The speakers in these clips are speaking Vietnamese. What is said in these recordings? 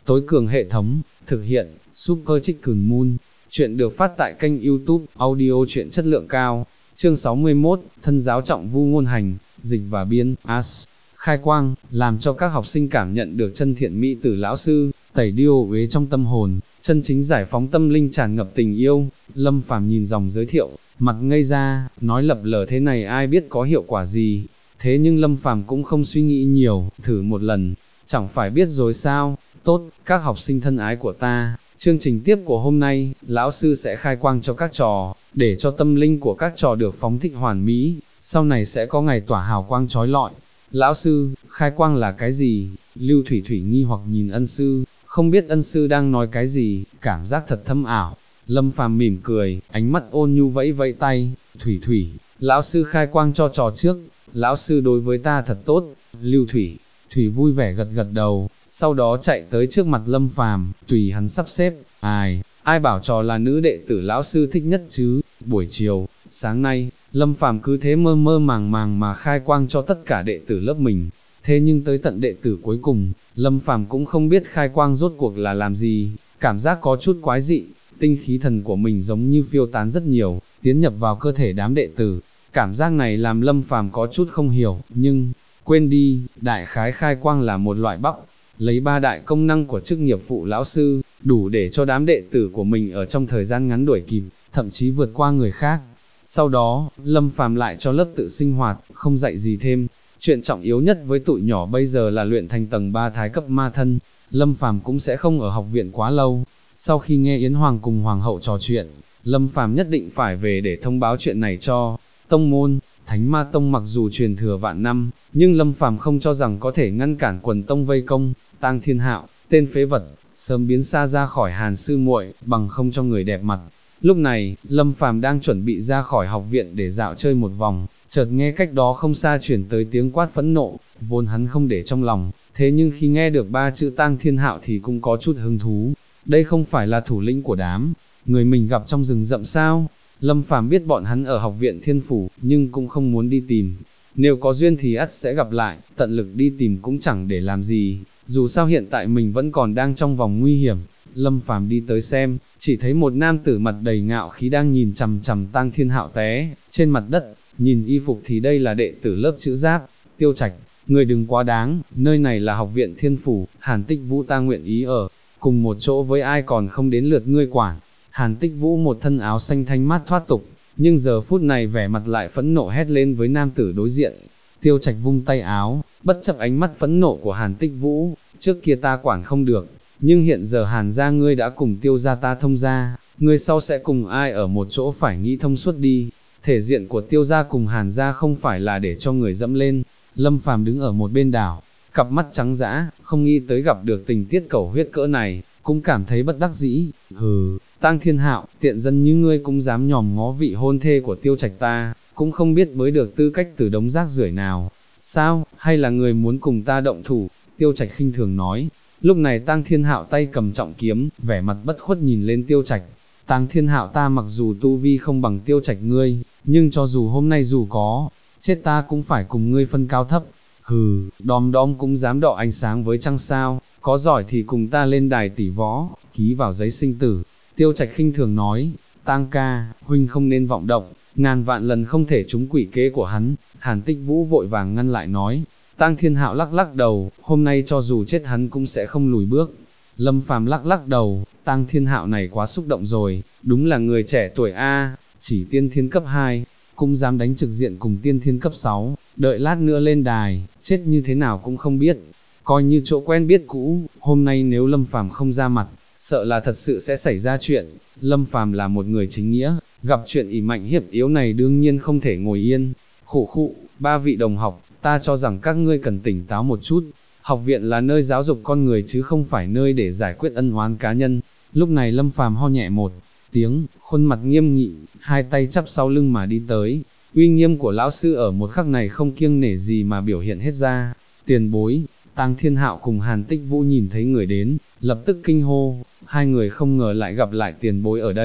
tối cường hệ thống, thực hiện, Super Chicken Moon. Chuyện được phát tại kênh YouTube, audio truyện chất lượng cao. Chương 61, thân giáo trọng Vu Ngôn Hành, dịch và biên, As. Khai quang, làm cho các học sinh cảm nhận được chân thiện mỹ từ lão sư, tẩy đi ô uế trong tâm hồn, chân chính giải phóng tâm linh tràn ngập tình yêu. Lâm Phàm nhìn dòng giới thiệu, mặt ngây ra, nói lập lờ thế này ai biết có hiệu quả gì. Thế nhưng Lâm Phàm cũng không suy nghĩ nhiều, thử một lần, chẳng phải biết rồi sao. Tốt, các học sinh thân ái của ta, chương trình tiếp của hôm nay, lão sư sẽ khai quang cho các trò, để cho tâm linh của các trò được phóng thích hoàn mỹ, sau này sẽ có ngày tỏa hào quang chói lọi. Lão sư, khai quang là cái gì? Lưu Thủy Thủy nghi hoặc nhìn ân sư, không biết ân sư đang nói cái gì, cảm giác thật thâm ảo. Lâm Phàm mỉm cười, ánh mắt ôn nhu vẫy vẫy tay, Thủy Thủy, lão sư khai quang cho trò trước, lão sư đối với ta thật tốt. Lưu Thủy Thủy vui vẻ gật gật đầu, sau đó chạy tới trước mặt Lâm Phàm, tùy hắn sắp xếp. Ai bảo trò là nữ đệ tử lão sư thích nhất chứ? Buổi chiều, sáng nay, Lâm Phàm cứ thế mơ mơ màng màng mà khai quang cho tất cả đệ tử lớp mình. Thế nhưng tới tận đệ tử cuối cùng, Lâm Phàm cũng không biết khai quang rốt cuộc là làm gì, cảm giác có chút quái dị, tinh khí thần của mình giống như phiêu tán rất nhiều, tiến nhập vào cơ thể đám đệ tử. Cảm giác này làm Lâm Phàm có chút không hiểu, nhưng quên đi, đại khái khai quang là một loại bắp, lấy ba đại công năng của chức nghiệp phụ lão sư, đủ để cho đám đệ tử của mình ở trong thời gian ngắn đuổi kịp, thậm chí vượt qua người khác. Sau đó, Lâm Phàm lại cho lớp tự sinh hoạt, không dạy gì thêm. Chuyện trọng yếu nhất với tụi nhỏ bây giờ là luyện thành tầng 3 thái cấp ma thân. Lâm Phàm cũng sẽ không ở học viện quá lâu. Sau khi nghe Yến Hoàng cùng Hoàng hậu trò chuyện, Lâm Phàm nhất định phải về để thông báo chuyện này cho tông môn. Thánh Ma Tông mặc dù truyền thừa vạn năm, nhưng Lâm Phàm không cho rằng có thể ngăn cản quần tông vây công. Tang Thiên Hạo, tên phế vật, sớm biến xa ra khỏi Hàn sư muội, bằng không cho người đẹp mặt. Lúc này, Lâm Phàm đang chuẩn bị ra khỏi học viện để dạo chơi một vòng, chợt nghe cách đó không xa chuyển tới tiếng quát phẫn nộ, vốn hắn không để trong lòng, thế nhưng khi nghe được ba chữ Tang Thiên Hạo thì cũng có chút hứng thú. Đây không phải là thủ lĩnh của đám người mình gặp trong rừng rậm sao? Lâm Phàm biết bọn hắn ở học viện Thiên Phủ, nhưng cũng không muốn đi tìm. Nếu có duyên thì ắt sẽ gặp lại, tận lực đi tìm cũng chẳng để làm gì, dù sao hiện tại mình vẫn còn đang trong vòng nguy hiểm. Lâm Phàm đi tới xem, chỉ thấy một nam tử mặt đầy ngạo khí đang nhìn chằm chằm Tang Thiên Hạo té trên mặt đất, nhìn y phục thì đây là đệ tử lớp chữ giáp. Tiêu Trạch, người đừng quá đáng, nơi này là học viện Thiên Phủ, Hàn Tích Vũ ta nguyện ý ở cùng một chỗ với ai còn không đến lượt ngươi quản. Hàn Tích Vũ một thân áo xanh thanh mát thoát tục, nhưng giờ phút này vẻ mặt lại phẫn nộ hét lên với nam tử đối diện. Tiêu Trạch vung tay áo, bất chấp ánh mắt phẫn nộ của Hàn Tích Vũ, trước kia ta quản không được, nhưng hiện giờ Hàn gia ngươi đã cùng Tiêu gia ta thông gia, ngươi sau sẽ cùng ai ở một chỗ phải nghĩ thông suốt đi. Thể diện của Tiêu gia cùng Hàn gia không phải là để cho người dẫm lên. Lâm Phàm đứng ở một bên đảo, cặp mắt trắng dã, không nghĩ tới gặp được tình tiết cầu huyết cỡ này, cũng cảm thấy bất đắc dĩ. Tang Thiên Hạo, tiện dân như ngươi cũng dám nhòm ngó vị hôn thê của Tiêu Trạch ta, cũng không biết bới được tư cách từ đống rác rưởi nào. Sao, hay là người muốn cùng ta động thủ? Tiêu Trạch khinh thường nói. Lúc này Tang Thiên Hạo tay cầm trọng kiếm, vẻ mặt bất khuất nhìn lên Tiêu Trạch. Tang Thiên Hạo ta mặc dù tu vi không bằng Tiêu Trạch ngươi, nhưng cho dù hôm nay dù có chết ta cũng phải cùng ngươi phân cao thấp. Đom đóm cũng dám đọ ánh sáng với trăng sao, có giỏi thì cùng ta lên đài tỷ võ, ký vào giấy sinh tử. Tiêu Trạch khinh thường nói, Tang ca, huynh không nên vọng động, ngàn vạn lần không thể trúng quỷ kế của hắn. Hàn Tích Vũ vội vàng ngăn lại nói. Tang Thiên Hạo lắc lắc đầu, hôm nay cho dù chết hắn cũng sẽ không lùi bước. Lâm Phàm lắc lắc đầu, Tang Thiên Hạo này quá xúc động rồi, đúng là người trẻ tuổi a, chỉ tiên thiên cấp 2, cũng dám đánh trực diện cùng tiên thiên cấp 6, đợi lát nữa lên đài, chết như thế nào cũng không biết. Coi như chỗ quen biết cũ, hôm nay nếu Lâm Phàm không ra mặt, sợ là thật sự sẽ xảy ra chuyện. Lâm Phàm là một người chính nghĩa, gặp chuyện ỷ mạnh hiếp yếu này đương nhiên không thể ngồi yên. Khụ, ba vị đồng học, ta cho rằng các ngươi cần tỉnh táo một chút. Học viện là nơi giáo dục con người chứ không phải nơi để giải quyết ân oán cá nhân. Lúc này Lâm Phàm ho nhẹ một tiếng, khuôn mặt nghiêm nghị, hai tay chắp sau lưng mà đi tới. Uy nghiêm của lão sư ở một khắc này không kiêng nể gì mà biểu hiện hết ra. Tiền bối, Tang Thiên Hạo cùng Hàn Tích Vũ nhìn thấy người đến, lập tức kinh hô, hai người không ngờ lại gặp lại tiền bối ở đây.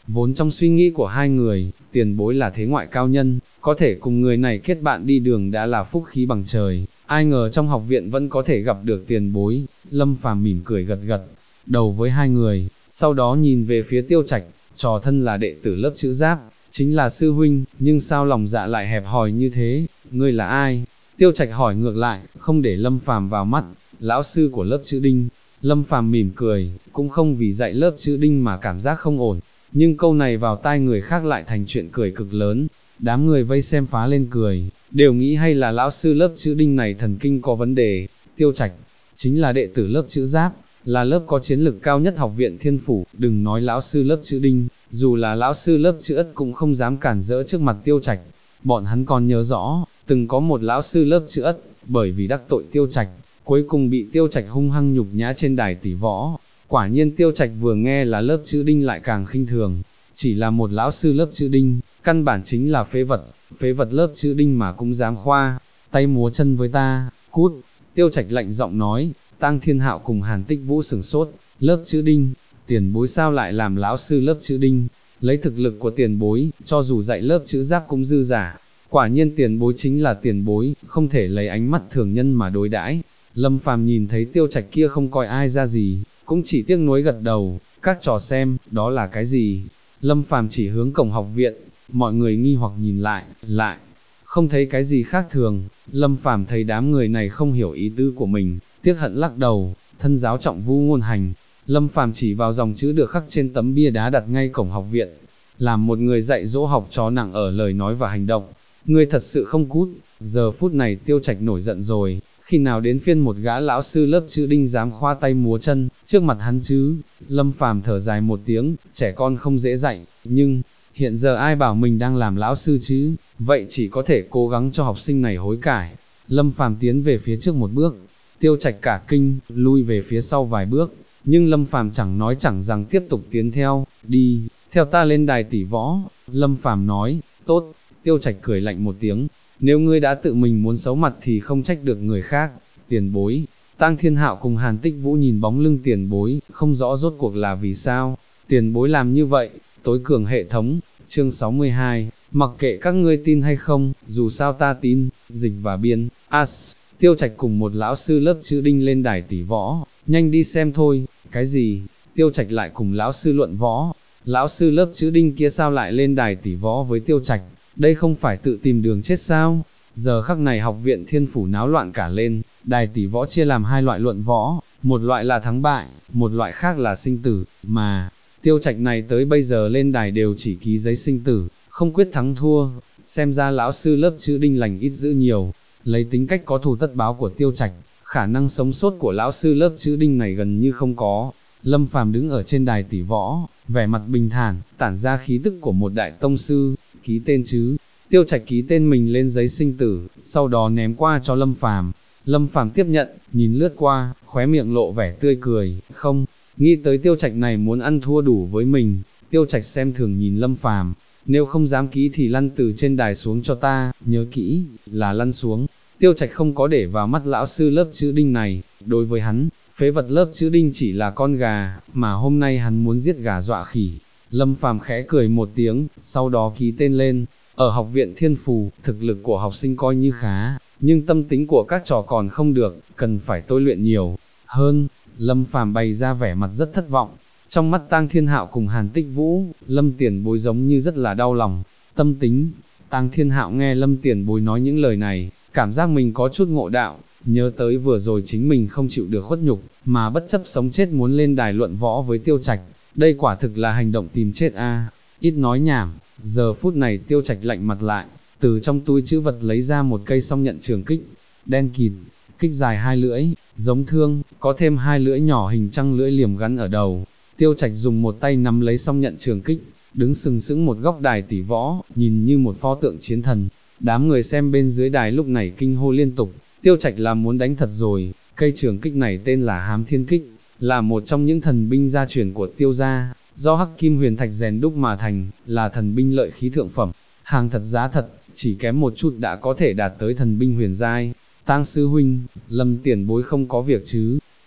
Vốn trong suy nghĩ của hai người, tiền bối là thế ngoại cao nhân, có thể cùng người này kết bạn đi đường đã là phúc khí bằng trời, ai ngờ trong học viện vẫn có thể gặp được tiền bối. Lâm Phàm mỉm cười gật gật đầu với hai người, sau đó nhìn về phía Tiêu Trạch, trò thân là đệ tử lớp chữ Giáp, chính là sư huynh, nhưng sao lòng dạ lại hẹp hòi như thế, ngươi là ai? Tiêu Trạch hỏi ngược lại, không để Lâm Phàm vào mắt, lão sư của lớp chữ Đinh. Lâm Phàm mỉm cười, cũng không vì dạy lớp chữ Đinh mà cảm giác không ổn, nhưng câu này vào tai người khác lại thành chuyện cười cực lớn. Đám người vây xem phá lên cười, đều nghĩ hay là lão sư lớp chữ Đinh này thần kinh có vấn đề. Tiêu Trạch chính là đệ tử lớp chữ Giáp, là lớp có chiến lực cao nhất học viện Thiên Phủ, đừng nói lão sư lớp chữ Đinh, dù là lão sư lớp chữ Ất cũng không dám cản rỡ trước mặt Tiêu Trạch. Bọn hắn còn nhớ rõ, từng có một lão sư lớp chữ Ất, bởi vì đắc tội Tiêu Trạch, cuối cùng bị Tiêu Trạch hung hăng nhục nhã trên đài tỷ võ. Quả nhiên Tiêu Trạch vừa nghe là lớp chữ Đinh lại càng khinh thường, chỉ là một lão sư lớp chữ Đinh, căn bản chính là phế vật lớp chữ Đinh mà cũng dám khoa tay múa chân với ta, cút. Tiêu Trạch lạnh giọng nói. Tang Thiên Hạo cùng Hàn Tích Vũ sửng sốt, lớp chữ Đinh, tiền bối sao lại làm lão sư lớp chữ Đinh, lấy thực lực của tiền bối, cho dù dạy lớp chữ Giáp cũng dư giả, quả nhiên tiền bối chính là tiền bối, không thể lấy ánh mắt thường nhân mà đối đãi. Lâm Phàm nhìn thấy Tiêu Trạch kia không coi ai ra gì, cũng chỉ tiếc nuối gật đầu, các trò xem, đó là cái gì? Lâm Phàm chỉ hướng cổng học viện, mọi người nghi hoặc nhìn lại, không thấy cái gì khác thường. Lâm Phàm thấy đám người này không hiểu ý tứ của mình, tiếc hận lắc đầu, thân giáo trọng vu ngôn hành. Lâm Phàm chỉ vào dòng chữ được khắc trên tấm bia đá đặt ngay cổng học viện, làm một người dạy dỗ học trò nặng ở lời nói và hành động. Ngươi thật sự không cút. Giờ phút này Tiêu Trạch nổi giận rồi, khi nào đến phiên một gã lão sư lớp chữ Đinh dám khoa tay múa chân trước mặt hắn chứ? Lâm Phàm thở dài một tiếng, trẻ con không dễ dạy, nhưng hiện giờ ai bảo mình đang làm lão sư chứ, vậy chỉ có thể cố gắng cho học sinh này hối cải. Lâm Phàm tiến về phía trước một bước, Tiêu Trạch cả kinh, lui về phía sau vài bước, nhưng Lâm Phàm chẳng nói chẳng rằng tiếp tục tiến theo, đi, theo ta lên đài tỷ võ. Lâm Phàm nói, tốt. Tiêu Trạch cười lạnh một tiếng, nếu ngươi đã tự mình muốn xấu mặt thì không trách được người khác. Tiền bối. Tang Thiên Hạo cùng Hàn Tích Vũ nhìn bóng lưng tiền bối, không rõ rốt cuộc là vì sao tiền bối làm như vậy. Tối cường hệ thống, chương 62, mặc kệ các ngươi tin hay không, dù sao ta tin. Dịch và biên, As. Tiêu Trạch cùng một lão sư lớp chữ Đinh lên đài tỷ võ, nhanh đi xem thôi. Cái gì? Tiêu Trạch lại cùng lão sư luận võ? Lão sư lớp chữ Đinh kia sao lại lên đài tỷ võ với Tiêu Trạch? Đây không phải tự tìm đường chết sao? Giờ khắc này học viện Thiên Phủ náo loạn cả lên, đài tỷ võ chia làm hai loại luận võ, một loại là thắng bại, một loại khác là sinh tử, mà Tiêu Trạch này tới bây giờ lên đài đều chỉ ký giấy sinh tử, không quyết thắng thua. Xem ra lão sư lớp chữ Đinh lành ít dữ nhiều, lấy tính cách có thù tất báo của Tiêu Trạch, khả năng sống sót của lão sư lớp chữ Đinh này gần như không có. Lâm Phàm đứng ở trên đài tỷ võ, vẻ mặt bình thản, tản ra khí tức của một đại tông sư. Ký tên chứ? Tiêu Trạch ký tên mình lên giấy sinh tử, sau đó ném qua cho Lâm Phàm. Lâm Phàm tiếp nhận, nhìn lướt qua, khóe miệng lộ vẻ tươi cười, không nghĩ tới Tiêu Trạch này muốn ăn thua đủ với mình. Tiêu Trạch xem thường nhìn Lâm Phàm, nếu không dám ký thì lăn từ trên đài xuống cho ta, nhớ kỹ, là lăn xuống. Tiêu Trạch không có để vào mắt lão sư lớp chữ Đinh này, đối với hắn, phế vật lớp chữ Đinh chỉ là con gà, mà hôm nay hắn muốn giết gà dọa khỉ. Lâm Phàm khẽ cười một tiếng, sau đó ký tên lên. Ở học viện Thiên Phù, thực lực của học sinh coi như khá, nhưng tâm tính của các trò còn không được, cần phải tôi luyện nhiều hơn. Lâm Phàm bày ra vẻ mặt rất thất vọng. Trong mắt Tang Thiên Hạo cùng Hàn Tích Vũ, Lâm Tiền Bối giống như rất là đau lòng. Tâm tính. Tang Thiên Hạo nghe Lâm Tiền Bối nói những lời này, cảm giác mình có chút ngộ đạo, nhớ tới vừa rồi chính mình không chịu được khuất nhục, mà bất chấp sống chết muốn lên đài luận võ với Tiêu Trạch. Đây quả thực là hành động tìm chết a. Ít nói nhảm. Giờ phút này Tiêu Trạch lạnh mặt lại, từ trong túi trữ vật lấy ra một cây song nhận trường kích, đen kịt, kích dài 2 lưỡi, giống thương, có thêm 2 lưỡi nhỏ hình trăng lưỡi liềm gắn ở đầu. Tiêu Trạch dùng một tay nắm lấy song nhận trường kích, đứng sừng sững một góc đài tỷ võ, nhìn như một pho tượng chiến thần. Đám người xem bên dưới đài lúc này kinh hô liên tục, Tiêu Trạch là muốn đánh thật rồi. Cây trường kích này tên là Hám Thiên Kích, là một trong những thần binh gia truyền của Tiêu gia, do hắc kim huyền thạch rèn đúc mà thành, là thần binh lợi khí thượng phẩm, hàng thật giá thật, chỉ kém một chút đã có thể đạt tới thần binh huyền giai. Tang sư huynh, Lâm Tiền Bối không có việc chứ?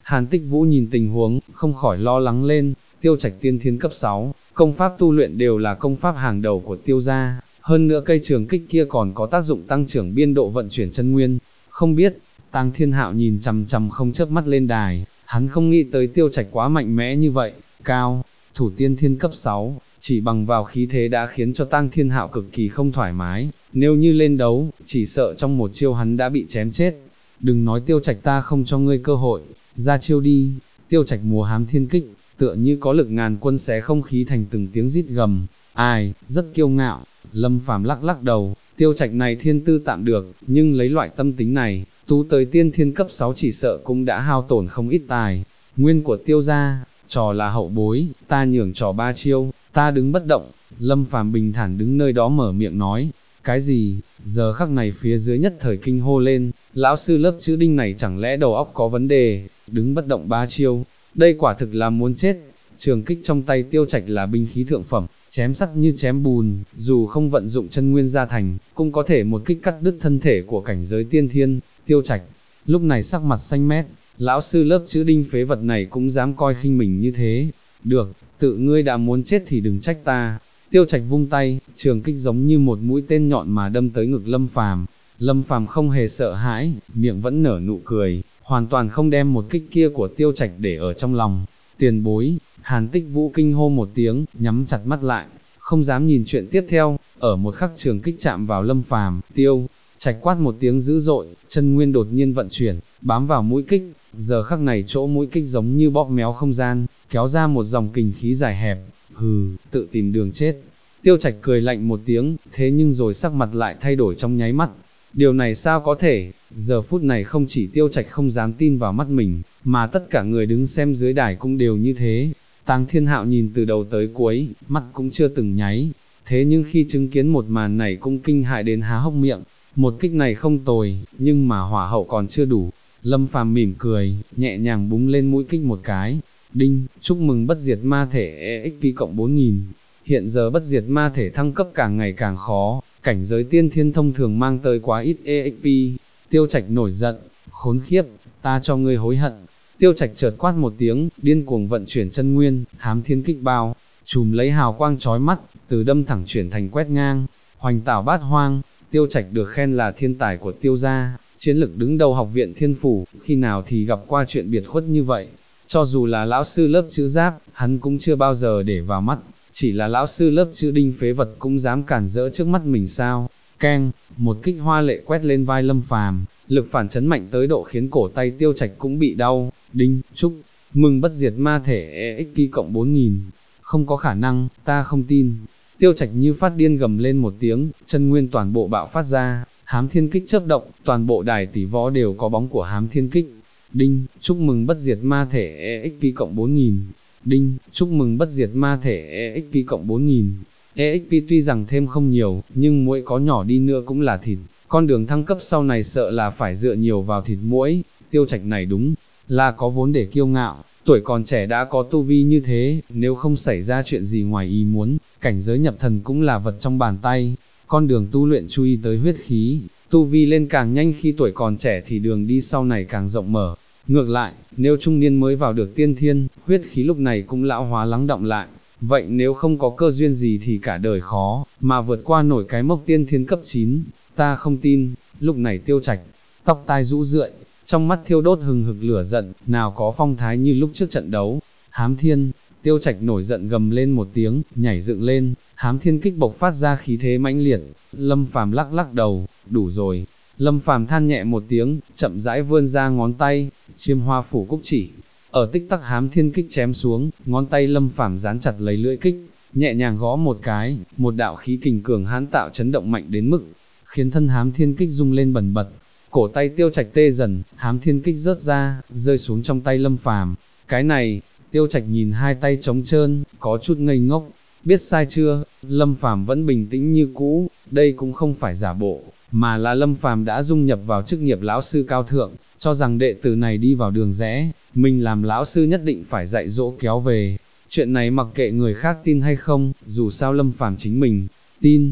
Hàn Tích Vũ nhìn tình huống, không khỏi lo lắng lên, Tiêu Trạch tiên thiên cấp 6, công pháp tu luyện đều là công pháp hàng đầu của Tiêu gia, hơn nữa cây trường kích kia còn có tác dụng tăng trưởng biên độ vận chuyển chân nguyên, không biết, Tang Thiên Hạo nhìn chằm chằm không chớp mắt lên đài, hắn không nghĩ tới Tiêu Trạch quá mạnh mẽ như vậy, cao, thủ tiên thiên cấp 6, chỉ bằng vào khí thế đã khiến cho Tang Thiên Hạo cực kỳ không thoải mái, nếu như lên đấu, chỉ sợ trong một chiêu hắn đã bị chém chết. Đừng nói Tiêu Trạch ta không cho ngươi cơ hội, ra chiêu đi. Tiêu Trạch múa hám thiên kích, tựa như có lực ngàn quân xé không khí thành từng tiếng rít gầm, ai, rất kiêu ngạo. Lâm Phàm lắc lắc đầu, Tiêu Trạch này thiên tư tạm được, nhưng lấy loại tâm tính này, tu tới tiên thiên cấp 6 chỉ sợ cũng đã hao tổn không ít tài. Nguyên của Tiêu gia, trò là hậu bối, ta nhường trò 3 chiêu, ta đứng bất động. Lâm Phàm bình thản đứng nơi đó mở miệng nói, cái gì? Giờ khắc này phía dưới nhất thời kinh hô lên, lão sư lớp chữ Đinh này chẳng lẽ đầu óc có vấn đề, đứng bất động 3 chiêu, đây quả thực là muốn chết. Trường kích trong tay Tiêu Trạch là binh khí thượng phẩm, chém sắt như chém bùn, dù không vận dụng chân nguyên gia thành, cũng có thể một kích cắt đứt thân thể của cảnh giới tiên thiên. Tiêu Trạch, lúc này sắc mặt xanh mét, lão sư lớp chữ Đinh phế vật này cũng dám coi khinh mình như thế. Được, tự ngươi đã muốn chết thì đừng trách ta. Tiêu Trạch vung tay, trường kích giống như một mũi tên nhọn mà đâm tới ngực Lâm Phàm. Lâm Phàm không hề sợ hãi, miệng vẫn nở nụ cười, hoàn toàn không đem một kích kia của Tiêu Trạch để ở trong lòng. Tiền bối, Hàn Tích Vũ kinh hô một tiếng, nhắm chặt mắt lại, không dám nhìn chuyện tiếp theo. Ở một khắc trường kích chạm vào Lâm Phàm, Tiêu Trạch quát một tiếng dữ dội, chân nguyên đột nhiên vận chuyển, bám vào mũi kích. Giờ khắc này chỗ mũi kích giống như bóp méo không gian, kéo ra một dòng kình khí dài hẹp. Hừ, tự tìm đường chết. Tiêu Trạch cười lạnh một tiếng, thế nhưng rồi sắc mặt lại thay đổi trong nháy mắt. Điều này sao có thể? Giờ phút này không chỉ Tiêu Trạch không dám tin vào mắt mình, mà tất cả người đứng xem dưới đài cũng đều như thế. Tang Thiên Hạo nhìn từ đầu tới cuối, mắt cũng chưa từng nháy. Thế nhưng khi chứng kiến một màn này cũng kinh hại đến há hốc miệng. Một kích này không tồi, nhưng mà hỏa hậu còn chưa đủ. Lâm Phàm mỉm cười, nhẹ nhàng búng lên mũi kích một cái. Đinh, chúc mừng bất diệt ma thể EXP cộng 4000. Hiện giờ bất diệt ma thể thăng cấp càng ngày càng khó, cảnh giới tiên thiên thông thường mang tới quá ít EXP. Tiêu Trạch nổi giận, khốn khiếp, ta cho ngươi hối hận. Tiêu Trạch chợt quát một tiếng, điên cuồng vận chuyển chân nguyên, hám thiên kích bao, chùm lấy hào quang chói mắt, từ đâm thẳng chuyển thành quét ngang, hoành tảo bát hoang. Tiêu Trạch được khen là thiên tài của Tiêu gia, chiến lực đứng đầu học viện thiên phủ, khi nào thì gặp qua chuyện biệt khuất như vậy. Cho dù là lão sư lớp chữ Giáp, hắn cũng chưa bao giờ để vào mắt, chỉ là lão sư lớp chữ Đinh phế vật cũng dám cản rỡ trước mắt mình sao. Keng, một kích hoa lệ quét lên vai Lâm Phàm, lực phản chấn mạnh tới độ khiến cổ tay Tiêu Trạch cũng bị đau. Đinh, chúc mừng bất diệt ma thể EXP cộng 4000. Không có khả năng, ta không tin. Tiêu Trạch như phát điên gầm lên một tiếng, chân nguyên toàn bộ bạo phát ra, hám thiên kích chớp động, toàn bộ đài tỷ võ đều có bóng của hám thiên kích. Đinh, chúc mừng bất diệt ma thể EXP cộng 4000. Đinh, chúc mừng bất diệt ma thể EXP cộng 4000. EXP tuy rằng thêm không nhiều, nhưng muỗi có nhỏ đi nữa cũng là thịt, con đường thăng cấp sau này sợ là phải dựa nhiều vào thịt muỗi. Tiêu Trạch này đúng là có vốn để kiêu ngạo, tuổi còn trẻ đã có tu vi như thế, nếu không xảy ra chuyện gì ngoài ý muốn, cảnh giới nhập thần cũng là vật trong bàn tay. Con đường tu luyện chú ý tới huyết khí, tu vi lên càng nhanh khi tuổi còn trẻ thì đường đi sau này càng rộng mở. Ngược lại, nếu trung niên mới vào được tiên thiên, huyết khí lúc này cũng lão hóa lắng đọng lại. Vậy nếu không có cơ duyên gì thì cả đời khó, mà vượt qua nổi cái mốc tiên thiên cấp 9, ta không tin. Lúc này Tiêu Trạch, tóc tai rũ rượi, trong mắt thiêu đốt hừng hực lửa giận, nào có phong thái như lúc trước trận đấu. Hám thiên, Tiêu Trạch nổi giận gầm lên một tiếng, nhảy dựng lên, hám thiên kích bộc phát ra khí thế mãnh liệt. Lâm Phàm lắc lắc đầu, đủ rồi. Lâm Phàm than nhẹ một tiếng, chậm rãi vươn ra ngón tay, chiêm hoa phủ cúc chỉ. Ở tích tắc hám thiên kích chém xuống, ngón tay Lâm Phàm dán chặt lấy lưỡi kích, nhẹ nhàng gõ một cái, một đạo khí kình cường hãn tạo chấn động mạnh đến mức khiến thân hám thiên kích rung lên bần bật. Cổ tay Tiêu Trạch tê dần, hám thiên kích rớt ra, rơi xuống trong tay Lâm Phàm. Cái này, Tiêu Trạch nhìn hai tay trống trơn, có chút ngây ngốc. Biết sai chưa? Lâm Phàm vẫn bình tĩnh như cũ, đây cũng không phải giả bộ, mà là Lâm Phàm đã dung nhập vào chức nghiệp lão sư cao thượng, cho rằng đệ tử này đi vào đường rẽ, mình làm lão sư nhất định phải dạy dỗ kéo về. Chuyện này mặc kệ người khác tin hay không, dù sao Lâm Phàm chính mình tin.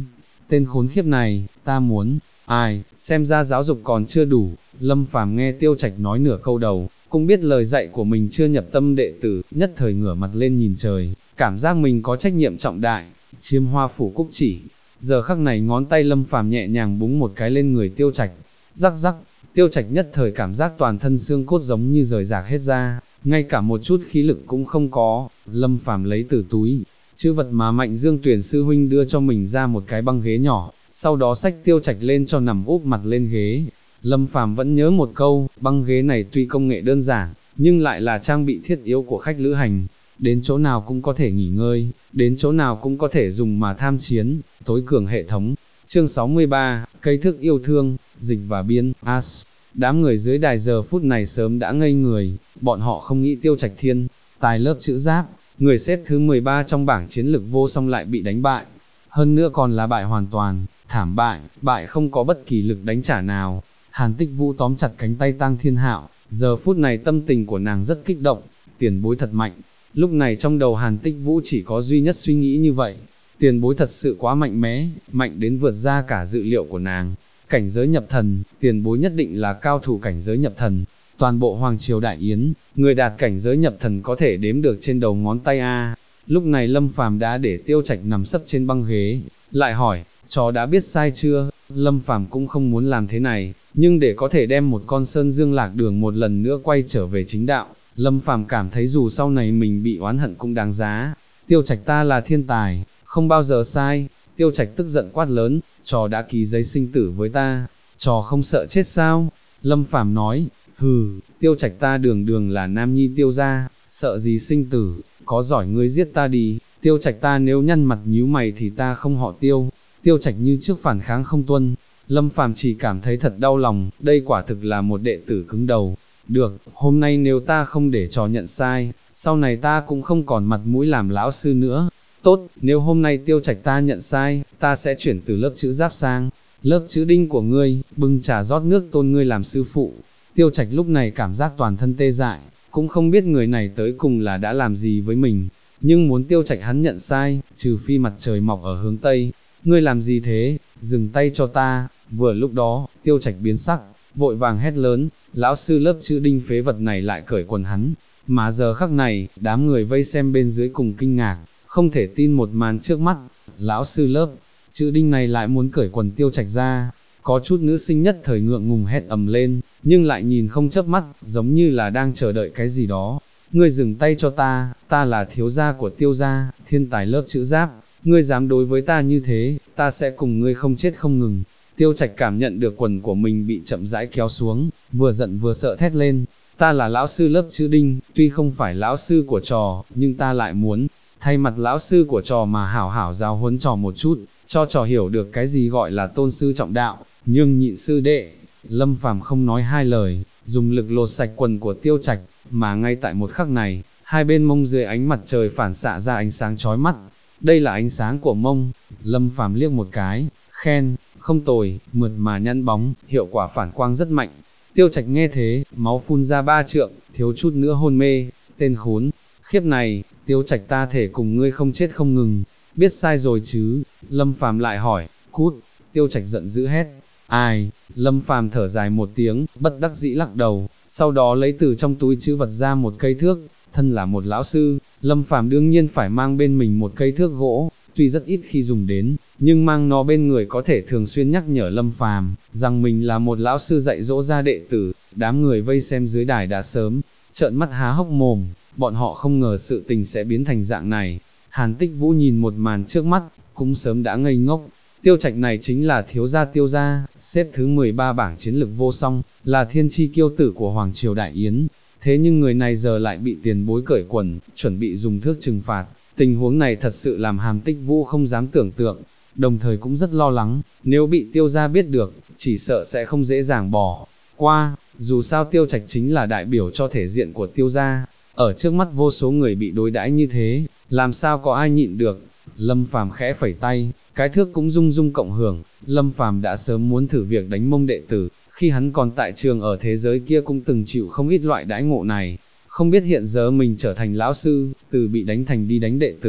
tên khốn khiếp này, ta muốn, ai, xem ra giáo dục còn chưa đủ. Lâm Phàm nghe Tiêu Trạch nói nửa câu đầu, cũng biết lời dạy của mình chưa nhập tâm đệ tử, nhất thời ngửa mặt lên nhìn trời, cảm giác mình có trách nhiệm trọng đại. Chiêm Hoa phủ Cúc Chỉ. Giờ khắc này ngón tay Lâm Phàm nhẹ nhàng búng một cái lên người Tiêu Trạch, rắc rắc. Tiêu Trạch nhất thời cảm giác toàn thân xương cốt giống như rời rạc hết ra, ngay cả một chút khí lực cũng không có. Lâm Phàm lấy từ túi chữ vật mà Mạnh Dương Tuyển sư huynh đưa cho mình ra một cái băng ghế nhỏ, sau đó xách Tiêu Trạch lên cho nằm úp mặt lên ghế. Lâm Phàm vẫn nhớ một câu, băng ghế này tuy công nghệ đơn giản, nhưng lại là trang bị thiết yếu của khách lữ hành, đến chỗ nào cũng có thể nghỉ ngơi, đến chỗ nào cũng có thể dùng mà tham chiến, tối cường hệ thống. Chương 63, cây thước yêu thương, Dịch và Biên, As. Đám người dưới đài giờ phút này sớm đã ngây người, bọn họ không nghĩ Tiêu Trạch thiên tài lớp chữ giáp, người xếp thứ 13 trong bảng chiến lực vô song lại bị đánh bại. Hơn nữa còn là bại hoàn toàn, thảm bại, bại không có bất kỳ lực đánh trả nào. Hàn Tích Vũ tóm chặt cánh tay Tang Thiên Hạo, giờ phút này tâm tình của nàng rất kích động, tiền bối thật mạnh. Lúc này trong đầu Hàn Tích Vũ chỉ có duy nhất suy nghĩ như vậy, tiền bối thật sự quá mạnh mẽ, mạnh đến vượt ra cả dự liệu của nàng. Cảnh giới nhập thần, tiền bối nhất định là cao thủ cảnh giới nhập thần. Toàn bộ Hoàng Triều Đại Yến, người đạt cảnh giới nhập thần có thể đếm được trên đầu ngón tay a. Lúc này Lâm Phàm đã để Tiêu Trạch nằm sấp trên băng ghế, lại hỏi, chó đã biết sai chưa? Lâm Phàm cũng không muốn làm thế này, nhưng để có thể đem một con Sơn Dương lạc đường một lần nữa quay trở về chính đạo, Lâm Phàm cảm thấy dù sau này mình bị oán hận cũng đáng giá. Tiêu Trạch ta là thiên tài, không bao giờ sai. Tiêu Trạch tức giận quát lớn, trò đã ký giấy sinh tử với ta, trò không sợ chết sao? Lâm Phàm nói, hừ, Tiêu Trạch ta đường đường là nam nhi Tiêu gia, sợ gì sinh tử, có giỏi ngươi giết ta đi. Tiêu Trạch ta nếu nhăn mặt nhíu mày thì ta không họ Tiêu. Tiêu Trạch như trước phản kháng không tuân. Lâm Phàm chỉ cảm thấy thật đau lòng, đây quả thực là một đệ tử cứng đầu. Được, hôm nay nếu ta không để trò nhận sai, sau này ta cũng không còn mặt mũi làm lão sư nữa. Tốt, nếu hôm nay Tiêu Trạch ta nhận sai, ta sẽ chuyển từ lớp chữ giáp sang lớp chữ đinh của ngươi, bưng trà rót nước tôn ngươi làm sư phụ. Tiêu Trạch lúc này cảm giác toàn thân tê dại, cũng không biết người này tới cùng là đã làm gì với mình, nhưng muốn Tiêu Trạch hắn nhận sai, trừ phi mặt trời mọc ở hướng Tây. Ngươi làm gì thế, dừng tay cho ta. Vừa lúc đó, Tiêu Trạch biến sắc, vội vàng hét lớn, lão sư lớp chữ đinh phế vật này lại cởi quần hắn. Mà giờ khắc này, đám người vây xem bên dưới cùng kinh ngạc, không thể tin một màn trước mắt. Lão sư lớp chữ đinh này lại muốn cởi quần Tiêu Trạch ra. Có chút nữ sinh nhất thời ngượng ngùng hét ầm lên, nhưng lại nhìn không chớp mắt, giống như là đang chờ đợi cái gì đó. Ngươi dừng tay cho ta là thiếu gia của Tiêu gia, thiên tài lớp chữ giáp, ngươi dám đối với ta như thế, ta sẽ cùng ngươi không chết không ngừng. Tiêu Trạch cảm nhận được quần của mình bị chậm rãi kéo xuống, vừa giận vừa sợ thét lên, ta là lão sư lớp chữ đinh, tuy không phải lão sư của trò, nhưng ta lại muốn thay mặt lão sư của trò mà hảo hảo giáo huấn trò một chút, cho trò hiểu được cái gì gọi là tôn sư trọng đạo, nhường nhịn sư đệ. Lâm Phàm không nói hai lời, dùng lực lột sạch quần của Tiêu Trạch, mà ngay tại một khắc này, hai bên mông dưới ánh mặt trời phản xạ ra ánh sáng chói mắt. Đây là ánh sáng của mông. Lâm Phàm liếc một cái, khen, không tồi, mượt mà nhăn bóng, hiệu quả phản quang rất mạnh. Tiêu Trạch nghe thế, máu phun ra 3 trượng, thiếu chút nữa hôn mê. Tên khốn khiếp này, Tiêu Trạch ta thể cùng ngươi không chết không ngừng, biết sai rồi chứ? Lâm Phàm lại hỏi, cút. Tiêu Trạch giận dữ hét, ai? Lâm Phàm thở dài một tiếng, bất đắc dĩ lắc đầu, sau đó lấy từ trong túi trữ vật ra một cây thước. Thân là một lão sư, Lâm Phàm đương nhiên phải mang bên mình một cây thước gỗ, tuy rất ít khi dùng đến, nhưng mang nó bên người có thể thường xuyên nhắc nhở Lâm Phàm rằng mình là một lão sư dạy dỗ ra đệ tử. Đám người vây xem dưới đài đã sớm trợn mắt há hốc mồm, bọn họ không ngờ sự tình sẽ biến thành dạng này. Hàn Tích Vũ nhìn một màn trước mắt, cũng sớm đã ngây ngốc. Tiêu Trạch này chính là thiếu gia Tiêu gia, xếp thứ 13 bảng chiến lực vô song, là thiên chi kiêu tử của Hoàng Triều Đại Yến. Thế nhưng người này giờ lại bị tiền bối cởi quần, chuẩn bị dùng thước trừng phạt. Tình huống này thật sự làm Hàn Tích Vũ không dám tưởng tượng, đồng thời cũng rất lo lắng, nếu bị Tiêu gia biết được, chỉ sợ sẽ không dễ dàng bỏ qua. Dù sao Tiêu Trạch chính là đại biểu cho thể diện của Tiêu gia, ở trước mắt vô số người bị đối đãi như thế, làm sao có ai nhịn được. Lâm Phàm khẽ phẩy tay, cái thước cũng rung rung cộng hưởng. Lâm Phàm đã sớm muốn thử việc đánh mông đệ tử, khi hắn còn tại trường ở thế giới kia cũng từng chịu không ít loại đãi ngộ này. Không biết hiện giờ mình trở thành lão sư, từ bị đánh thành đi đánh đệ tử,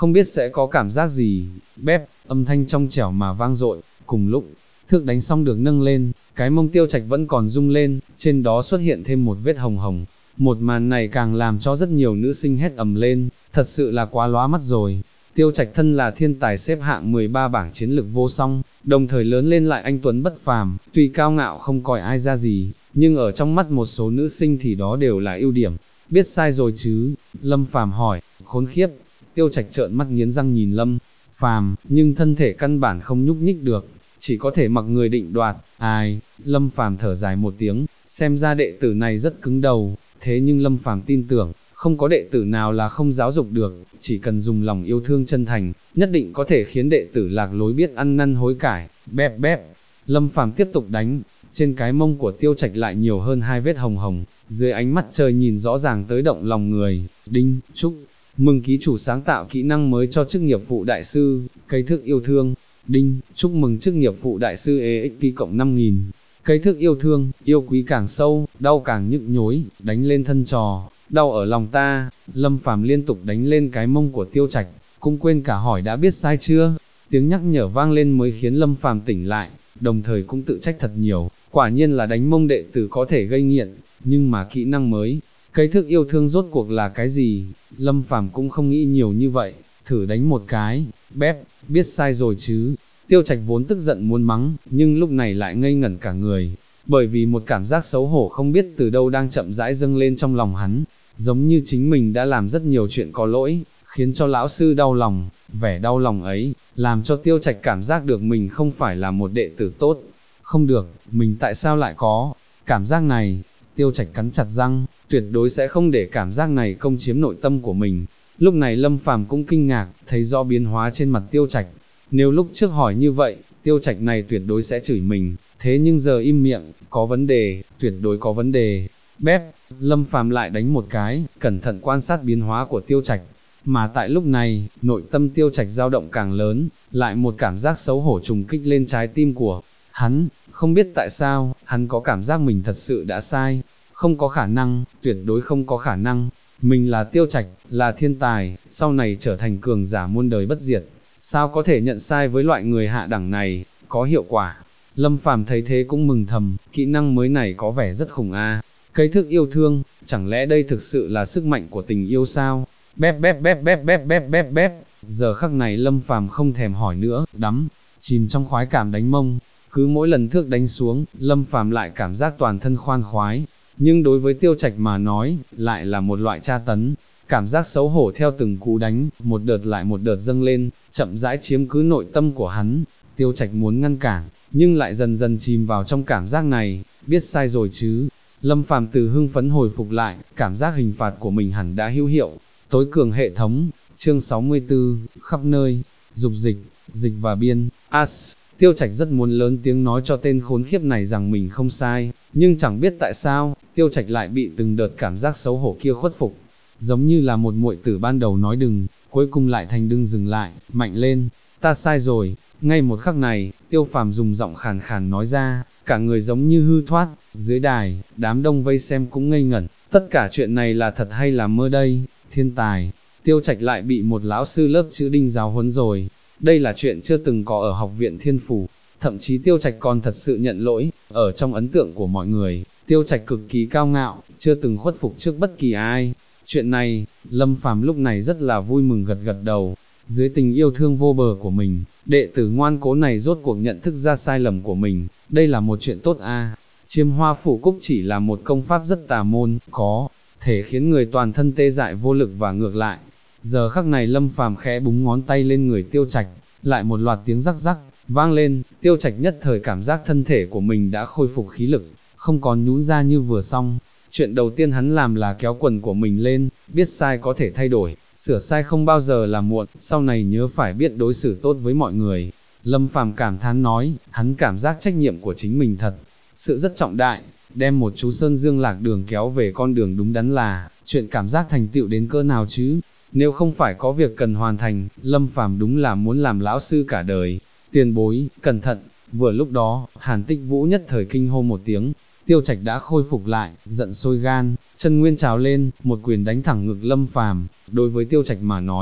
không biết sẽ có cảm giác gì. Bép, âm thanh trong trẻo mà vang dội, cùng lúc, thước đánh xong được nâng lên, cái mông Tiêu Trạch vẫn còn rung lên, trên đó xuất hiện thêm một vết hồng hồng. Một màn này càng làm cho rất nhiều nữ sinh hét ầm lên, thật sự là quá lóa mắt rồi. Tiêu Trạch thân là thiên tài xếp hạng 13 bảng chiến lực vô song, đồng thời lớn lên lại anh tuấn bất phàm, tuy cao ngạo không coi ai ra gì, nhưng ở trong mắt một số nữ sinh thì đó đều là ưu điểm. Biết sai rồi chứ? Lâm Phàm hỏi. Khốn khiếp. Tiêu Trạch trợn mắt nghiến răng nhìn Lâm Phàm, nhưng thân thể căn bản không nhúc nhích được, chỉ có thể mặc người định đoạt. Ai? Lâm Phàm thở dài một tiếng, xem ra đệ tử này rất cứng đầu, thế nhưng Lâm Phàm tin tưởng, không có đệ tử nào là không giáo dục được, chỉ cần dùng lòng yêu thương chân thành, nhất định có thể khiến đệ tử lạc lối biết ăn năn hối cải. Bép bép, Lâm Phàm tiếp tục đánh, trên cái mông của Tiêu Trạch lại nhiều hơn 2 vết hồng hồng, dưới ánh mắt trời nhìn rõ ràng tới động lòng người. Đinh, chúc mừng ký chủ sáng tạo kỹ năng mới cho chức nghiệp phụ đại sư, cây thước yêu thương. Đinh, chúc mừng chức nghiệp phụ đại sư EXP cộng 5000. Cây thước yêu thương, yêu quý càng sâu, đau càng nhức nhối, đánh lên thân trò, đau ở lòng ta. Lâm Phàm liên tục đánh lên cái mông của Tiêu Trạch, cũng quên cả hỏi đã biết sai chưa. Tiếng nhắc nhở vang lên mới khiến Lâm Phàm tỉnh lại, đồng thời cũng tự trách thật nhiều, quả nhiên là đánh mông đệ tử có thể gây nghiện, nhưng mà kỹ năng mới, cây thước yêu thương rốt cuộc là cái gì? Lâm Phàm cũng không nghĩ nhiều như vậy, thử đánh một cái. Bép, biết sai rồi chứ? Tiêu Trạch vốn tức giận muốn mắng, nhưng lúc này lại ngây ngẩn cả người, bởi vì một cảm giác xấu hổ không biết từ đâu đang chậm rãi dâng lên trong lòng hắn, giống như chính mình đã làm rất nhiều chuyện có lỗi, khiến cho lão sư đau lòng. Vẻ đau lòng ấy, làm cho Tiêu Trạch cảm giác được mình không phải là một đệ tử tốt. Không được, mình tại sao lại có cảm giác này? Tiêu Trạch cắn chặt răng, tuyệt đối sẽ không để cảm giác này công chiếm nội tâm của mình. Lúc này Lâm Phàm cũng kinh ngạc, thấy rõ biến hóa trên mặt Tiêu Trạch. Nếu lúc trước hỏi như vậy, Tiêu Trạch này tuyệt đối sẽ chửi mình, thế nhưng giờ im miệng, có vấn đề, tuyệt đối có vấn đề. Bép, Lâm Phàm lại đánh một cái, cẩn thận quan sát biến hóa của Tiêu Trạch. Mà tại lúc này, nội tâm Tiêu Trạch dao động càng lớn, lại một cảm giác xấu hổ trùng kích lên trái tim của hắn. Không biết tại sao, hắn có cảm giác mình thật sự đã sai. Không có khả năng, tuyệt đối không có khả năng. Mình là Tiêu Trạch, là thiên tài, sau này trở thành cường giả muôn đời bất diệt. Sao có thể nhận sai với loại người hạ đẳng này, có hiệu quả. Lâm Phàm thấy thế cũng mừng thầm, kỹ năng mới này có vẻ rất khủng a. Cây thước yêu thương, chẳng lẽ đây thực sự là sức mạnh của tình yêu sao? Bép bép bép bép bép bép bép bép. Giờ khắc này Lâm Phàm không thèm hỏi nữa, đắm chìm trong khoái cảm đánh mông. Cứ mỗi lần thước đánh xuống, Lâm Phàm lại cảm giác toàn thân khoan khoái, nhưng đối với Tiêu Trạch mà nói, lại là một loại tra tấn. Cảm giác xấu hổ theo từng cú đánh, một đợt lại một đợt dâng lên, chậm rãi chiếm cứ nội tâm của hắn. Tiêu Trạch muốn ngăn cản, nhưng lại dần dần chìm vào trong cảm giác này. Biết sai rồi chứ? Lâm Phàm từ hưng phấn hồi phục lại, cảm giác hình phạt của mình hẳn đã hữu hiệu. Tối cường hệ thống, chương 64, khắp nơi, dục dịch, dịch và biên, as. Tiêu Trạch rất muốn lớn tiếng nói cho tên khốn khiếp này rằng mình không sai, nhưng chẳng biết tại sao, Tiêu Trạch lại bị từng đợt cảm giác xấu hổ kia khuất phục. Giống như là một muội tử ban đầu nói đừng, cuối cùng lại thành đừng dừng lại, mạnh lên, ta sai rồi. Ngay một khắc này, Tiêu Phàm dùng giọng khàn khàn nói ra, cả người giống như hư thoát. Dưới đài, đám đông vây xem cũng ngây ngẩn, tất cả chuyện này là thật hay là mơ đây? Thiên tài, Tiêu Trạch lại bị một lão sư lớp chữ Đinh giáo huấn rồi. Đây là chuyện chưa từng có ở học viện Thiên Phủ, thậm chí Tiêu Trạch còn thật sự nhận lỗi. Ở trong ấn tượng của mọi người, Tiêu Trạch cực kỳ cao ngạo, chưa từng khuất phục trước bất kỳ ai. Chuyện này, Lâm Phàm lúc này rất là vui mừng gật gật đầu. Dưới tình yêu thương vô bờ của mình, đệ tử ngoan cố này rốt cuộc nhận thức ra sai lầm của mình, đây là một chuyện tốt a. Chiêm hoa phủ cúc chỉ là một công pháp rất tà môn, có thể khiến người toàn thân tê dại vô lực và ngược lại. Giờ khắc này Lâm Phàm khẽ búng ngón tay lên người Tiêu Trạch, lại một loạt tiếng rắc rắc vang lên. Tiêu Trạch nhất thời cảm giác thân thể của mình đã khôi phục khí lực, không còn nhũn ra như vừa xong. Chuyện đầu tiên hắn làm là kéo quần của mình lên, biết sai có thể thay đổi, sửa sai không bao giờ là muộn, sau này nhớ phải biết đối xử tốt với mọi người. Lâm Phàm cảm thán nói, hắn cảm giác trách nhiệm của chính mình thật sự rất trọng đại, đem một chú Sơn Dương lạc đường kéo về con đường đúng đắn là chuyện cảm giác thành tựu đến cỡ nào chứ. Nếu không phải có việc cần hoàn thành, Lâm Phàm đúng là muốn làm lão sư cả đời. Tiền bối, cẩn thận. Vừa lúc đó, Hàn Tích Vũ nhất thời kinh hô một tiếng. Tiêu Trạch đã khôi phục lại, giận sôi gan, chân nguyên trào lên, một quyền đánh thẳng ngực Lâm Phàm. Đối với Tiêu Trạch mà nói,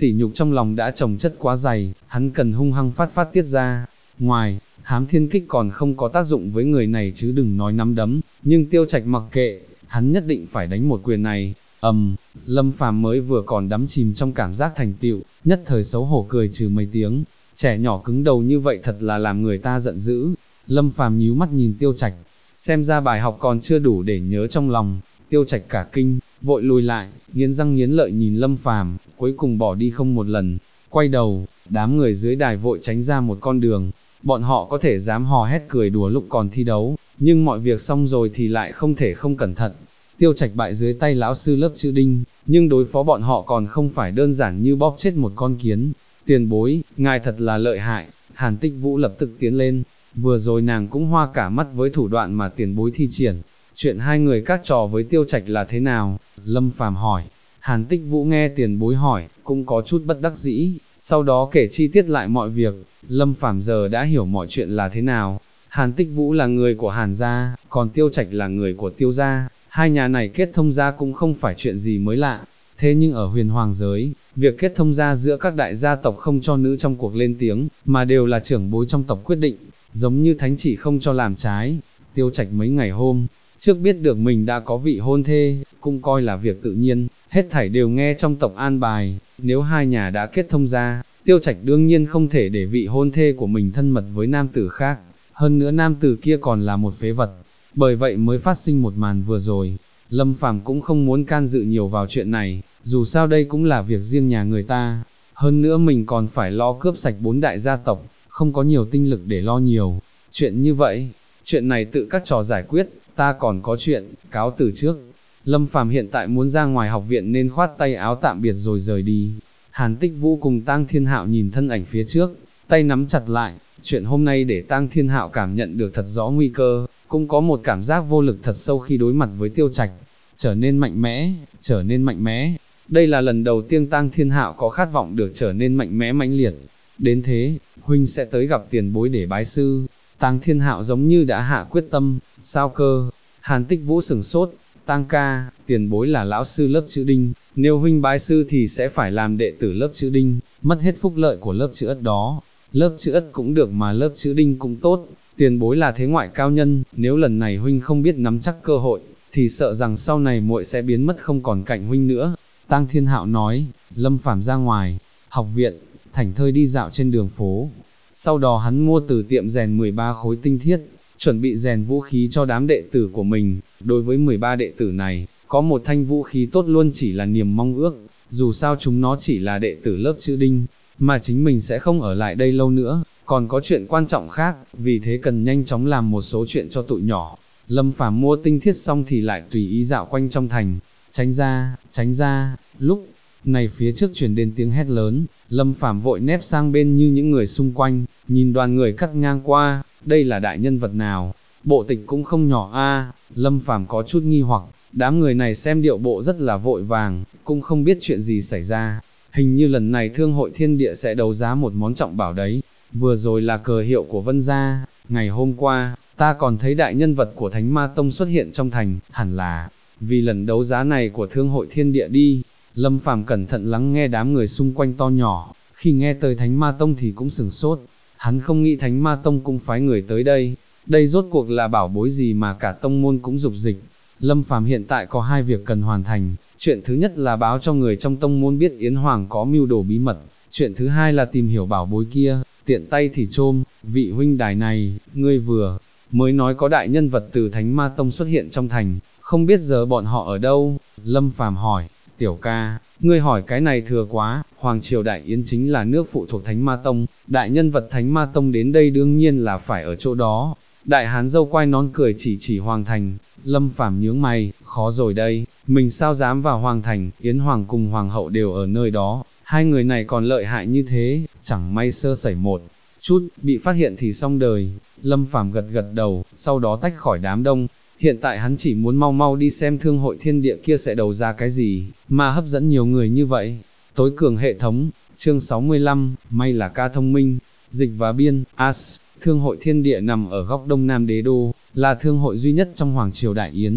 sỉ nhục trong lòng đã chồng chất quá dày, hắn cần hung hăng phát tiết ra. Ngoài, hám thiên kích còn không có tác dụng với người này chứ đừng nói nắm đấm, nhưng Tiêu Trạch mặc kệ, hắn nhất định phải đánh một quyền này. Lâm Phàm mới vừa còn đắm chìm trong cảm giác thành tựu, nhất thời xấu hổ cười trừ mấy tiếng, trẻ nhỏ cứng đầu như vậy thật là làm người ta giận dữ. Lâm Phàm nhíu mắt nhìn Tiêu Trạch, xem ra bài học còn chưa đủ để nhớ trong lòng. Tiêu Trạch cả kinh, vội lùi lại, nghiến răng nghiến lợi nhìn Lâm Phàm, cuối cùng bỏ đi không một lần. Quay đầu, đám người dưới đài vội tránh ra một con đường. Bọn họ có thể dám hò hét cười đùa lúc còn thi đấu, nhưng mọi việc xong rồi thì lại không thể không cẩn thận. Tiêu Trạch bại dưới tay lão sư lớp chữ Đinh, nhưng đối phó bọn họ còn không phải đơn giản như bóp chết một con kiến. Tiền bối, ngài thật là lợi hại. Hàn Tích Vũ lập tức tiến lên, vừa rồi nàng cũng hoa cả mắt với thủ đoạn mà tiền bối thi triển. Chuyện hai người các trò với Tiêu Trạch là thế nào? Lâm Phàm hỏi. Hàn Tích Vũ nghe tiền bối hỏi, cũng có chút bất đắc dĩ, sau đó kể chi tiết lại mọi việc. Lâm Phàm giờ đã hiểu mọi chuyện là thế nào. Hàn Tích Vũ là người của Hàn gia, còn Tiêu Trạch là người của Tiêu gia, hai nhà này kết thông gia cũng không phải chuyện gì mới lạ. Thế nhưng ở huyền hoàng giới, việc kết thông gia giữa các đại gia tộc không cho nữ trong cuộc lên tiếng, mà đều là trưởng bối trong tộc quyết định, giống như thánh chỉ không cho làm trái. Tiêu Trạch mấy ngày hôm trước biết được mình đã có vị hôn thê, cũng coi là việc tự nhiên, hết thảy đều nghe trong tộc an bài. Nếu hai nhà đã kết thông gia, Tiêu Trạch đương nhiên không thể để vị hôn thê của mình thân mật với nam tử khác, hơn nữa nam tử kia còn là một phế vật, bởi vậy mới phát sinh một màn vừa rồi. Lâm Phàm cũng không muốn can dự nhiều vào chuyện này, dù sao đây cũng là việc riêng nhà người ta, hơn nữa mình còn phải lo cướp sạch 4 đại gia tộc, không có nhiều tinh lực để lo nhiều. Chuyện như vậy, chuyện này tự các trò giải quyết, ta còn có chuyện, cáo từ trước. Lâm Phàm hiện tại muốn ra ngoài học viện nên khoát tay áo tạm biệt rồi rời đi. Hàn Tích Vũ cùng Tang Thiên Hạo nhìn thân ảnh phía trước, tay nắm chặt lại. Chuyện hôm nay để Tang Thiên Hạo cảm nhận được thật rõ nguy cơ, cũng có một cảm giác vô lực thật sâu khi đối mặt với Tiêu Trạch. Trở nên mạnh mẽ. Đây là lần đầu tiên Tang Thiên Hạo có khát vọng được trở nên mạnh mẽ mãnh liệt. Đến thế, huynh sẽ tới gặp tiền bối để bái sư. Tang Thiên Hạo giống như đã hạ quyết tâm. Sao cơ? Hàn Tích Vũ sửng sốt. Tang ca, tiền bối là lão sư lớp chữ Đinh, nếu huynh bái sư thì sẽ phải làm đệ tử lớp chữ Đinh, mất hết phúc lợi của lớp chữ Ất đó. Lớp chữ Ất cũng được mà lớp chữ Đinh cũng tốt, tiền bối là thế ngoại cao nhân, nếu lần này huynh không biết nắm chắc cơ hội, thì sợ rằng sau này muội sẽ biến mất không còn cạnh huynh nữa. Tang Thiên Hạo nói. Lâm Phàm ra ngoài học viện, thảnh thơi đi dạo trên đường phố. Sau đó hắn mua từ tiệm rèn 13 khối tinh thiết, chuẩn bị rèn vũ khí cho đám đệ tử của mình. Đối với 13 đệ tử này, có một thanh vũ khí tốt luôn chỉ là niềm mong ước, dù sao chúng nó chỉ là đệ tử lớp chữ Đinh, mà chính mình sẽ không ở lại đây lâu nữa, còn có chuyện quan trọng khác, vì thế cần nhanh chóng làm một số chuyện cho tụi nhỏ. Lâm Phàm mua tinh thiết xong thì lại tùy ý dạo quanh trong thành, tránh ra, lúc này phía trước truyền đến tiếng hét lớn, Lâm Phàm vội nép sang bên như những người xung quanh, nhìn đoàn người cắt ngang qua, đây là đại nhân vật nào, bộ tịch cũng không nhỏ a. Lâm Phàm có chút nghi hoặc, đám người này xem điệu bộ rất là vội vàng, cũng không biết chuyện gì xảy ra, hình như lần này Thương hội Thiên Địa sẽ đấu giá một món trọng bảo đấy, vừa rồi là cờ hiệu của Vân gia, ngày hôm qua, ta còn thấy đại nhân vật của Thánh Ma Tông xuất hiện trong thành, hẳn là vì lần đấu giá này của Thương hội Thiên Địa đi. Lâm Phàm cẩn thận lắng nghe đám người xung quanh to nhỏ, khi nghe tới Thánh Ma Tông thì cũng sửng sốt, hắn không nghĩ Thánh Ma Tông cũng phái người tới đây rốt cuộc là bảo bối gì mà cả tông môn cũng dục dịch. Lâm Phàm hiện tại có 2 việc cần hoàn thành, chuyện thứ nhất là báo cho người trong tông môn biết Yến Hoàng có mưu đồ bí mật, chuyện thứ hai là tìm hiểu bảo bối kia, tiện tay thì chôm, vị huynh đài này, ngươi vừa mới nói có đại nhân vật từ Thánh Ma Tông xuất hiện trong thành, không biết giờ bọn họ ở đâu. Lâm Phàm hỏi. Tiểu ca, ngươi hỏi cái này thừa quá, Hoàng Triều Đại Yến chính là nước phụ thuộc Thánh Ma Tông, đại nhân vật Thánh Ma Tông đến đây đương nhiên là phải ở chỗ đó. Đại hán dâu quai nón cười chỉ Hoàng Thành. Lâm Phàm nhướng mày, khó rồi đây, mình sao dám vào Hoàng Thành, Yến Hoàng cùng Hoàng hậu đều ở nơi đó, hai người này còn lợi hại như thế, chẳng may sơ sẩy một chút, bị phát hiện thì xong đời. Lâm Phàm gật đầu, sau đó tách khỏi đám đông. Hiện tại hắn chỉ muốn mau đi xem Thương hội Thiên Địa kia sẽ đấu ra cái gì, mà hấp dẫn nhiều người như vậy. Tối cường hệ thống, chương 65, may là ca thông minh, dịch và biên, Thương hội Thiên Địa nằm ở góc đông nam đế đô, là thương hội duy nhất trong Hoàng Triều Đại Yến.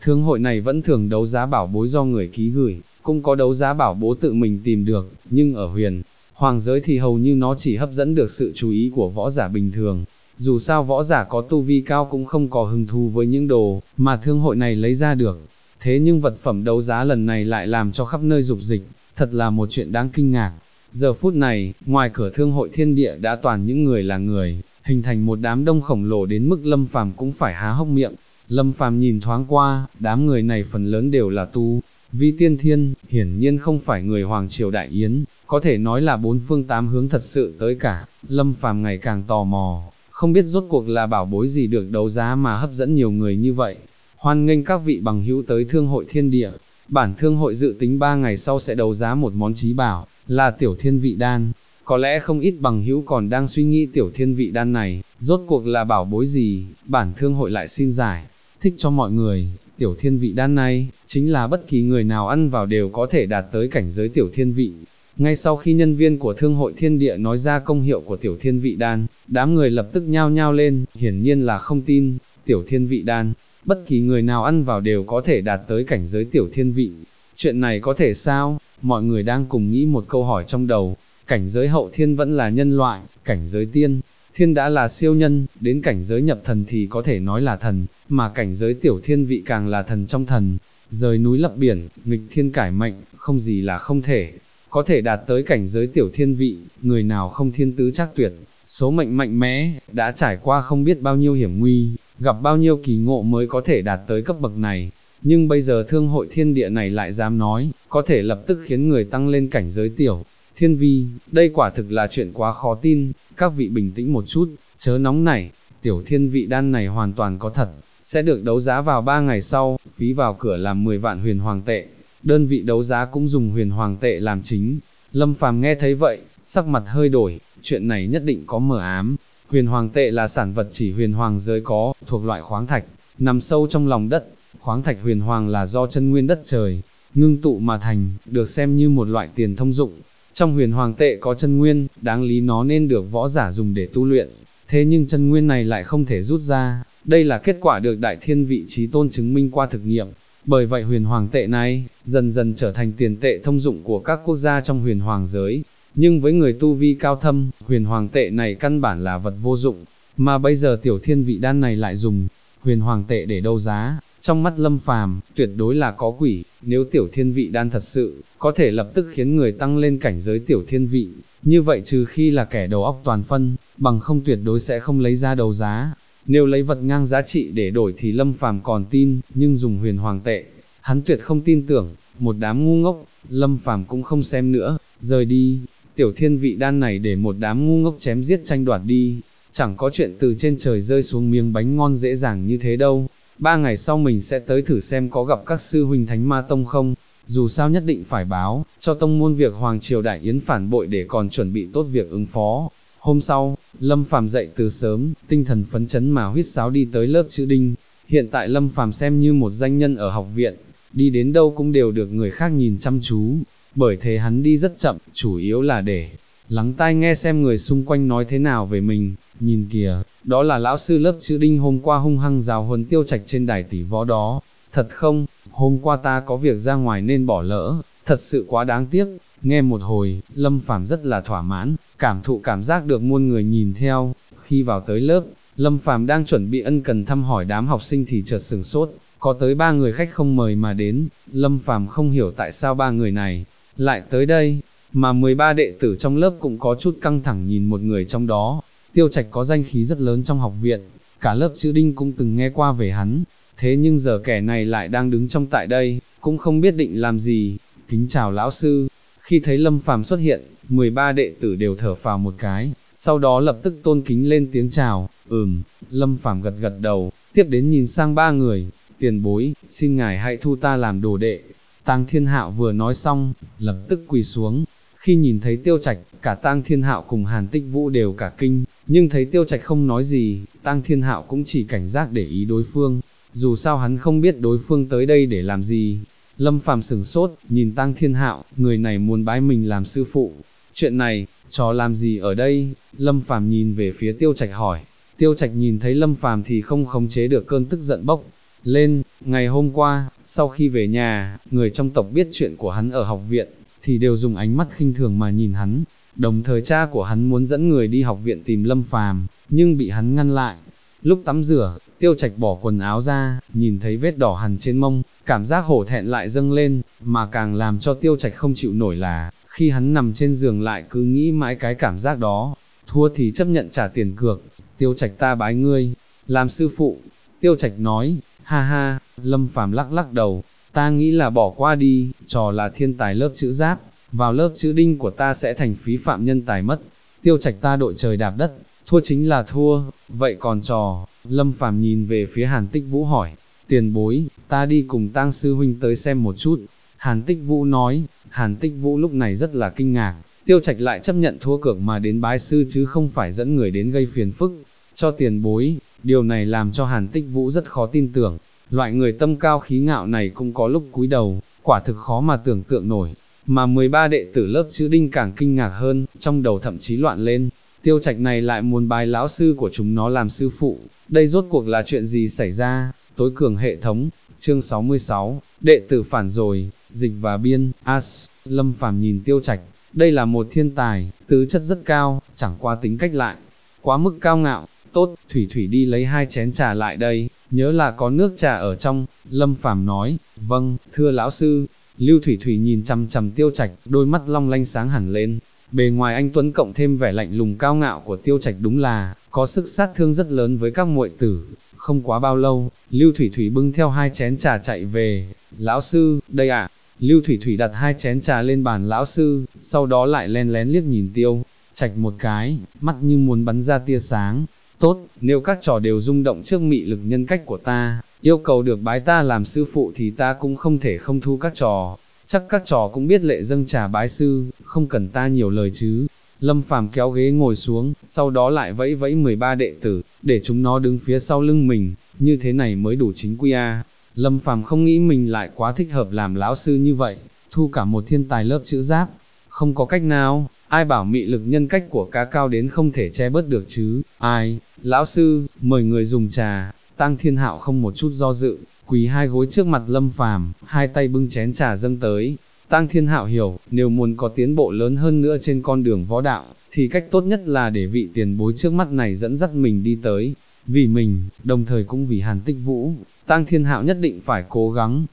Thương hội này vẫn thường đấu giá bảo bối do người ký gửi, cũng có đấu giá bảo bối tự mình tìm được, nhưng ở huyền hoàng giới thì hầu như nó chỉ hấp dẫn được sự chú ý của võ giả bình thường. Dù sao võ giả có tu vi cao cũng không có hứng thú với những đồ mà thương hội này lấy ra được. Thế nhưng vật phẩm đấu giá lần này lại làm cho khắp nơi dục dịch, thật là một chuyện đáng kinh ngạc. Giờ phút này, ngoài cửa thương hội thiên địa đã toàn những người là người, hình thành một đám đông khổng lồ đến mức Lâm Phàm cũng phải há hốc miệng. Lâm Phàm nhìn thoáng qua, đám người này phần lớn đều là tu vi tiên thiên, hiển nhiên không phải người Hoàng Triều Đại Yến, có thể nói là bốn phương tám hướng thật sự tới cả. Lâm Phàm ngày càng tò mò, không biết rốt cuộc là bảo bối gì được đấu giá mà hấp dẫn nhiều người như vậy. Hoan nghênh các vị bằng hữu tới thương hội thiên địa. Bản thương hội dự tính 3 ngày sau sẽ đấu giá một món chí bảo, là tiểu thiên vị đan. Có lẽ không ít bằng hữu còn đang suy nghĩ tiểu thiên vị đan này, rốt cuộc là bảo bối gì, bản thương hội lại xin giải thích cho mọi người. Tiểu thiên vị đan này, chính là bất kỳ người nào ăn vào đều có thể đạt tới cảnh giới tiểu thiên vị. Ngay sau khi nhân viên của thương hội thiên địa nói ra công hiệu của tiểu thiên vị đan, đám người lập tức nhao nhao lên, hiển nhiên là không tin. Tiểu thiên vị đan, bất kỳ người nào ăn vào đều có thể đạt tới cảnh giới tiểu thiên vị. Chuyện này có thể sao? Mọi người đang cùng nghĩ một câu hỏi trong đầu. Cảnh giới hậu thiên vẫn là nhân loại, cảnh giới tiên thiên đã là siêu nhân, đến cảnh giới nhập thần thì có thể nói là thần, mà cảnh giới tiểu thiên vị càng là thần trong thần. Rời núi lập biển, nghịch thiên cải mệnh, không gì là không thể. Có thể đạt tới cảnh giới tiểu thiên vị, người nào không thiên tứ trác tuyệt, số mệnh mạnh mẽ, đã trải qua không biết bao nhiêu hiểm nguy, gặp bao nhiêu kỳ ngộ mới có thể đạt tới cấp bậc này. Nhưng bây giờ thương hội thiên địa này lại dám nói, có thể lập tức khiến người tăng lên cảnh giới tiểu thiên vi, đây quả thực là chuyện quá khó tin. Các vị bình tĩnh một chút, chớ nóng nảy, tiểu thiên vị đan này hoàn toàn có thật, sẽ được đấu giá vào 3 ngày sau, phí vào cửa là 10 vạn huyền hoàng tệ, đơn vị đấu giá cũng dùng huyền hoàng tệ làm chính. Lâm Phàm nghe thấy vậy, sắc mặt hơi đổi, chuyện này nhất định có mờ ám. Huyền hoàng tệ là sản vật chỉ huyền hoàng giới có, thuộc loại khoáng thạch, nằm sâu trong lòng đất. Khoáng thạch huyền hoàng là do chân nguyên đất trời ngưng tụ mà thành, được xem như một loại tiền thông dụng. Trong huyền hoàng tệ có chân nguyên, đáng lý nó nên được võ giả dùng để tu luyện, thế nhưng chân nguyên này lại không thể rút ra. Đây là kết quả được Đại Thiên vị Chí Tôn chứng minh qua thực nghiệm. Bởi vậy huyền hoàng tệ này, dần dần trở thành tiền tệ thông dụng của các quốc gia trong huyền hoàng giới. Nhưng với người tu vi cao thâm, huyền hoàng tệ này căn bản là vật vô dụng, mà bây giờ tiểu thiên vị đan này lại dùng huyền hoàng tệ để đấu giá. Trong mắt Lâm Phàm, tuyệt đối là có quỷ. Nếu tiểu thiên vị đan thật sự có thể lập tức khiến người tăng lên cảnh giới tiểu thiên vị, như vậy trừ khi là kẻ đầu óc toàn phân, bằng không tuyệt đối sẽ không lấy ra đấu giá. Nếu lấy vật ngang giá trị để đổi thì Lâm Phàm còn tin, nhưng dùng huyền hoàng tệ, hắn tuyệt không tin tưởng. Một đám ngu ngốc, Lâm Phàm cũng không xem nữa, rời đi. Tiểu thiên vị đan này để một đám ngu ngốc chém giết tranh đoạt đi, chẳng có chuyện từ trên trời rơi xuống miếng bánh ngon dễ dàng như thế đâu. 3 ngày sau mình sẽ tới thử xem có gặp các sư huynh Thánh Ma Tông không, dù sao nhất định phải báo cho tông môn việc Hoàng Triều Đại Yến phản bội để còn chuẩn bị tốt việc ứng phó. Hôm sau, Lâm Phàm dậy từ sớm, tinh thần phấn chấn mà huýt sáo đi tới lớp chữ đinh. Hiện tại Lâm Phàm xem như một danh nhân ở học viện, đi đến đâu cũng đều được người khác nhìn chăm chú, bởi thế hắn đi rất chậm, chủ yếu là để lắng tai nghe xem người xung quanh nói thế nào về mình. Nhìn kìa, đó là lão sư lớp chữ đinh hôm qua hung hăng giáo huấn Tiêu Trạch trên đài tỷ võ đó. Thật không, hôm qua ta có việc ra ngoài nên bỏ lỡ, thật sự quá đáng tiếc. Nghe một hồi, Lâm Phàm rất là thỏa mãn, cảm thụ cảm giác được muôn người nhìn theo. Khi vào tới lớp, Lâm Phàm đang chuẩn bị ân cần thăm hỏi đám học sinh thì chợt sửng sốt, có tới 3 người khách không mời mà đến. Lâm Phàm không hiểu tại sao 3 người này lại tới đây, mà 13 đệ tử trong lớp cũng có chút căng thẳng nhìn một người trong đó. Tiêu Trạch có danh khí rất lớn trong học viện, cả lớp chữ đinh cũng từng nghe qua về hắn, thế nhưng giờ kẻ này lại đang đứng trong tại đây, cũng không biết định làm gì. Kính chào lão sư. Khi thấy Lâm Phàm xuất hiện, 13 đệ tử đều thở phào một cái, sau đó lập tức tôn kính lên tiếng chào. Lâm Phàm gật gật đầu, tiếp đến nhìn sang 3 người. Tiền bối, xin ngài hãy thu ta làm đồ đệ. Tang Thiên Hạo vừa nói xong, lập tức quỳ xuống. Khi nhìn thấy Tiêu Trạch, cả Tang Thiên Hạo cùng Hàn Tích Vũ đều cả kinh, nhưng thấy Tiêu Trạch không nói gì, Tang Thiên Hạo cũng chỉ cảnh giác để ý đối phương, dù sao hắn không biết đối phương tới đây để làm gì. Lâm Phàm sửng sốt, nhìn Tang Thiên Hạo, người này muốn bái mình làm sư phụ. Chuyện này, trò làm gì ở đây? Lâm Phàm nhìn về phía Tiêu Trạch hỏi. Tiêu Trạch nhìn thấy Lâm Phàm thì không khống chế được cơn tức giận bốc lên. Ngày hôm qua, sau khi về nhà, người trong tộc biết chuyện của hắn ở học viện, thì đều dùng ánh mắt khinh thường mà nhìn hắn. Đồng thời cha của hắn muốn dẫn người đi học viện tìm Lâm Phàm, nhưng bị hắn ngăn lại. Lúc tắm rửa, Tiêu Trạch bỏ quần áo ra, nhìn thấy vết đỏ hằn trên mông, cảm giác hổ thẹn lại dâng lên, mà càng làm cho Tiêu Trạch không chịu nổi là, khi hắn nằm trên giường lại cứ nghĩ mãi cái cảm giác đó, thua thì chấp nhận trả tiền cược. Tiêu Trạch, ta bái ngươi làm sư phụ. Tiêu Trạch nói, ha ha. Lâm Phàm lắc lắc đầu, ta nghĩ là bỏ qua đi, trò là thiên tài lớp chữ giáp, vào lớp chữ đinh của ta sẽ thành phí phạm nhân tài mất. Tiêu Trạch, ta đội trời đạp đất, thua chính là thua, vậy còn trò? Lâm Phàm nhìn về phía Hàn Tích Vũ hỏi, tiền bối, ta đi cùng Tang sư huynh tới xem một chút. Hàn Tích Vũ nói. Hàn Tích Vũ lúc này rất là kinh ngạc, Tiêu Trạch lại chấp nhận thua cược mà đến bái sư chứ không phải dẫn người đến gây phiền phức cho tiền bối. Điều này làm cho Hàn Tích Vũ rất khó tin tưởng, loại người tâm cao khí ngạo này cũng có lúc cúi đầu, quả thực khó mà tưởng tượng nổi. Mà 13 đệ tử lớp chữ đinh càng kinh ngạc hơn, trong đầu thậm chí loạn lên. Tiêu Trạch này lại muốn bái lão sư của chúng nó làm sư phụ, đây rốt cuộc là chuyện gì xảy ra? Tối cường hệ thống, chương 66, đệ tử phản rồi, dịch và biên, as. Lâm Phàm nhìn Tiêu Trạch, đây là một thiên tài, tứ chất rất cao, chẳng qua tính cách lại quá mức cao ngạo. Tốt, Thủy Thủy đi lấy 2 chén trà lại đây, nhớ là có nước trà ở trong. Lâm Phàm nói, vâng, thưa lão sư. Lưu Thủy Thủy nhìn chằm chằm Tiêu Trạch, đôi mắt long lanh sáng hẳn lên. Bề ngoài anh tuấn cộng thêm vẻ lạnh lùng cao ngạo của Tiêu Trạch đúng là có sức sát thương rất lớn với các muội tử. Không quá bao lâu, Lưu Thủy Thủy bưng theo 2 chén trà chạy về. Lão sư, đây ạ. Lưu Thủy Thủy đặt 2 chén trà lên bàn lão sư, sau đó lại len lén liếc nhìn Tiêu Trạch một cái, mắt như muốn bắn ra tia sáng. Tốt, nếu các trò đều rung động trước mị lực nhân cách của ta, yêu cầu được bái ta làm sư phụ thì ta cũng không thể không thu các trò. Chắc các trò cũng biết lệ dâng trà bái sư, không cần ta nhiều lời chứ. Lâm Phàm kéo ghế ngồi xuống, sau đó lại vẫy vẫy 13 đệ tử, để chúng nó đứng phía sau lưng mình, như thế này mới đủ chính quy a. Lâm Phàm không nghĩ mình lại quá thích hợp làm lão sư như vậy, thu cả một thiên tài lớp chữ giáp. Không có cách nào, ai bảo mị lực nhân cách của cá cao đến không thể che bớt được chứ. Ai, lão sư, mời người dùng trà. Tang Thiên Hạo không một chút do dự, quỳ 2 gối trước mặt Lâm Phàm, 2 tay bưng chén trà dâng tới. Tang Thiên Hạo hiểu, nếu muốn có tiến bộ lớn hơn nữa trên con đường võ đạo, thì cách tốt nhất là để vị tiền bối trước mắt này dẫn dắt mình đi tới. Vì mình, đồng thời cũng vì Hàn Tích Vũ, Tang Thiên Hạo nhất định phải cố gắng.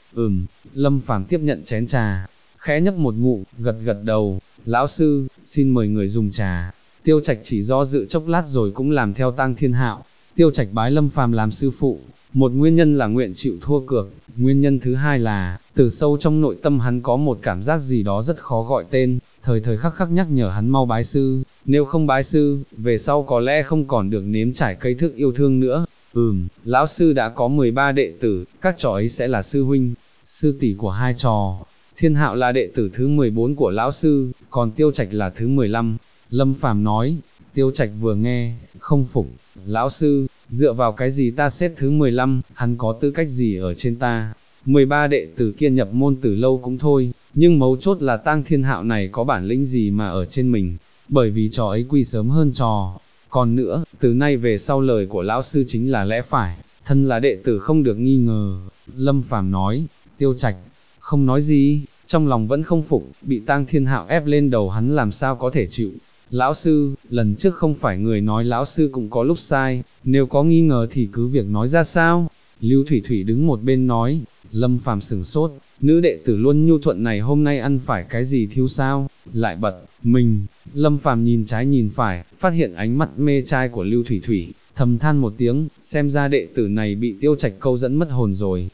Lâm Phàm tiếp nhận chén trà, khẽ nhấp một ngụm, gật gật đầu. Lão sư, xin mời người dùng trà. Tiêu Trạch chỉ do dự chốc lát rồi cũng làm theo Tang Thiên Hạo. Tiêu Trạch bái Lâm Phàm làm sư phụ, một nguyên nhân là nguyện chịu thua cược, nguyên nhân thứ hai là, từ sâu trong nội tâm hắn có một cảm giác gì đó rất khó gọi tên, thời thời khắc khắc nhắc nhở hắn mau bái sư, nếu không bái sư, về sau có lẽ không còn được nếm trải cây thức yêu thương nữa. Lão sư đã có 13 đệ tử, các trò ấy sẽ là sư huynh, sư tỷ của 2 trò. Thiên Hạo là đệ tử thứ 14 của lão sư, còn Tiêu Trạch là thứ 15. Lâm Phàm nói. Tiêu Trạch vừa nghe, không phục, lão sư, dựa vào cái gì ta xếp thứ 15, hắn có tư cách gì ở trên ta? 13 đệ tử kia nhập môn từ lâu cũng thôi, nhưng mấu chốt là Tang Thiên Hạo này có bản lĩnh gì mà ở trên mình, bởi vì trò ấy quy sớm hơn trò. Còn nữa, từ nay về sau lời của lão sư chính là lẽ phải, thân là đệ tử không được nghi ngờ. Lâm Phàm nói. Tiêu Trạch không nói gì, trong lòng vẫn không phục, bị Tang Thiên Hạo ép lên đầu hắn làm sao có thể chịu. Lão sư, lần trước không phải người nói lão sư cũng có lúc sai, nếu có nghi ngờ thì cứ việc nói ra sao. Lưu Thủy Thủy đứng một bên nói. Lâm Phàm sửng sốt, nữ đệ tử luôn nhu thuận này hôm nay ăn phải cái gì thiếu sao, lại bật mình. Lâm Phàm nhìn trái nhìn phải, phát hiện ánh mắt mê trai của Lưu Thủy Thủy, thầm than một tiếng, xem ra đệ tử này bị Tiêu Trạch câu dẫn mất hồn rồi.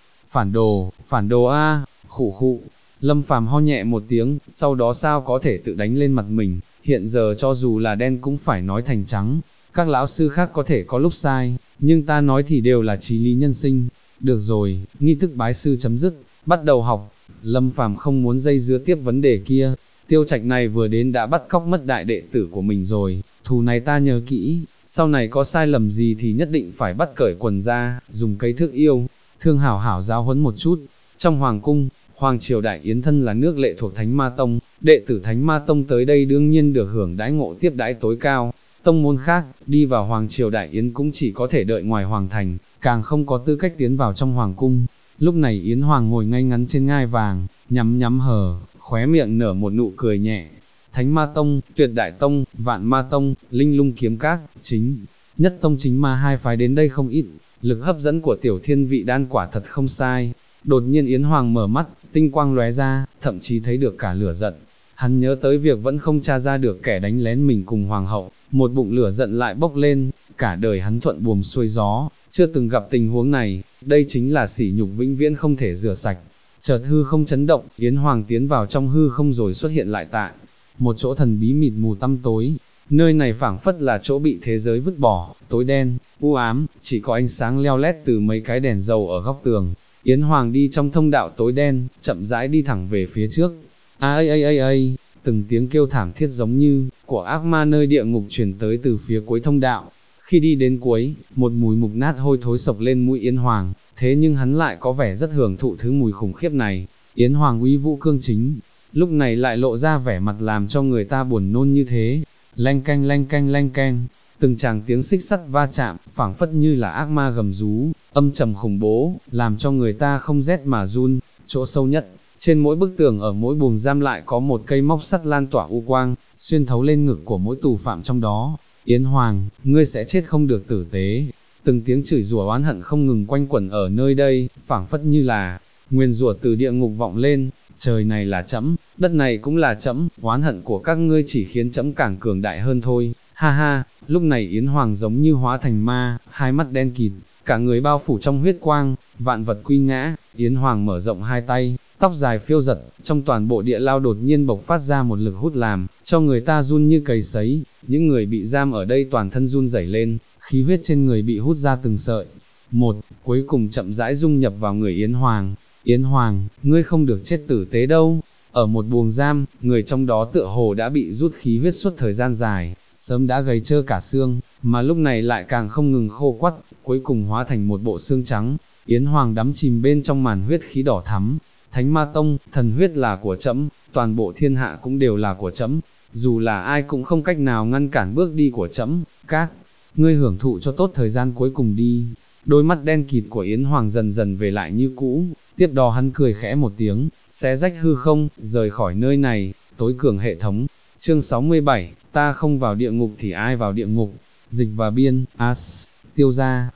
Phản đồ a, khụ khụ. Lâm Phàm ho nhẹ một tiếng, sau đó sao có thể tự đánh lên mặt mình, hiện giờ cho dù là đen cũng phải nói thành trắng. Các lão sư khác có thể có lúc sai, nhưng ta nói thì đều là chí lý nhân sinh. Được rồi, nghi thức bái sư chấm dứt, bắt đầu học. Lâm Phàm không muốn dây dưa tiếp vấn đề kia. Tiêu Trạch này vừa đến đã bắt cóc mất đại đệ tử của mình rồi, thù này ta nhớ kỹ, sau này có sai lầm gì thì nhất định phải bắt cởi quần ra, dùng cây thước yêu thương hảo hảo giáo huấn một chút. Trong hoàng cung, Hoàng triều Đại Yến thân là nước lệ thuộc Thánh Ma Tông, đệ tử Thánh Ma Tông tới đây đương nhiên được hưởng đãi ngộ tiếp đãi tối cao. tông môn khác, đi vào Hoàng Triều Đại Yến cũng chỉ có thể đợi ngoài Hoàng Thành, càng không có tư cách tiến vào trong Hoàng Cung. Lúc này Yến Hoàng ngồi ngay ngắn trên ngai vàng, nhắm hờ, khóe miệng nở một nụ cười nhẹ. Thánh Ma Tông, Tuyệt Đại Tông, Vạn Ma Tông, Linh Lung Kiếm Các, chính nhất tông chính ma hai phái đến đây không ít, lực hấp dẫn của tiểu thiên vị đan quả thật không sai. Đột nhiên Yến Hoàng mở mắt, tinh quang lóe ra, thậm chí thấy được cả lửa giận. Hắn nhớ tới việc vẫn không tra ra được kẻ đánh lén mình cùng Hoàng hậu, một bụng lửa giận lại bốc lên, cả đời hắn thuận buồm xuôi gió, chưa từng gặp tình huống này, đây chính là sỉ nhục vĩnh viễn không thể rửa sạch. Chợt hư không chấn động, Yến Hoàng tiến vào trong hư không rồi xuất hiện lại tại một chỗ thần bí mịt mù tăm tối. Nơi này phảng phất là chỗ bị thế giới vứt bỏ, tối đen, u ám, chỉ có ánh sáng leo lét từ mấy cái đèn dầu ở góc tường. Yến Hoàng đi trong thông đạo tối đen, chậm rãi đi thẳng về phía trước. Ai, từng tiếng kêu thảm thiết giống như của ác ma nơi địa ngục truyền tới từ phía cuối thông đạo. Khi đi đến cuối, một mùi mục nát hôi thối sộc lên mũi Yến Hoàng, thế nhưng hắn lại có vẻ rất hưởng thụ thứ mùi khủng khiếp này. Yến Hoàng uy vũ cương chính, lúc này lại lộ ra vẻ mặt làm cho người ta buồn nôn như thế. Lanh canh, từng tràng tiếng xích sắt va chạm, phảng phất như là ác ma gầm rú, âm trầm khủng bố, làm cho người ta không rét mà run. Chỗ sâu nhất, trên mỗi bức tường ở mỗi buồng giam lại có một cây móc sắt lan tỏa u quang, xuyên thấu lên ngực của mỗi tù phạm trong đó. Yến Hoàng, ngươi sẽ chết không được tử tế. Từng tiếng chửi rủa oán hận không ngừng quanh quẩn ở nơi đây, phảng phất như là nguyền rủa từ địa ngục vọng lên. Trời này là trẫm, đất này cũng là trẫm, oán hận của các ngươi chỉ khiến trẫm càng cường đại hơn thôi. Ha ha, lúc này Yến Hoàng giống như hóa thành ma, hai mắt đen kịt, cả người bao phủ trong huyết quang, vạn vật quy ngã. Yến Hoàng mở rộng hai tay, tóc dài phiêu giật, trong toàn bộ địa lao đột nhiên bộc phát ra một lực hút làm cho người ta run như cầy sấy. Những người bị giam ở đây toàn thân run rẩy lên, khí huyết trên người bị hút ra từng sợi một, cuối cùng chậm rãi dung nhập vào người Yến Hoàng. Yến Hoàng, ngươi không được chết tử tế đâu. Ở một buồng giam, người trong đó tựa hồ đã bị rút khí huyết suốt thời gian dài, sớm đã gầy trơ cả xương, mà lúc này lại càng không ngừng khô quắt, cuối cùng hóa thành một bộ xương trắng. Yến Hoàng đắm chìm bên trong màn huyết khí đỏ thắm. Thánh Ma Tông, thần huyết là của trẫm, toàn bộ thiên hạ cũng đều là của trẫm, dù là ai cũng không cách nào ngăn cản bước đi của trẫm. Các ngươi hưởng thụ cho tốt thời gian cuối cùng đi. Đôi mắt đen kịt của Yến Hoàng dần dần về lại như cũ, tiếp đó hắn cười khẽ một tiếng, xé rách hư không, rời khỏi nơi này. Tối cường hệ thống. Chương 67, ta không vào địa ngục thì ai vào địa ngục. Dịch và biên, Tiêu gia,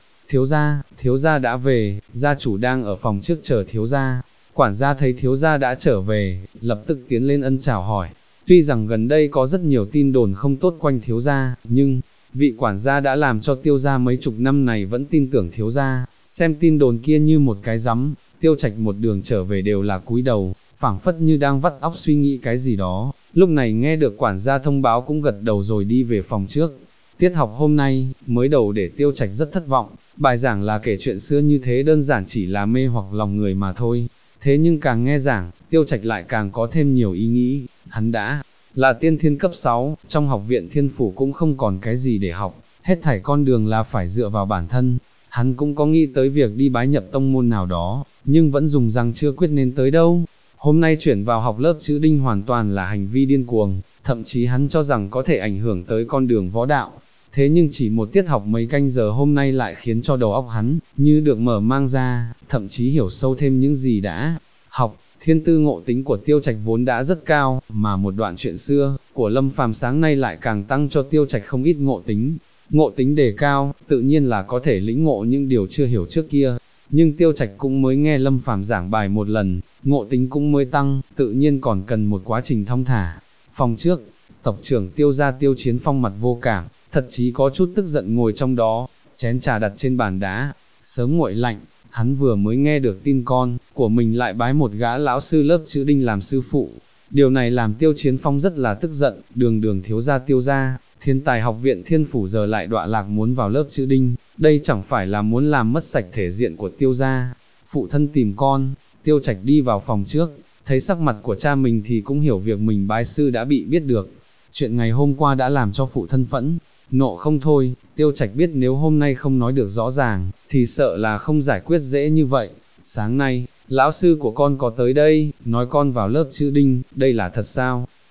thiếu gia đã về, gia chủ đang ở phòng trước chờ thiếu gia. Quản gia thấy thiếu gia đã trở về, lập tức tiến lên ân chào hỏi. Tuy rằng gần đây có rất nhiều tin đồn không tốt quanh thiếu gia, nhưng vị quản gia đã làm cho Tiêu gia mấy chục năm này vẫn tin tưởng thiếu gia. Xem tin đồn kia như một cái rắm, Tiêu Trạch một đường trở về đều là cúi đầu, phảng phất như đang vắt óc suy nghĩ cái gì đó. Lúc này nghe được quản gia thông báo cũng gật đầu rồi đi về phòng trước. Tiết học hôm nay, mới đầu để Tiêu Trạch rất thất vọng, bài giảng là kể chuyện xưa như thế đơn giản chỉ là mê hoặc lòng người mà thôi. Thế nhưng càng nghe giảng, Tiêu Trạch lại càng có thêm nhiều ý nghĩ. Hắn đã là tiên thiên cấp 6, trong học viện thiên phủ cũng không còn cái gì để học, hết thảy con đường là phải dựa vào bản thân. Hắn cũng có nghĩ tới việc đi bái nhập tông môn nào đó, nhưng vẫn dùng rằng chưa quyết nên tới đâu. Hôm nay chuyển vào học lớp chữ đinh hoàn toàn là hành vi điên cuồng, thậm chí hắn cho rằng có thể ảnh hưởng tới con đường võ đạo. Thế nhưng chỉ một tiết học mấy canh giờ hôm nay lại khiến cho đầu óc hắn như được mở mang ra, thậm chí hiểu sâu thêm những gì đã học. Thiên tư ngộ tính của Tiêu Trạch vốn đã rất cao, mà một đoạn chuyện xưa của Lâm Phàm sáng nay lại càng tăng cho Tiêu Trạch không ít ngộ tính. Ngộ tính đề cao, tự nhiên là có thể lĩnh ngộ những điều chưa hiểu trước kia. Nhưng Tiêu Trạch cũng mới nghe Lâm Phàm giảng bài một lần, ngộ tính cũng mới tăng, tự nhiên còn cần một quá trình thong thả. Phòng trước, tộc trưởng Tiêu gia Tiêu Chiến Phong mặt vô cảm, thật chí có chút tức giận ngồi trong đó, chén trà đặt trên bàn đá, sớm nguội lạnh. Hắn vừa mới nghe được tin con của mình lại bái một gã lão sư lớp chữ đinh làm sư phụ. Điều này làm Tiêu Chiến Phong rất là tức giận, đường thiếu gia Tiêu gia, thiên tài học viện thiên phủ giờ lại đọa lạc muốn vào lớp chữ đinh, đây chẳng phải là muốn làm mất sạch thể diện của Tiêu gia. Phụ thân tìm con. Tiêu Trạch đi vào phòng trước, thấy sắc mặt của cha mình thì cũng hiểu việc mình bái sư đã bị biết được. Chuyện ngày hôm qua đã làm cho phụ thân phẫn nộ không thôi. Tiêu Trạch biết nếu hôm nay không nói được rõ ràng, thì sợ là không giải quyết dễ như vậy. Sáng nay, lão sư của con có tới đây, nói con vào lớp chữ đinh, đây là thật sao?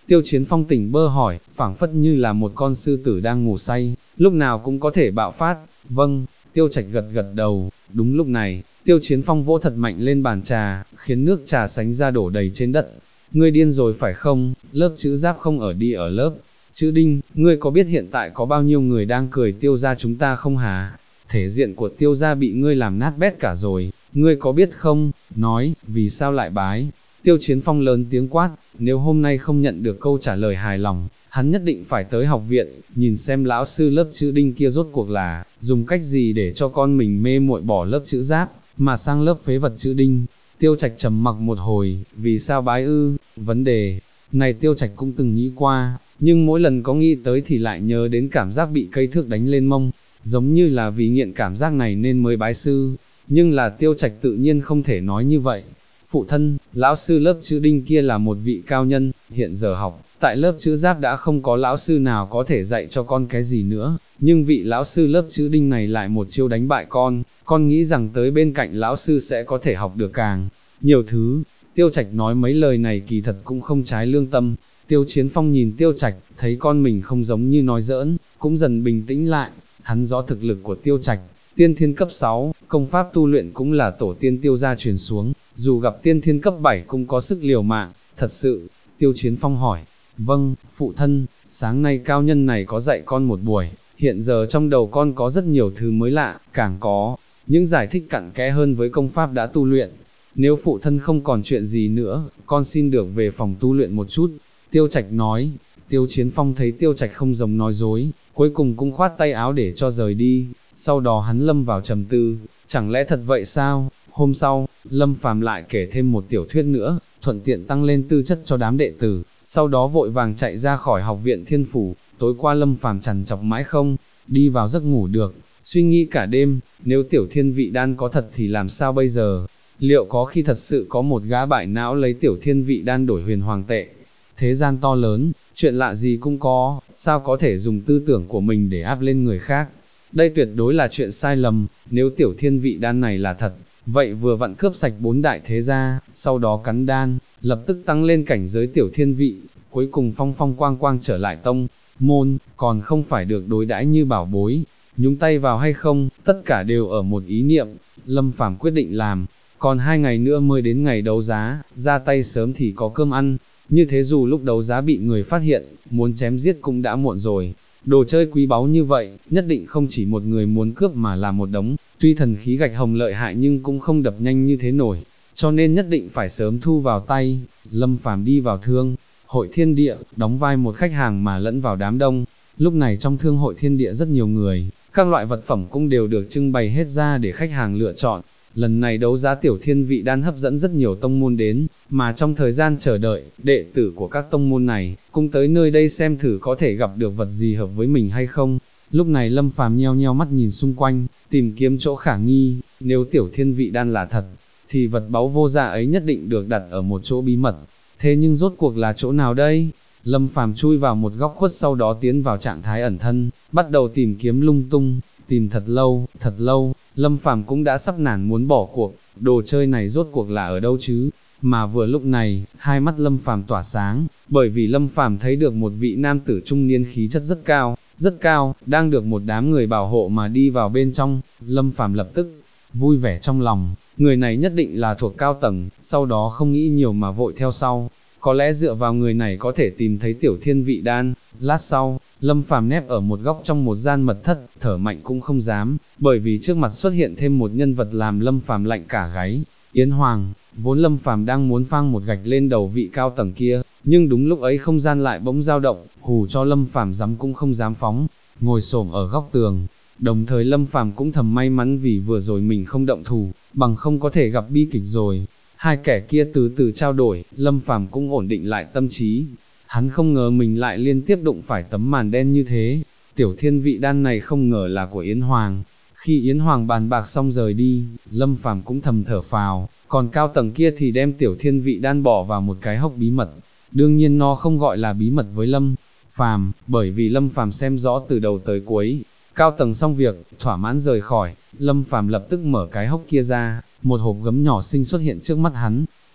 Tiêu Chiến Phong tỉnh bơ hỏi, phảng phất như là một con sư tử đang ngủ say, lúc nào cũng có thể bạo phát. Vâng, Tiêu Trạch gật gật đầu. Đúng lúc này, Tiêu Chiến Phong vỗ thật mạnh lên bàn trà, khiến nước trà sánh ra đổ đầy trên đất. Ngươi điên rồi phải không, lớp chữ Giáp không ở đi ở lớp chữ Đinh, ngươi có biết hiện tại có bao nhiêu người đang cười Tiêu gia chúng ta không hả? Thể diện của Tiêu gia bị ngươi làm nát bét cả rồi, ngươi có biết không? Nói, vì sao lại bái? Tiêu Chiến Phong lớn tiếng quát, nếu hôm nay không nhận được câu trả lời hài lòng, hắn nhất định phải tới học viện, nhìn xem lão sư lớp chữ Đinh kia rốt cuộc là, dùng cách gì để cho con mình mê muội bỏ lớp chữ Giáp, mà sang lớp phế vật chữ Đinh. Tiêu Trạch trầm mặc một hồi, vì sao bái ư? Vấn đề này Tiêu Trạch cũng từng nghĩ qua, nhưng mỗi lần có nghĩ tới thì lại nhớ đến cảm giác bị cây thước đánh lên mông, giống như là vì nghiện cảm giác này nên mới bái sư, nhưng là Tiêu Trạch tự nhiên không thể nói như vậy. Phụ thân, lão sư lớp chữ Đinh kia là một vị cao nhân, hiện giờ học, tại lớp chữ Giáp đã không có lão sư nào có thể dạy cho con cái gì nữa, nhưng vị lão sư lớp chữ Đinh này lại một chiêu đánh bại con nghĩ rằng tới bên cạnh lão sư sẽ có thể học được càng nhiều thứ. Tiêu Trạch nói mấy lời này kỳ thật cũng không trái lương tâm. Tiêu Chiến Phong nhìn Tiêu Trạch, thấy con mình không giống như nói giỡn, cũng dần bình tĩnh lại, hắn rõ thực lực của Tiêu Trạch. Tiên thiên cấp 6, công pháp tu luyện cũng là tổ tiên Tiêu gia truyền xuống, dù gặp tiên thiên cấp 7 cũng có sức liều mạng, thật sự. Tiêu Chiến Phong hỏi, vâng, phụ thân, sáng nay cao nhân này có dạy con một buổi, hiện giờ trong đầu con có rất nhiều thứ mới lạ, càng có những giải thích cặn kẽ hơn với công pháp đã tu luyện. Nếu phụ thân không còn chuyện gì nữa, con xin được về phòng tu luyện một chút. Tiêu Trạch nói. Tiêu Chiến Phong thấy Tiêu Trạch không giống nói dối, cuối cùng cũng khoát tay áo để cho rời đi. Sau đó hắn lâm vào trầm tư, chẳng lẽ thật vậy sao? Hôm sau, Lâm Phàm lại kể thêm một tiểu thuyết nữa, thuận tiện tăng lên tư chất cho đám đệ tử, sau đó vội vàng chạy ra khỏi học viện Thiên Phủ. Tối qua Lâm Phàm trằn trọc mãi không đi vào giấc ngủ được, suy nghĩ cả đêm, nếu tiểu thiên vị đan có thật thì làm sao bây giờ? Liệu có khi thật sự có một gã bại não lấy tiểu thiên vị đan đổi huyền hoàng tệ? Thế gian to lớn, chuyện lạ gì cũng có, sao có thể dùng tư tưởng của mình để áp lên người khác? Đây tuyệt đối là chuyện sai lầm, nếu tiểu thiên vị đan này là thật, vậy vừa vặn cướp sạch 4 đại thế gia, sau đó cắn đan, lập tức tăng lên cảnh giới tiểu thiên vị, cuối cùng phong phong quang quang trở lại tông môn, còn không phải được đối đãi như bảo bối. Nhúng tay vào hay không, tất cả đều ở một ý niệm. Lâm Phàm quyết định làm, còn 2 ngày nữa mới đến ngày đấu giá, ra tay sớm thì có cơm ăn, như thế dù lúc đấu giá bị người phát hiện, muốn chém giết cũng đã muộn rồi. Đồ chơi quý báu như vậy, nhất định không chỉ một người muốn cướp mà là một đống, tuy thần khí gạch hồng lợi hại nhưng cũng không đập nhanh như thế nổi, cho nên nhất định phải sớm thu vào tay. Lâm Phàm đi vào thương hội thiên địa, đóng vai một khách hàng mà lẫn vào đám đông. Lúc này trong thương hội thiên địa rất nhiều người, các loại vật phẩm cũng đều được trưng bày hết ra để khách hàng lựa chọn. Lần này đấu giá tiểu thiên vị đan hấp dẫn rất nhiều tông môn đến, mà trong thời gian chờ đợi, đệ tử của các tông môn này, cũng tới nơi đây xem thử có thể gặp được vật gì hợp với mình hay không. Lúc này Lâm Phàm nheo nheo mắt nhìn xung quanh, tìm kiếm chỗ khả nghi, nếu tiểu thiên vị đan là thật, thì vật báu vô giá ấy nhất định được đặt ở một chỗ bí mật. Thế nhưng rốt cuộc là chỗ nào đây? Lâm Phàm chui vào một góc khuất sau đó tiến vào trạng thái ẩn thân, bắt đầu tìm kiếm lung tung, tìm thật lâu, Lâm Phàm cũng đã sắp nản muốn bỏ cuộc, đồ chơi này rốt cuộc là ở đâu chứ? Mà vừa lúc này, hai mắt Lâm Phàm tỏa sáng, bởi vì Lâm Phàm thấy được một vị nam tử trung niên khí chất rất cao, đang được một đám người bảo hộ mà đi vào bên trong. Lâm Phàm lập tức vui vẻ trong lòng, người này nhất định là thuộc cao tầng, sau đó không nghĩ nhiều mà vội theo sau. Có lẽ dựa vào người này có thể tìm thấy tiểu thiên vị đan. Lát sau, Lâm Phàm nép ở một góc trong một gian mật thất, thở mạnh cũng không dám, bởi vì trước mặt xuất hiện thêm một nhân vật làm Lâm Phàm lạnh cả gáy. Yến Hoàng, vốn Lâm Phàm đang muốn phang một gạch lên đầu vị cao tầng kia, nhưng đúng lúc ấy không gian lại bỗng dao động, hù cho Lâm Phàm dám cũng không dám phóng, ngồi xổm ở góc tường. Đồng thời Lâm Phàm cũng thầm may mắn vì vừa rồi mình không động thủ, bằng không có thể gặp bi kịch rồi. Hai kẻ kia từ từ trao đổi, Lâm Phàm cũng ổn định lại tâm trí. Hắn không ngờ mình lại liên tiếp đụng phải tấm màn đen như thế. Tiểu thiên vị đan này không ngờ là của Yến Hoàng. Khi Yến Hoàng bàn bạc xong rời đi, Lâm Phàm cũng thầm thở phào, còn cao tầng kia thì đem tiểu thiên vị đan bỏ vào một cái hốc bí mật. Đương nhiên nó không gọi là bí mật với Lâm Phàm, bởi vì Lâm Phàm xem rõ từ đầu tới cuối. Cao tầng xong việc, thỏa mãn rời khỏi, Lâm Phàm lập tức mở cái hốc kia ra, một hộp gấm nhỏ xinh xuất hiện trước mắt hắn.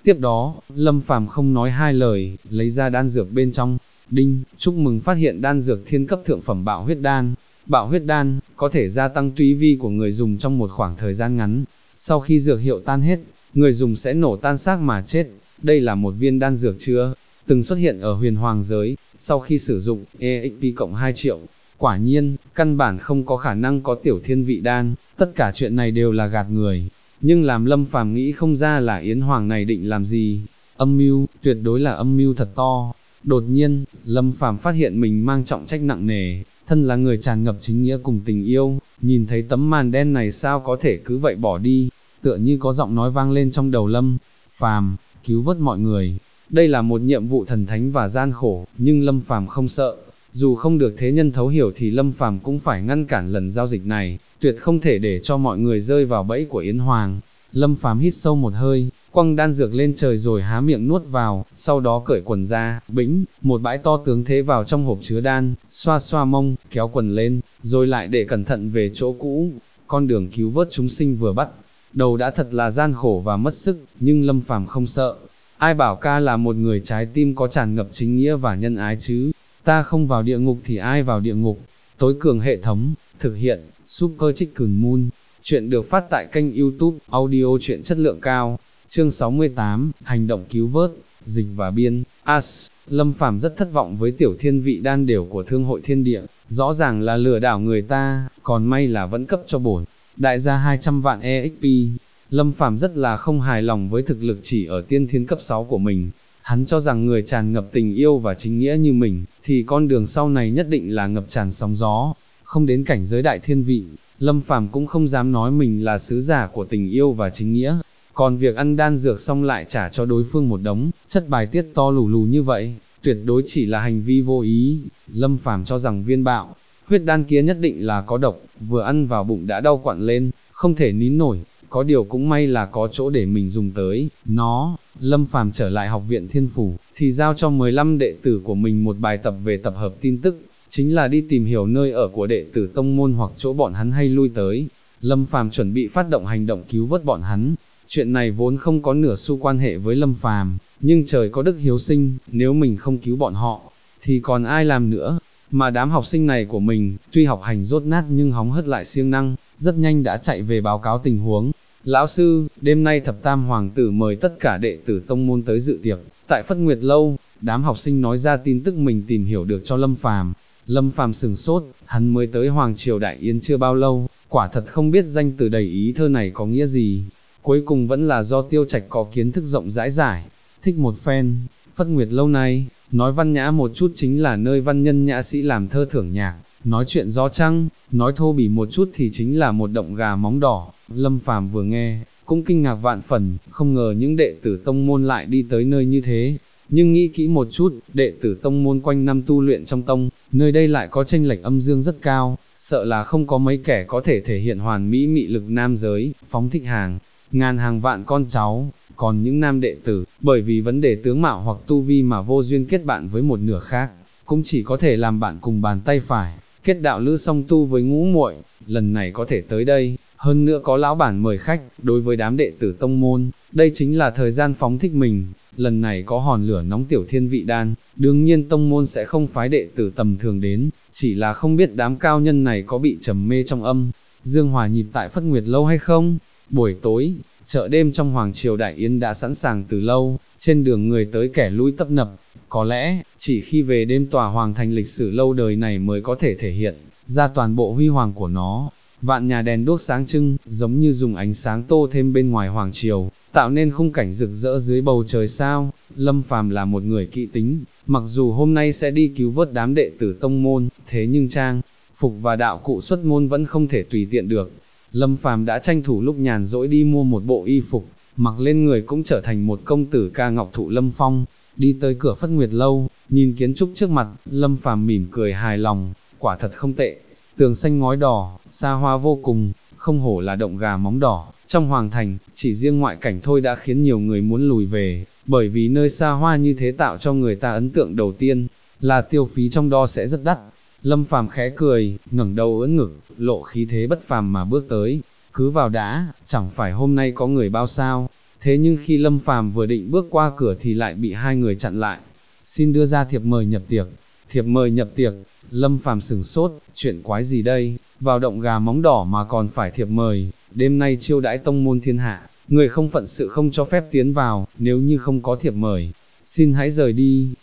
Tiếp đó, Lâm Phàm không nói hai lời, lấy ra đan dược bên trong, đinh, chúc mừng phát hiện đan dược thiên cấp thượng phẩm bạo huyết đan. Bạo huyết đan, có thể gia tăng túy vi của người dùng trong một khoảng thời gian ngắn. Sau khi dược hiệu tan hết, người dùng sẽ nổ tan xác mà chết. Đây là một viên đan dược chưa từng xuất hiện ở huyền hoàng giới, sau khi sử dụng, EXP cộng 2 triệu. Quả nhiên, căn bản không có khả năng có tiểu thiên vị đan, tất cả chuyện này đều là gạt người. Nhưng làm Lâm Phàm nghĩ không ra là Yến Hoàng này định làm gì. Âm mưu, tuyệt đối là âm mưu thật to. Đột nhiên, Lâm Phàm phát hiện mình mang trọng trách nặng nề, thân là người tràn ngập chính nghĩa cùng tình yêu, nhìn thấy tấm màn đen này sao có thể cứ vậy bỏ đi, tựa như có giọng nói vang lên trong đầu Lâm Phàm, cứu vớt mọi người. Đây là một nhiệm vụ thần thánh và gian khổ, nhưng Lâm Phàm không sợ, dù không được thế nhân thấu hiểu thì Lâm Phàm cũng phải ngăn cản lần giao dịch này, tuyệt không thể để cho mọi người rơi vào bẫy của Yến Hoàng. Lâm Phàm hít sâu một hơi, quăng đan dược lên trời rồi há miệng nuốt vào, sau đó cởi quần ra, bĩnh, một bãi to tướng thế vào trong hộp chứa đan, xoa xoa mông, kéo quần lên, rồi lại để cẩn thận về chỗ cũ. Con đường cứu vớt chúng sinh vừa bắt đầu đã thật là gian khổ và mất sức, nhưng Lâm Phàm không sợ. Ai bảo ca là một người trái tim có tràn ngập chính nghĩa và nhân ái chứ, ta không vào địa ngục thì ai vào địa ngục. Tối cường hệ thống, thực hiện, Super Chicken Moon. Chuyện được phát tại kênh YouTube, audio truyện chất lượng cao. Chương 68, hành động cứu vớt, dịch và biên, As. Lâm Phàm rất thất vọng với tiểu thiên vị đan đều của thương hội thiên địa, rõ ràng là lừa đảo người ta, còn may là vẫn cấp cho bổn đại gia 200 vạn EXP. Lâm Phàm rất là không hài lòng với thực lực chỉ ở tiên thiên cấp 6 của mình. Hắn cho rằng người tràn ngập tình yêu và chính nghĩa như mình, thì con đường sau này nhất định là ngập tràn sóng gió, không đến cảnh giới đại thiên vị. Lâm Phàm cũng không dám nói mình là sứ giả của tình yêu và chính nghĩa, còn việc ăn đan dược xong lại trả cho đối phương một đống chất bài tiết to lù lù như vậy, tuyệt đối chỉ là hành vi vô ý. Lâm Phàm cho rằng viên bạo huyết đan kia nhất định là có độc, vừa ăn vào bụng đã đau quặn lên, không thể nín nổi. Có điều cũng may là có chỗ để mình dùng tới nó. Lâm Phàm trở lại học viện Thiên Phủ, thì giao cho 15 đệ tử của mình một bài tập về tập hợp tin tức, chính là đi tìm hiểu nơi ở của đệ tử tông môn hoặc chỗ bọn hắn hay lui tới. Lâm Phàm chuẩn bị phát động hành động cứu vớt bọn hắn. Chuyện này vốn không có nửa xu quan hệ với Lâm Phàm, nhưng trời có đức hiếu sinh, nếu mình không cứu bọn họ, thì còn ai làm nữa. Mà đám học sinh này của mình, tuy học hành dốt nát nhưng hóng hớt lại siêng năng, rất nhanh đã chạy về báo cáo tình huống. Lão sư, đêm nay thập tam hoàng tử mời tất cả đệ tử tông môn tới dự tiệc, tại Phất Nguyệt Lâu. Đám học sinh nói ra tin tức mình tìm hiểu được cho Lâm Phàm. Lâm Phàm sửng sốt, hắn mới tới Hoàng Triều Đại Yên chưa bao lâu, quả thật không biết danh từ đầy ý thơ này có nghĩa gì. Cuối cùng vẫn là do Tiêu Trạch có kiến thức rộng rãi giải, thích một phen. Phất Nguyệt Lâu này, nói văn nhã một chút chính là nơi văn nhân nhã sĩ làm thơ thưởng nhạc, nói chuyện gió trăng, nói thô bỉ một chút thì chính là một động gà móng đỏ. Lâm Phàm vừa nghe, cũng kinh ngạc vạn phần, không ngờ những đệ tử tông môn lại đi tới nơi như thế. Nhưng nghĩ kỹ một chút, đệ tử tông môn quanh năm tu luyện trong tông, nơi đây lại có chênh lệch âm dương rất cao, sợ là không có mấy kẻ có thể thể hiện hoàn mỹ mị lực nam giới, phóng thích hàng ngàn hàng vạn con cháu. Còn những nam đệ tử, bởi vì vấn đề tướng mạo hoặc tu vi mà vô duyên kết bạn với một nửa khác, cũng chỉ có thể làm bạn cùng bàn tay phải, kết đạo lữ song tu với ngũ muội. Lần này có thể tới đây, hơn nữa có lão bản mời khách, đối với đám đệ tử tông môn, đây chính là thời gian phóng thích mình. Lần này có hòn lửa nóng tiểu thiên vị đan, đương nhiên tông môn sẽ không phái đệ tử tầm thường đến, chỉ là không biết đám cao nhân này có bị trầm mê trong âm dương hòa nhịp tại Phất Nguyệt Lâu hay không. Buổi tối, chợ đêm trong Hoàng Triều Đại Yên đã sẵn sàng từ lâu, trên đường người tới kẻ lui tấp nập. Có lẽ, chỉ khi về đêm tòa hoàng thành lịch sử lâu đời này mới có thể thể hiện ra toàn bộ huy hoàng của nó. Vạn nhà đèn đuốc sáng trưng, giống như dùng ánh sáng tô thêm bên ngoài Hoàng Triều, tạo nên khung cảnh rực rỡ dưới bầu trời sao. Lâm Phàm là một người kỹ tính, mặc dù hôm nay sẽ đi cứu vớt đám đệ tử tông môn, thế nhưng trang phục và đạo cụ xuất môn vẫn không thể tùy tiện được. Lâm Phàm đã tranh thủ lúc nhàn rỗi đi mua một bộ y phục, mặc lên người cũng trở thành một công tử ca ngọc thụ lâm phong. Đi tới cửa Phất Nguyệt Lâu, nhìn kiến trúc trước mặt, Lâm Phàm mỉm cười hài lòng, quả thật không tệ. Tường xanh ngói đỏ, xa hoa vô cùng, không hổ là động gà móng đỏ. Trong hoàng thành, chỉ riêng ngoại cảnh thôi đã khiến nhiều người muốn lùi về, bởi vì nơi xa hoa như thế tạo cho người ta ấn tượng đầu tiên là tiêu phí trong đó sẽ rất đắt. Lâm Phàm khẽ cười, ngẩng đầu ưỡn ngực, lộ khí thế bất phàm mà bước tới. Cứ vào đã, chẳng phải hôm nay có người bao sao. thế nhưng khi Lâm Phàm vừa định bước qua cửa thì lại bị hai người chặn lại. Xin đưa ra thiệp mời nhập tiệc. Thiệp mời nhập tiệc, Lâm Phàm sửng sốt, chuyện quái gì đây, vào động gà móng đỏ mà còn phải thiệp mời, đêm nay chiêu đãi tông môn thiên hạ, người không phận sự không cho phép tiến vào, nếu như không có thiệp mời, xin hãy rời đi,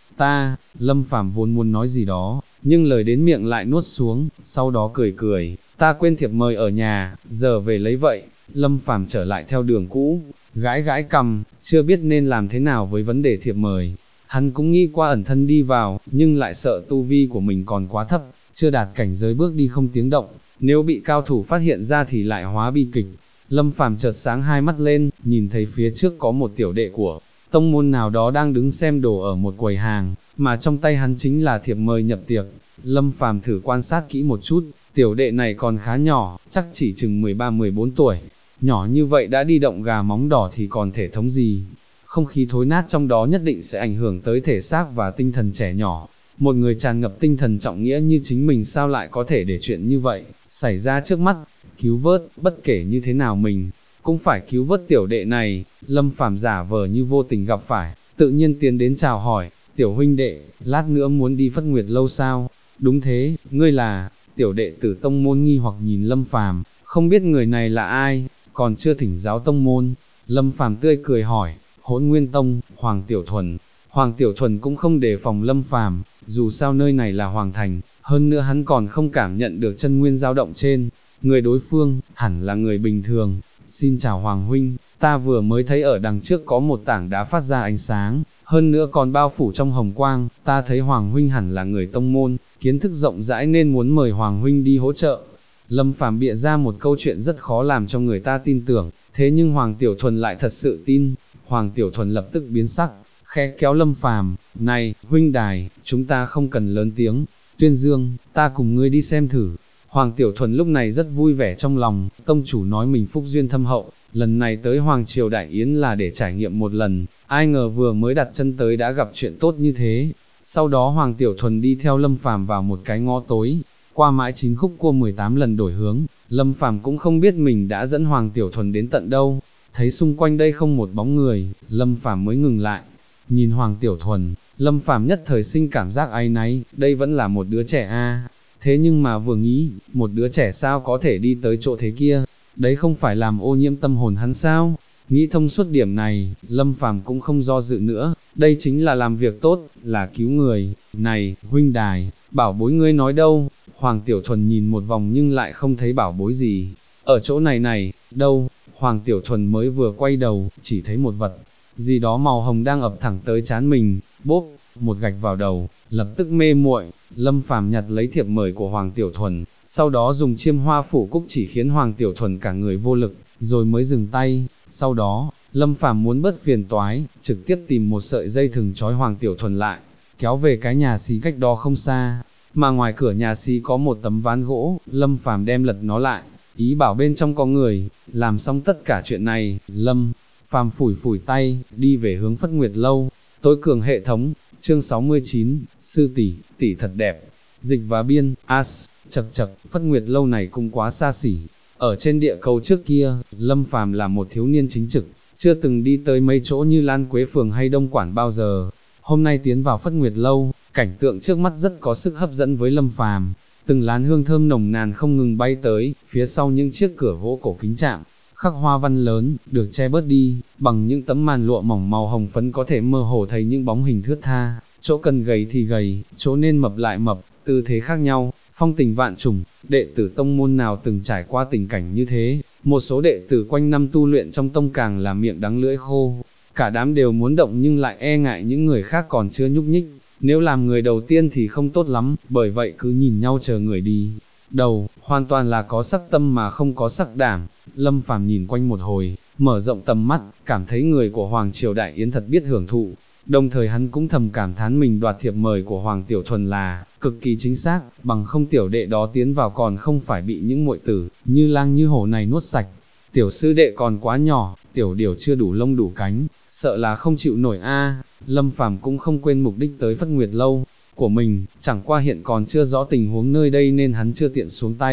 Lâm Phàm vốn muốn nói gì đó, nhưng lời đến miệng lại nuốt xuống, sau đó cười cười, ta quên thiệp mời ở nhà, giờ về lấy vậy, Lâm Phàm trở lại theo đường cũ, gãi gãi cằm, chưa biết nên làm thế nào với vấn đề thiệp mời. Hắn cũng nghĩ qua ẩn thân đi vào, nhưng lại sợ tu vi của mình còn quá thấp, chưa đạt cảnh giới bước đi không tiếng động, nếu bị cao thủ phát hiện ra thì lại hóa bi kịch. Lâm Phàm chợt sáng hai mắt lên, nhìn thấy phía trước có một tiểu đệ của tông môn nào đó đang đứng xem đồ ở một quầy hàng, mà trong tay hắn chính là thiệp mời nhập tiệc. Lâm Phàm thử quan sát kỹ một chút, tiểu đệ này còn khá nhỏ, chắc chỉ chừng 13-14 tuổi, nhỏ như vậy đã đi động gà móng đỏ thì còn thể thống gì. Không khí thối nát trong đó nhất định sẽ ảnh hưởng tới thể xác và tinh thần trẻ nhỏ. Một người tràn ngập tinh thần trọng nghĩa như chính mình sao lại có thể để chuyện như vậy xảy ra trước mắt. Cứu vớt, bất kể như thế nào mình cũng phải cứu vớt tiểu đệ này. Lâm Phàm giả vờ như vô tình gặp phải, tự nhiên tiến đến chào hỏi, tiểu huynh đệ, lát nữa muốn đi Phất Nguyệt lâu sao? Đúng thế, ngươi là? Tiểu đệ tử tông môn nghi hoặc nhìn Lâm Phàm, không biết người này là ai, còn chưa thỉnh giáo tông môn. Lâm Phàm tươi cười hỏi, Hỗn Nguyên Tông, Hoàng Tiểu Thuần. Hoàng Tiểu Thuần cũng không đề phòng Lâm Phàm, dù sao nơi này là Hoàng Thành, hơn nữa hắn còn không cảm nhận được chân nguyên dao động trên người đối phương, hẳn là người bình thường. Xin chào Hoàng huynh, ta vừa mới thấy ở đằng trước có một tảng đá phát ra ánh sáng, hơn nữa còn bao phủ trong hồng quang, ta thấy Hoàng huynh hẳn là người tông môn, kiến thức rộng rãi nên muốn mời Hoàng huynh đi hỗ trợ. Lâm Phàm bịa ra một câu chuyện rất khó làm cho người ta tin tưởng, thế nhưng Hoàng Tiểu Thuần lại thật sự tin. Hoàng Tiểu Thuần lập tức biến sắc, khẽ kéo Lâm Phàm, này, huynh đài, chúng ta không cần lớn tiếng, Tuyên Dương, ta cùng ngươi đi xem thử. Hoàng Tiểu Thuần lúc này rất vui vẻ trong lòng, tông chủ nói mình phúc duyên thâm hậu, lần này tới Hoàng Triều Đại Yến là để trải nghiệm một lần, ai ngờ vừa mới đặt chân tới đã gặp chuyện tốt như thế. Sau đó Hoàng Tiểu Thuần đi theo Lâm Phàm vào một cái ngõ tối, qua mãi 9 khúc cua 18 lần đổi hướng, Lâm Phàm cũng không biết mình đã dẫn Hoàng Tiểu Thuần đến tận đâu. Thấy xung quanh đây không một bóng người, Lâm Phàm mới ngừng lại. Nhìn Hoàng Tiểu Thuần, Lâm Phàm nhất thời sinh cảm giác áy náy, đây vẫn là một đứa trẻ a. Thế nhưng mà vừa nghĩ, một đứa trẻ sao có thể đi tới chỗ thế kia, đấy không phải làm ô nhiễm tâm hồn hắn sao? Nghĩ thông suốt điểm này, Lâm Phàm cũng không do dự nữa, đây chính là làm việc tốt, là cứu người. Này, huynh đài, bảo bối ngươi nói đâu? Hoàng Tiểu Thuần nhìn một vòng nhưng lại không thấy bảo bối gì. Ở chỗ này này, đâu? Hoàng Tiểu Thuần mới vừa quay đầu, chỉ thấy một vật gì đó màu hồng đang ập thẳng tới trán mình, bốp, một gạch vào đầu, lập tức mê muội. Lâm Phàm nhặt lấy thiệp mời của Hoàng Tiểu Thuần, sau đó dùng chiêm hoa phủ cúc chỉ khiến Hoàng Tiểu Thuần cả người vô lực, rồi mới dừng tay. Sau đó, Lâm Phàm muốn bớt phiền toái, trực tiếp tìm một sợi dây thừng trói Hoàng Tiểu Thuần lại, kéo về cái nhà xí cách đó không xa. Mà ngoài cửa nhà xí có một tấm ván gỗ, Lâm Phàm đem lật nó lại, ý bảo bên trong có người. Làm xong tất cả chuyện này, Lâm Phàm phủi phủi tay, đi về hướng Phất Nguyệt lâu. Tối cường hệ thống, chương 69, sư tỷ, tỷ thật đẹp. Dịch và biên, chậc chậc, Phất Nguyệt lâu này cũng quá xa xỉ. Ở trên địa cầu trước kia, Lâm Phàm là một thiếu niên chính trực, chưa từng đi tới mấy chỗ như Lan Quế Phường hay Đông Quản bao giờ. Hôm nay tiến vào Phất Nguyệt lâu, cảnh tượng trước mắt rất có sức hấp dẫn với Lâm Phàm. Từng làn hương thơm nồng nàn không ngừng bay tới, phía sau những chiếc cửa gỗ cổ kính trạng, khắc hoa văn lớn, được che bớt đi, bằng những tấm màn lụa mỏng màu hồng phấn có thể mơ hồ thấy những bóng hình thướt tha, chỗ cần gầy thì gầy, chỗ nên mập lại mập, tư thế khác nhau, phong tình vạn trùng. Đệ tử tông môn nào từng trải qua tình cảnh như thế, một số đệ tử quanh năm tu luyện trong tông càng là miệng đắng lưỡi khô, cả đám đều muốn động nhưng lại e ngại những người khác còn chưa nhúc nhích, nếu làm người đầu tiên thì không tốt lắm, bởi vậy cứ nhìn nhau chờ người đi. Đầu, hoàn toàn là có sắc tâm mà không có sắc đảm. Lâm Phàm nhìn quanh một hồi, mở rộng tầm mắt, cảm thấy người của Hoàng Triều Đại Yến thật biết hưởng thụ, đồng thời hắn cũng thầm cảm thán mình đoạt thiệp mời của Hoàng Tiểu Thuần là cực kỳ chính xác, bằng không tiểu đệ đó tiến vào còn không phải bị những muội tử như lang như hổ này nuốt sạch. Tiểu sư đệ còn quá nhỏ, tiểu điều chưa đủ lông đủ cánh, sợ là không chịu nổi a. Lâm Phàm cũng không quên mục đích tới Phất Nguyệt lâu của mình, chẳng qua hiện còn chưa rõ tình huống nơi đây nên hắn chưa tiện xuống tay.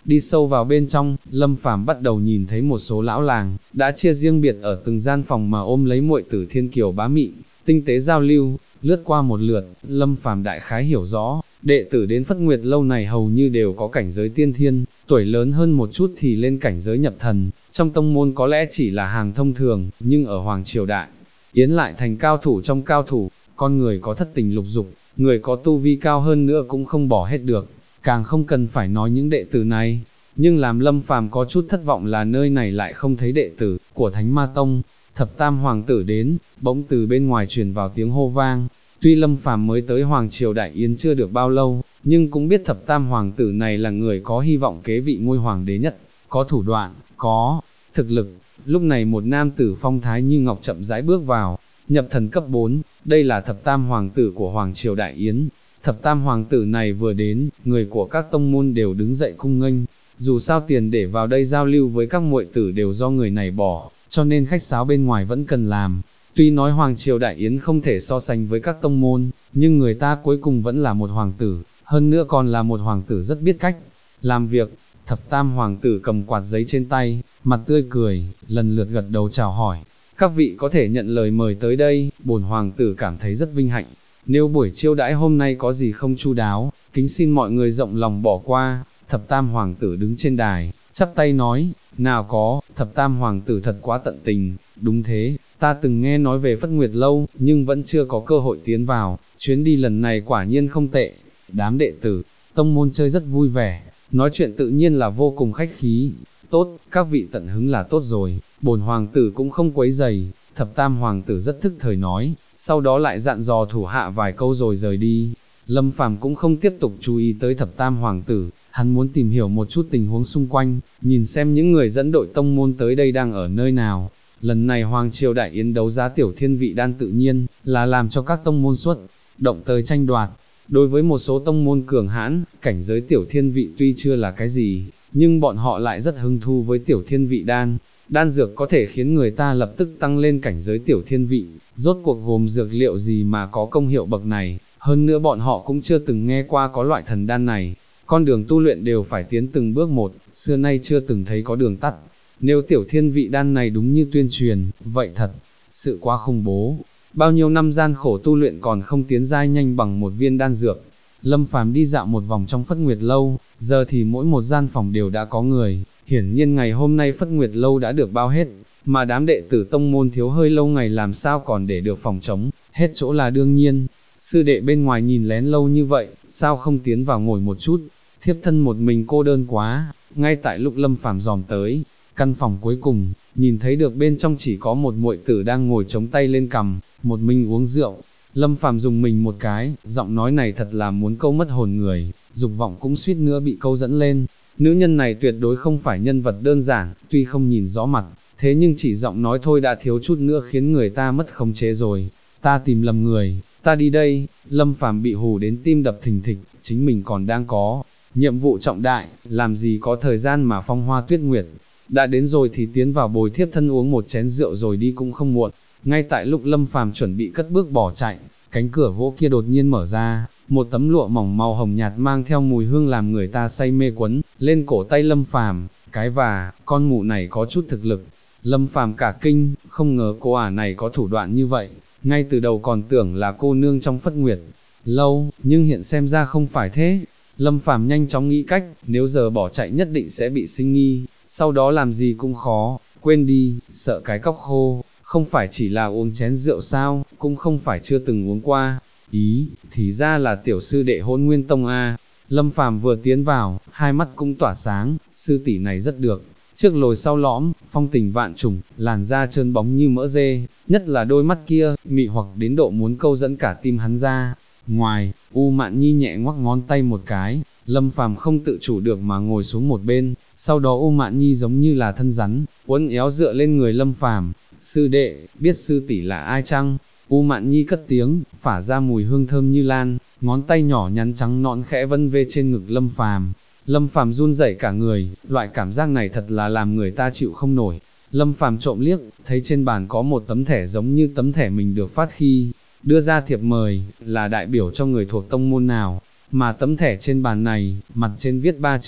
Đi sâu vào bên trong, Lâm Phàm bắt đầu nhìn thấy một số lão làng, đã chia riêng biệt ở từng gian phòng mà ôm lấy muội tử thiên kiều bá mị, tinh tế giao lưu, lướt qua một lượt, Lâm Phàm đại khái hiểu rõ, đệ tử đến Phất Nguyệt lâu này hầu như đều có cảnh giới tiên thiên, tuổi lớn hơn một chút thì lên cảnh giới nhập thần, trong tông môn có lẽ chỉ là hàng thông thường, nhưng ở Hoàng Triều Đại Yến lại thành cao thủ trong cao thủ, con người có thất tình lục dục, người có tu vi cao hơn nữa cũng không bỏ hết được, càng không cần phải nói những đệ tử này. Nhưng làm Lâm Phàm có chút thất vọng là nơi này lại không thấy đệ tử của Thánh Ma Tông. Thập Tam Hoàng tử đến, bỗng từ bên ngoài truyền vào tiếng hô vang. Tuy Lâm Phàm mới tới Hoàng Triều Đại Yến chưa được bao lâu, nhưng cũng biết Thập Tam Hoàng tử này là người có hy vọng kế vị ngôi hoàng đế nhất, có thủ đoạn, có thực lực. Lúc này một nam tử phong thái như ngọc chậm rãi bước vào, nhập thần cấp 4, đây là Thập Tam Hoàng tử của Hoàng Triều Đại Yến. Thập Tam Hoàng tử này vừa đến, người của các tông môn đều đứng dậy cung nghênh. Dù sao tiền để vào đây giao lưu với các muội tử đều do người này bỏ, cho nên khách sáo bên ngoài vẫn cần làm. Tuy nói Hoàng Triều Đại Yến không thể so sánh với các tông môn, nhưng người ta cuối cùng vẫn là một hoàng tử, hơn nữa còn là một hoàng tử rất biết cách làm việc. Thập Tam Hoàng tử cầm quạt giấy trên tay, mặt tươi cười, lần lượt gật đầu chào hỏi. Các vị có thể nhận lời mời tới đây, bổn hoàng tử cảm thấy rất vinh hạnh. Nếu buổi chiêu đãi hôm nay có gì không chu đáo, kính xin mọi người rộng lòng bỏ qua. Thập Tam Hoàng tử đứng trên đài, chắp tay nói, nào có, Thập Tam Hoàng tử thật quá tận tình, đúng thế, ta từng nghe nói về Phất Nguyệt lâu, nhưng vẫn chưa có cơ hội tiến vào, chuyến đi lần này quả nhiên không tệ. Đám đệ tử, tông môn chơi rất vui vẻ, nói chuyện tự nhiên là vô cùng khách khí. Tốt, các vị tận hứng là tốt rồi, bổn hoàng tử cũng không quấy rầy. Thập Tam Hoàng tử rất thức thời nói, sau đó lại dặn dò thủ hạ vài câu rồi rời đi. Lâm Phàm cũng không tiếp tục chú ý tới Thập Tam Hoàng tử, hắn muốn tìm hiểu một chút tình huống xung quanh, nhìn xem những người dẫn đội tông môn tới đây đang ở nơi nào. Lần này Hoàng Triều Đại Yến đấu giá tiểu thiên vị đan tự nhiên là làm cho các tông môn xuất động tới tranh đoạt. Đối với một số tông môn cường hãn, cảnh giới tiểu thiên vị tuy chưa là cái gì, nhưng bọn họ lại rất hứng thú với tiểu thiên vị đan. Đan dược có thể khiến người ta lập tức tăng lên cảnh giới tiểu thiên vị, rốt cuộc gồm dược liệu gì mà có công hiệu bậc này, hơn nữa bọn họ cũng chưa từng nghe qua có loại thần đan này. Con đường tu luyện đều phải tiến từng bước một, xưa nay chưa từng thấy có đường tắt. Nếu tiểu thiên vị đan này đúng như tuyên truyền, vậy thật sự quá khủng bố. Bao nhiêu năm gian khổ tu luyện còn không tiến giai nhanh bằng một viên đan dược. Lâm Phàm đi dạo một vòng trong Phất Nguyệt lâu, giờ thì mỗi một gian phòng đều đã có người, hiển nhiên ngày hôm nay Phất Nguyệt lâu đã được bao hết, mà đám đệ tử tông môn thiếu hơi lâu ngày làm sao còn để được phòng trống, hết chỗ là đương nhiên. Sư đệ bên ngoài nhìn lén lâu như vậy, sao không tiến vào ngồi một chút, thiếp thân một mình cô đơn quá. Ngay tại lúc Lâm Phàm dòm tới căn phòng cuối cùng, nhìn thấy được bên trong chỉ có một muội tử đang ngồi chống tay lên cằm, một mình uống rượu. Lâm Phàm dùng mình một cái, giọng nói này thật là muốn câu mất hồn người, dục vọng cũng suýt nữa bị câu dẫn lên. Nữ nhân này tuyệt đối không phải nhân vật đơn giản, tuy không nhìn rõ mặt, thế nhưng chỉ giọng nói thôi đã thiếu chút nữa khiến người ta mất khống chế rồi. Ta tìm lầm người, ta đi đây. Lâm Phàm bị hù đến tim đập thình thịch, chính mình còn đang có nhiệm vụ trọng đại, làm gì có thời gian mà phong hoa tuyết nguyệt. Đã đến rồi thì tiến vào bồi thiếp thân uống một chén rượu rồi đi cũng không muộn. Ngay tại lúc Lâm Phàm chuẩn bị cất bước bỏ chạy, cánh cửa gỗ kia đột nhiên mở ra, một tấm lụa mỏng màu hồng nhạt mang theo mùi hương làm người ta say mê quấn lên cổ tay Lâm Phàm. Cái và, con mụ này có chút thực lực. Lâm Phàm cả kinh, không ngờ cô ả này có thủ đoạn như vậy, ngay từ đầu còn tưởng là cô nương trong Phất Nguyệt lâu, nhưng hiện xem ra không phải thế. Lâm Phàm nhanh chóng nghĩ cách, nếu giờ bỏ chạy nhất định sẽ bị sinh nghi, sau đó làm gì cũng khó, quên đi, sợ cái cóc khô, không phải chỉ là uống chén rượu sao, cũng không phải chưa từng uống qua. Ý, thì ra là tiểu sư đệ Hỗn Nguyên Tông a. Lâm Phàm vừa tiến vào, hai mắt cũng tỏa sáng, sư tỷ này rất được, trước lồi sau lõm, phong tình vạn trùng, làn da trơn bóng như mỡ dê, nhất là đôi mắt kia, mị hoặc đến độ muốn câu dẫn cả tim hắn ra. Ngoài, U Mạn Nhi nhẹ ngoắc ngón tay một cái, Lâm Phàm không tự chủ được mà ngồi xuống một bên, sau đó U Mạn Nhi giống như là thân rắn, uốn éo dựa lên người Lâm Phàm. Sư đệ, biết sư tỷ là ai chăng? U Mạn Nhi cất tiếng, phả ra mùi hương thơm như lan, ngón tay nhỏ nhắn trắng nõn khẽ vân về trên ngực Lâm Phàm. Lâm Phàm run rẩy cả người, loại cảm giác này thật là làm người ta chịu không nổi. Lâm Phàm trộm liếc, thấy trên bàn có một tấm thẻ giống như tấm thẻ mình được phát khi đưa ra thiệp mời, là đại biểu cho người thuộc tông môn nào, mà tấm thẻ trên bàn này, mặt trên viết 3 chữ,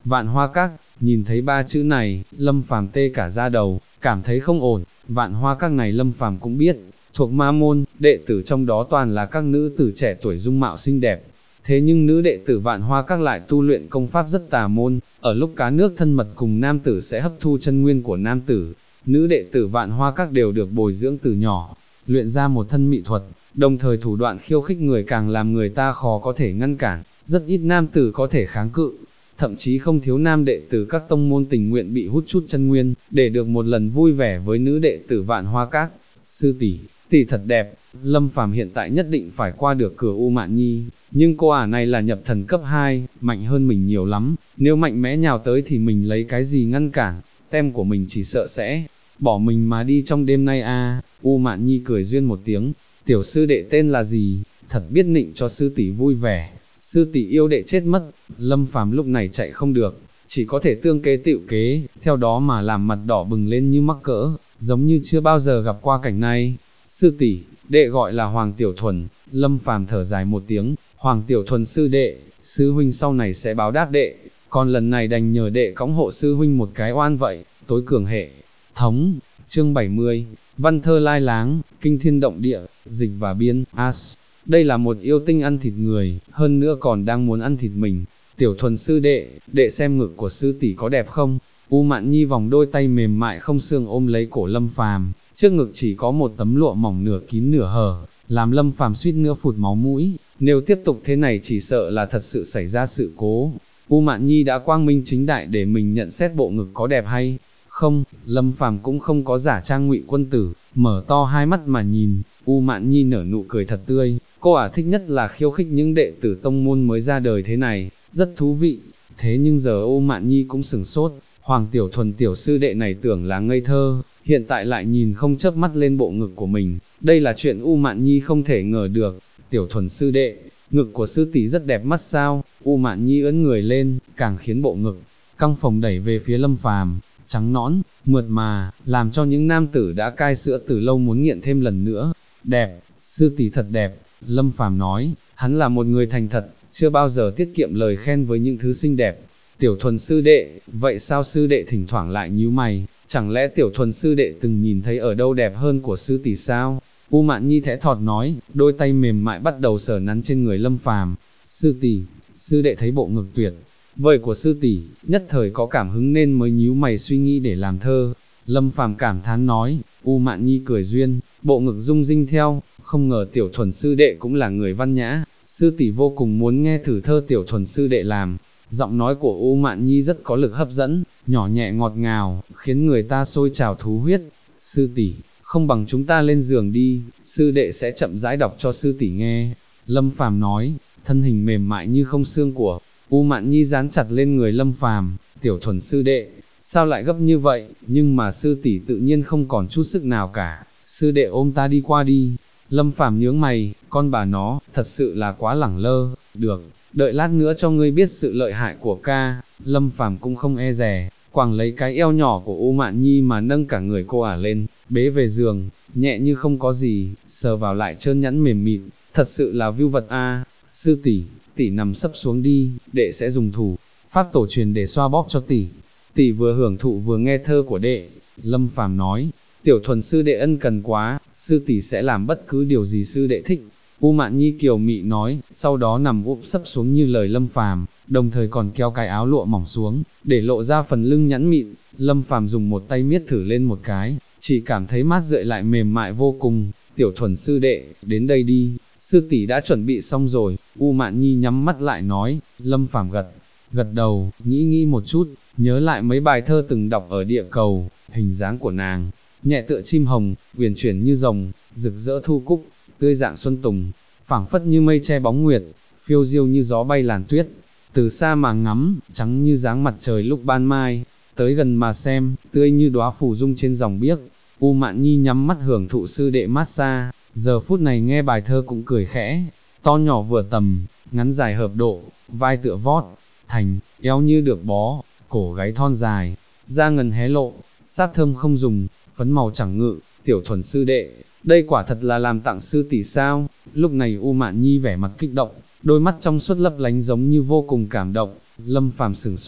Vạn Hoa Các. Nhìn thấy ba chữ này, Lâm Phàm tê cả da đầu, cảm thấy không ổn. Vạn Hoa Các này Lâm Phàm cũng biết, thuộc ma môn, đệ tử trong đó toàn là các nữ tử trẻ tuổi dung mạo xinh đẹp. Thế nhưng nữ đệ tử Vạn Hoa Các lại tu luyện công pháp rất tà môn, ở lúc cá nước thân mật cùng nam tử sẽ hấp thu chân nguyên của nam tử. Nữ đệ tử Vạn Hoa Các đều được bồi dưỡng từ nhỏ, luyện ra một thân mỹ thuật, đồng thời thủ đoạn khiêu khích người càng làm người ta khó có thể ngăn cản, rất ít nam tử có thể kháng cự. Thậm chí không thiếu nam đệ tử các tông môn tình nguyện bị hút chút chân nguyên, để được một lần vui vẻ với nữ đệ tử Vạn Hoa Các. Sư tỷ, tỷ thật đẹp. Lâm Phàm hiện tại nhất định phải qua được cửa U Mạn Nhi, nhưng cô ả này là nhập thần cấp 2, mạnh hơn mình nhiều lắm, nếu mạnh mẽ nhào tới thì mình lấy cái gì ngăn cản, tem của mình chỉ sợ sẽ bỏ mình mà đi trong đêm nay a. U Mạn Nhi cười duyên một tiếng, tiểu sư đệ tên là gì, thật biết nịnh cho sư tỷ vui vẻ. Sư tỷ yêu đệ chết mất. Lâm Phàm lúc này chạy không được, chỉ có thể tương kế tựu kế, theo đó mà làm mặt đỏ bừng lên như mắc cỡ, giống như chưa bao giờ gặp qua cảnh này. Sư tỷ, đệ gọi là Hoàng Tiểu Thuần. Lâm Phàm thở dài một tiếng, Hoàng Tiểu Thuần sư đệ, sư huynh sau này sẽ báo đáp đệ, còn lần này đành nhờ đệ cõng hộ sư huynh một cái oan vậy. Tối cường hệ thống. Chương 70, văn thơ lai láng, kinh thiên động địa, dịch và biên, As. Đây là một yêu tinh ăn thịt người, hơn nữa còn đang muốn ăn thịt mình. Tiểu Thuần sư đệ, đệ xem ngực của sư tỷ có đẹp không? U Mạn Nhi vòng đôi tay mềm mại không xương ôm lấy cổ Lâm Phàm, trước ngực chỉ có một tấm lụa mỏng nửa kín nửa hở, làm Lâm Phàm suýt nữa phụt máu mũi. Nếu tiếp tục thế này chỉ sợ là thật sự xảy ra sự cố. U Mạn Nhi đã quang minh chính đại để mình nhận xét bộ ngực có đẹp hay không. Lâm Phàm cũng không có giả trang ngụy quân tử, mở to hai mắt mà nhìn. U Mạn Nhi nở nụ cười thật tươi, cô ả thích nhất là khiêu khích những đệ tử tông môn mới ra đời thế này, rất thú vị. Thế nhưng giờ U Mạn Nhi cũng sửng sốt, Hoàng Tiểu Thuần tiểu sư đệ này tưởng là ngây thơ, hiện tại lại nhìn không chớp mắt lên bộ ngực của mình, đây là chuyện U Mạn Nhi không thể ngờ được. Tiểu Thuần sư đệ, ngực của sư tỷ rất đẹp mắt sao? U Mạn Nhi ưỡn người lên, càng khiến bộ ngực căng phồng đẩy về phía Lâm Phàm, trắng nõn, mượt mà, làm cho những nam tử đã cai sữa từ lâu muốn nghiện thêm lần nữa. Đẹp, sư tỷ thật đẹp. Lâm Phàm nói, hắn là một người thành thật, chưa bao giờ tiết kiệm lời khen với những thứ xinh đẹp. Tiểu Thuần sư đệ, vậy sao sư đệ thỉnh thoảng lại nhíu mày, chẳng lẽ Tiểu Thuần sư đệ từng nhìn thấy ở đâu đẹp hơn của sư tỷ sao? U Mạn Nhi thẽ thọt nói, đôi tay mềm mại bắt đầu sờ nắn trên người Lâm Phàm. Sư tỷ, sư đệ thấy bộ ngực tuyệt vời của sư tỷ, nhất thời có cảm hứng nên mới nhíu mày suy nghĩ để làm thơ. Lâm Phàm cảm thán nói. U Mạn Nhi cười duyên, bộ ngực rung rinh theo, không ngờ Tiểu Thuần sư đệ cũng là người văn nhã, sư tỷ vô cùng muốn nghe thử thơ Tiểu Thuần sư đệ làm. Giọng nói của U Mạn Nhi rất có lực hấp dẫn, nhỏ nhẹ ngọt ngào, khiến người ta sôi trào thú huyết. Sư tỷ, không bằng chúng ta lên giường đi, sư đệ sẽ chậm rãi đọc cho sư tỷ nghe. Lâm Phàm nói, thân hình mềm mại như không xương của U Mạn Nhi dán chặt lên người Lâm Phàm. Tiểu Thuần sư đệ, sao lại gấp như vậy? Nhưng mà sư tỷ tự nhiên không còn chút sức nào cả. Sư đệ ôm ta đi qua đi. Lâm Phàm nhướng mày, con bà nó, thật sự là quá lẳng lơ. Được, đợi lát nữa cho ngươi biết sự lợi hại của ca. Lâm Phàm cũng không e dè, quàng lấy cái eo nhỏ của U Mạn Nhi mà nâng cả người cô ả lên, bế về giường, nhẹ như không có gì, sờ vào lại trơn nhẵn mềm mịn, thật sự là view vật a. Sư tỷ, tỷ nằm sấp xuống đi, đệ sẽ dùng thủ pháp tổ truyền để xoa bóp cho tỷ. Tỷ vừa hưởng thụ vừa nghe thơ của đệ. Lâm Phàm nói, Tiểu Thuần sư đệ ân cần quá, sư tỷ sẽ làm bất cứ điều gì sư đệ thích. U Mạn Nhi kiều mị nói, sau đó nằm úp sấp xuống như lời Lâm Phàm, đồng thời còn kéo cái áo lụa mỏng xuống, để lộ ra phần lưng nhẵn mịn. Lâm Phàm dùng một tay miết thử lên một cái, chỉ cảm thấy mát rượi lại mềm mại vô cùng. Tiểu Thuần sư đệ, đến đây đi, sư tỷ đã chuẩn bị xong rồi. U Mạn Nhi nhắm mắt lại nói. Lâm Phàm gật đầu, nghĩ một chút, nhớ lại mấy bài thơ từng đọc ở địa cầu, hình dáng của nàng, nhẹ tựa chim hồng, uyển chuyển như rồng, rực rỡ thu cúc, tươi dạng xuân tùng, phảng phất như mây che bóng nguyệt, phiêu diêu như gió bay làn tuyết. Từ xa mà ngắm, trắng như dáng mặt trời lúc ban mai, tới gần mà xem, tươi như đóa phù dung trên dòng biếc. U Mạn Nhi nhắm mắt hưởng thụ sư đệ massage, giờ phút này nghe bài thơ cũng cười khẽ, to nhỏ vừa tầm, ngắn dài hợp độ, vai tựa vót thành, eo như được bó, cổ gáy thon dài, da ngần hé lộ, sáp thơm không dùng, phấn màu chẳng ngự. Tiểu Thuần sư đệ, đây quả thật là làm tặng sư tỷ sao? Lúc này U Mạn Nhi vẻ mặt kích động, đôi mắt trong suốt lấp lánh giống như vô cùng cảm động. Lâm Phàm sửng sốt,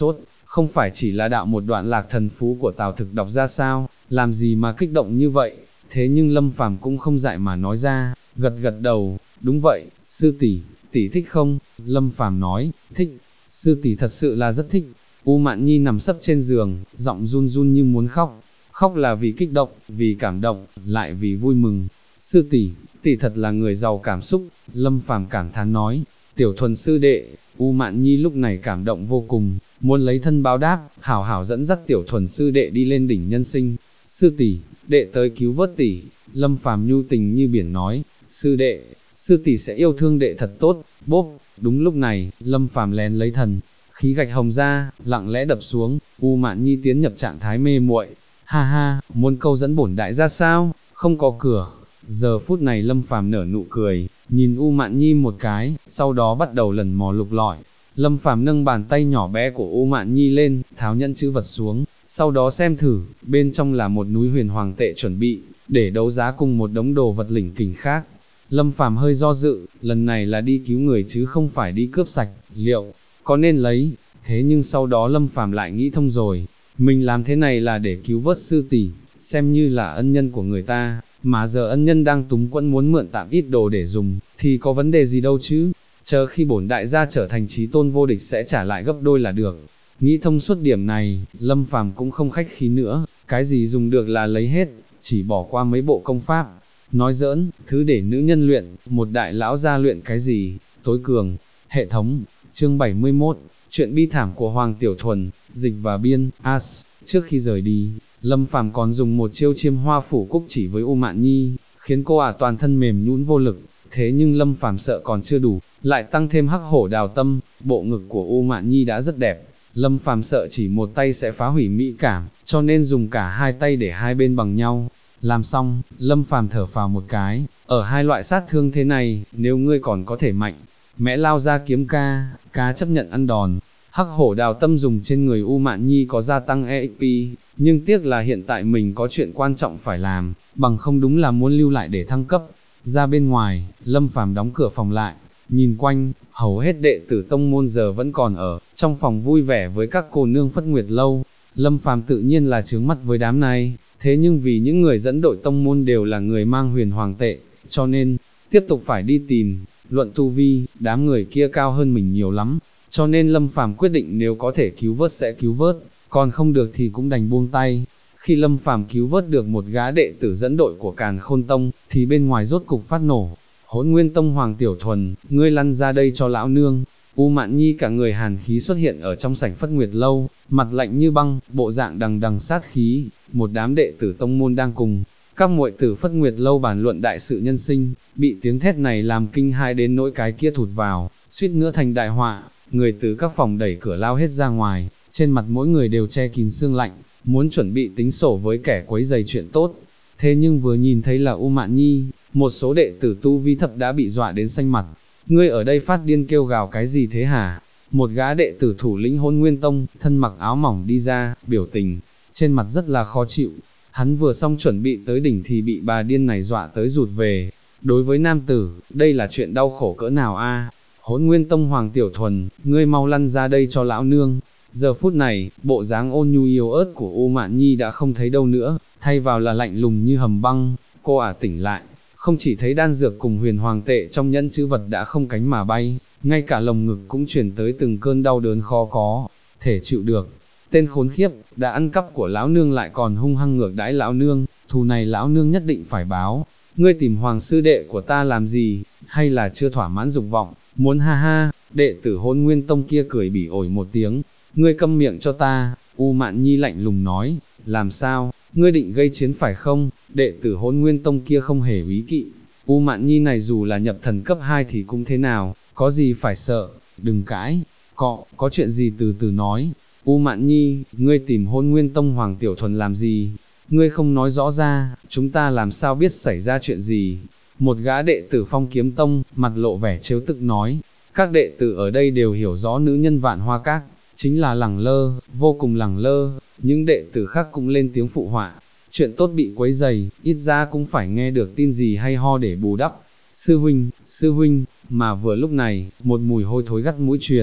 không phải chỉ là đạo một đoạn lạc thần phú của Tào Thực đọc ra sao, làm gì mà kích động như vậy, thế nhưng Lâm Phàm cũng không dại mà nói ra, gật gật đầu, đúng vậy, sư tỷ, tỷ thích không? Lâm Phàm nói, thích, sư tỷ thật sự là rất thích. U Mạn Nhi nằm sấp trên giường, giọng run run như muốn khóc, khóc là vì kích động, vì cảm động, lại vì vui mừng. Sư tỷ, tỷ thật là người giàu cảm xúc, Lâm Phàm cảm thán nói, Tiểu Thuần sư đệ. U Mạn Nhi lúc này cảm động vô cùng, muốn lấy thân báo đáp, hảo hảo dẫn dắt Tiểu Thuần sư đệ đi lên đỉnh nhân sinh. Sư tỷ, đệ tới cứu vớt tỷ. Lâm Phàm nhu tình như biển nói, sư đệ, sư tỷ sẽ yêu thương đệ thật tốt. Bốp, đúng lúc này, Lâm Phàm lén lấy thần khí gạch hồng ra, lặng lẽ đập xuống. U Mạn Nhi tiến nhập trạng thái mê muội. Ha ha, muốn câu dẫn bổn đại ra sao? Không có cửa. Giờ phút này Lâm Phàm nở nụ cười, nhìn U Mạn Nhi một cái, sau đó bắt đầu lần mò lục lọi. Lâm Phàm nâng bàn tay nhỏ bé của U Mạn Nhi lên, tháo nhẫn chữ vật xuống, sau đó xem thử, bên trong là một núi huyền hoàng tệ chuẩn bị, để đấu giá cùng một đống đồ vật lỉnh kỉnh khác. Lâm Phàm hơi do dự, lần này là đi cứu người chứ không phải đi cướp sạch, liệu có nên lấy? Thế nhưng sau đó Lâm Phàm lại nghĩ thông rồi, mình làm thế này là để cứu vớt sư tỷ, xem như là ân nhân của người ta, mà giờ ân nhân đang túng quẫn muốn mượn tạm ít đồ để dùng, thì có vấn đề gì đâu chứ, chờ khi bổn đại gia trở thành chí tôn vô địch sẽ trả lại gấp đôi là được. Nghĩ thông suốt điểm này, Lâm Phàm cũng không khách khí nữa, cái gì dùng được là lấy hết, chỉ bỏ qua mấy bộ công pháp. Nói giỡn, thứ để nữ nhân luyện, một đại lão gia luyện cái gì, tối cường. Hệ thống, chương 71, chuyện bi thảm của Hoàng Tiểu Thuần, dịch và biên, As. Trước khi rời đi, Lâm Phàm còn dùng một chiêu chiêm hoa phủ cúc chỉ với U Mạn Nhi, khiến cô toàn thân mềm nhũn vô lực. Thế nhưng Lâm Phàm sợ còn chưa đủ, lại tăng thêm hắc hổ đào tâm, bộ ngực của U Mạn Nhi đã rất đẹp. Lâm Phàm sợ chỉ một tay sẽ phá hủy mỹ cảm, cho nên dùng cả hai tay để hai bên bằng nhau. Làm xong, Lâm Phàm thở phào một cái, ở hai loại sát thương thế này, nếu ngươi còn có thể mạnh mẽ lao ra kiếm ca chấp nhận ăn đòn. Hắc hổ đào tâm dùng trên người U Mạn Nhi có gia tăng EXP, nhưng tiếc là hiện tại mình có chuyện quan trọng phải làm, bằng không đúng là muốn lưu lại để thăng cấp. Ra bên ngoài, Lâm Phàm đóng cửa phòng lại, nhìn quanh, hầu hết đệ tử tông môn giờ vẫn còn ở trong phòng vui vẻ với các cô nương Phất Nguyệt lâu. Lâm Phàm tự nhiên là chướng mắt với đám này, thế nhưng vì những người dẫn đội tông môn đều là người mang huyền hoàng tệ, cho nên tiếp tục phải đi tìm. Luận tu vi, đám người kia cao hơn mình nhiều lắm, cho nên Lâm Phàm quyết định nếu có thể cứu vớt sẽ cứu vớt, còn không được thì cũng đành buông tay. Khi Lâm Phàm cứu vớt được một gã đệ tử dẫn đội của Càn Khôn Tông, thì bên ngoài rốt cục phát nổ. Hỗn Nguyên Tông Hoàng Tiểu Thuần, ngươi lăn ra đây cho lão nương. U Mạn Nhi cả người hàn khí xuất hiện ở trong sảnh Phất Nguyệt lâu, mặt lạnh như băng, bộ dạng đằng đằng sát khí. Một đám đệ tử tông môn đang cùng các muội tử Phất Nguyệt lâu bàn luận đại sự nhân sinh, bị tiếng thét này làm kinh hãi đến nỗi cái kia thụt vào, suýt nữa thành đại họa. Người từ các phòng đẩy cửa lao hết ra ngoài, trên mặt mỗi người đều che kín sương lạnh, muốn chuẩn bị tính sổ với kẻ quấy giày chuyện tốt. Thế nhưng vừa nhìn thấy là U Mạn Nhi, một số đệ tử tu vi thấp đã bị dọa đến xanh mặt. Ngươi ở đây phát điên kêu gào cái gì thế hả? Một gã đệ tử thủ lĩnh Hỗn Nguyên Tông, thân mặc áo mỏng đi ra, biểu tình trên mặt rất là khó chịu. Hắn vừa xong chuẩn bị tới đỉnh thì bị bà điên này dọa tới rụt về. Đối với nam tử, đây là chuyện đau khổ cỡ nào a? Hỗn Nguyên Tông Hoàng Tiểu Thuần, ngươi mau lăn ra đây cho lão nương. Giờ phút này, bộ dáng ôn nhu yếu ớt của U Mạn Nhi đã không thấy đâu nữa, thay vào là lạnh lùng như hầm băng. Cô tỉnh lại, không chỉ thấy đan dược cùng huyền hoàng tệ trong nhẫn chữ vật đã không cánh mà bay, ngay cả lồng ngực cũng chuyển tới từng cơn đau đớn khó có thể chịu được. Tên khốn khiếp, đã ăn cắp của lão nương lại còn hung hăng ngược đãi lão nương, thù này lão nương nhất định phải báo. Ngươi tìm Hoàng sư đệ của ta làm gì, hay là chưa thỏa mãn dục vọng, muốn ha ha? Đệ tử Hỗn Nguyên Tông kia cười bỉ ổi một tiếng, ngươi câm miệng cho ta. U Mạn Nhi lạnh lùng nói, làm sao, ngươi định gây chiến phải không? Đệ tử Hỗn Nguyên Tông kia không hề úy kỵ, U Mạn Nhi này dù là nhập thần cấp 2 thì cũng thế nào, có gì phải sợ, đừng cãi, có chuyện gì từ từ nói. U Mạn Nhi, ngươi tìm Hỗn Nguyên Tông Hoàng Tiểu Thuần làm gì? Ngươi không nói rõ ra, chúng ta làm sao biết xảy ra chuyện gì? Một gã đệ tử Phong Kiếm Tông, mặt lộ vẻ trêu tức nói, các đệ tử ở đây đều hiểu rõ nữ nhân Vạn Hoa Các, chính là lẳng lơ, vô cùng lẳng lơ. Những đệ tử khác cũng lên tiếng phụ họa, chuyện tốt bị quấy dày, ít ra cũng phải nghe được tin gì hay ho để bù đắp. Sư huynh, mà vừa lúc này, một mùi hôi thối gắt mũi truyền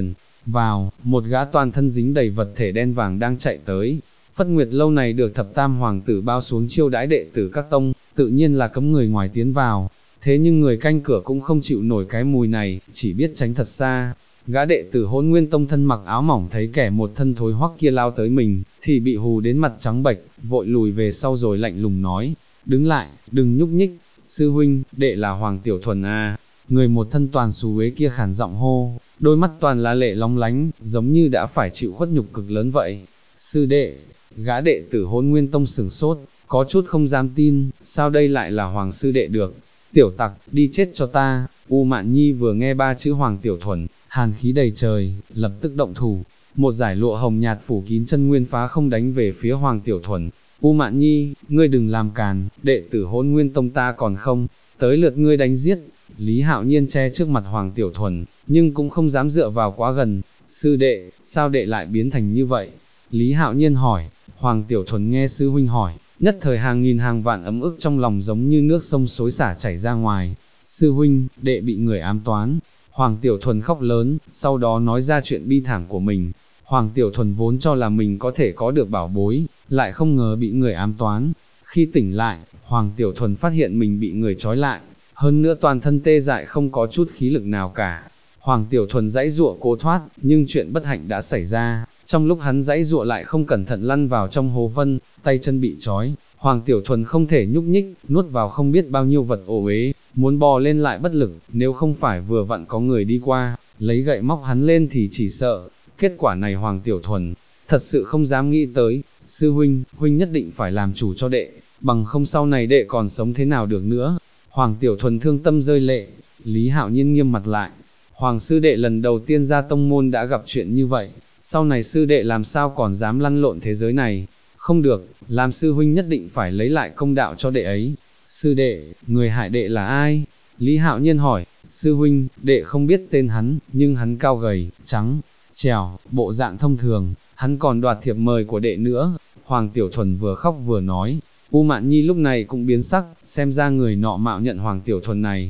vào, một gã toàn thân dính đầy vật thể đen vàng đang chạy tới. Phất Nguyệt lâu này được thập tam hoàng tử bao xuống chiêu đãi đệ tử các tông, tự nhiên là cấm người ngoài tiến vào. Thế nhưng người canh cửa cũng không chịu nổi cái mùi này, chỉ biết tránh thật xa. Gã đệ tử Hỗn Nguyên tông thân mặc áo mỏng thấy kẻ một thân thối hoắc kia lao tới mình, thì bị hù đến mặt trắng bệch, vội lùi về sau rồi lạnh lùng nói, đứng lại, đừng nhúc nhích, sư huynh, đệ là Hoàng Tiểu Thuần à. Người một thân toàn xù uế kia khản giọng hô, đôi mắt toàn là lệ long lánh, giống như đã phải chịu khuất nhục cực lớn vậy. Sư đệ, gã đệ tử Hỗn Nguyên tông sửng sốt, có chút không dám tin, sao đây lại là Hoàng sư đệ được. Tiểu tặc, đi chết cho ta. U Mạn Nhi vừa nghe ba chữ Hoàng Tiểu Thuần, hàn khí đầy trời, lập tức động thủ, một giải lụa hồng nhạt phủ kín chân nguyên phá không đánh về phía Hoàng Tiểu Thuần. U Mạn Nhi, ngươi đừng làm càn, đệ tử Hỗn Nguyên tông ta còn không, tới lượt ngươi đánh giết. Lý Hạo Nhiên che trước mặt Hoàng Tiểu Thuần, nhưng cũng không dám dựa vào quá gần. Sư đệ, sao đệ lại biến thành như vậy? Lý Hạo Nhiên hỏi. Hoàng Tiểu Thuần nghe sư huynh hỏi, nhất thời hàng nghìn hàng vạn ấm ức trong lòng giống như nước sông xối xả chảy ra ngoài. Sư huynh, đệ bị người ám toán. Hoàng Tiểu Thuần khóc lớn, sau đó nói ra chuyện bi thảm của mình. Hoàng Tiểu Thuần vốn cho là mình có thể có được bảo bối, lại không ngờ bị người ám toán. Khi tỉnh lại, Hoàng Tiểu Thuần phát hiện mình bị người trói lại, hơn nữa toàn thân tê dại không có chút khí lực nào cả. Hoàng Tiểu Thuần giãy giụa cố thoát, nhưng chuyện bất hạnh đã xảy ra. Trong lúc hắn giãy giụa lại không cẩn thận lăn vào trong hố phân, tay chân bị trói. Hoàng Tiểu Thuần không thể nhúc nhích, nuốt vào không biết bao nhiêu vật ổ uế, muốn bò lên lại bất lực, nếu không phải vừa vặn có người đi qua, lấy gậy móc hắn lên thì chỉ sợ. Kết quả này Hoàng Tiểu Thuần thật sự không dám nghĩ tới. Sư huynh, huynh nhất định phải làm chủ cho đệ, bằng không sau này đệ còn sống thế nào được nữa. Hoàng Tiểu Thuần thương tâm rơi lệ. Lý Hạo Nhiên nghiêm mặt lại, Hoàng sư đệ lần đầu tiên ra tông môn đã gặp chuyện như vậy, sau này sư đệ làm sao còn dám lăn lộn thế giới này. Không được, làm sư huynh nhất định phải lấy lại công đạo cho đệ ấy. Sư đệ, người hại đệ là ai? Lý Hạo Nhiên hỏi. Sư huynh, đệ không biết tên hắn, nhưng hắn cao gầy, trắng, trẻo, bộ dạng thông thường, hắn còn đoạt thiệp mời của đệ nữa. Hoàng Tiểu Thuần vừa khóc vừa nói. U Mạn Nhi lúc này cũng biến sắc, xem ra người nọ mạo nhận Hoàng Tiểu Thuần này.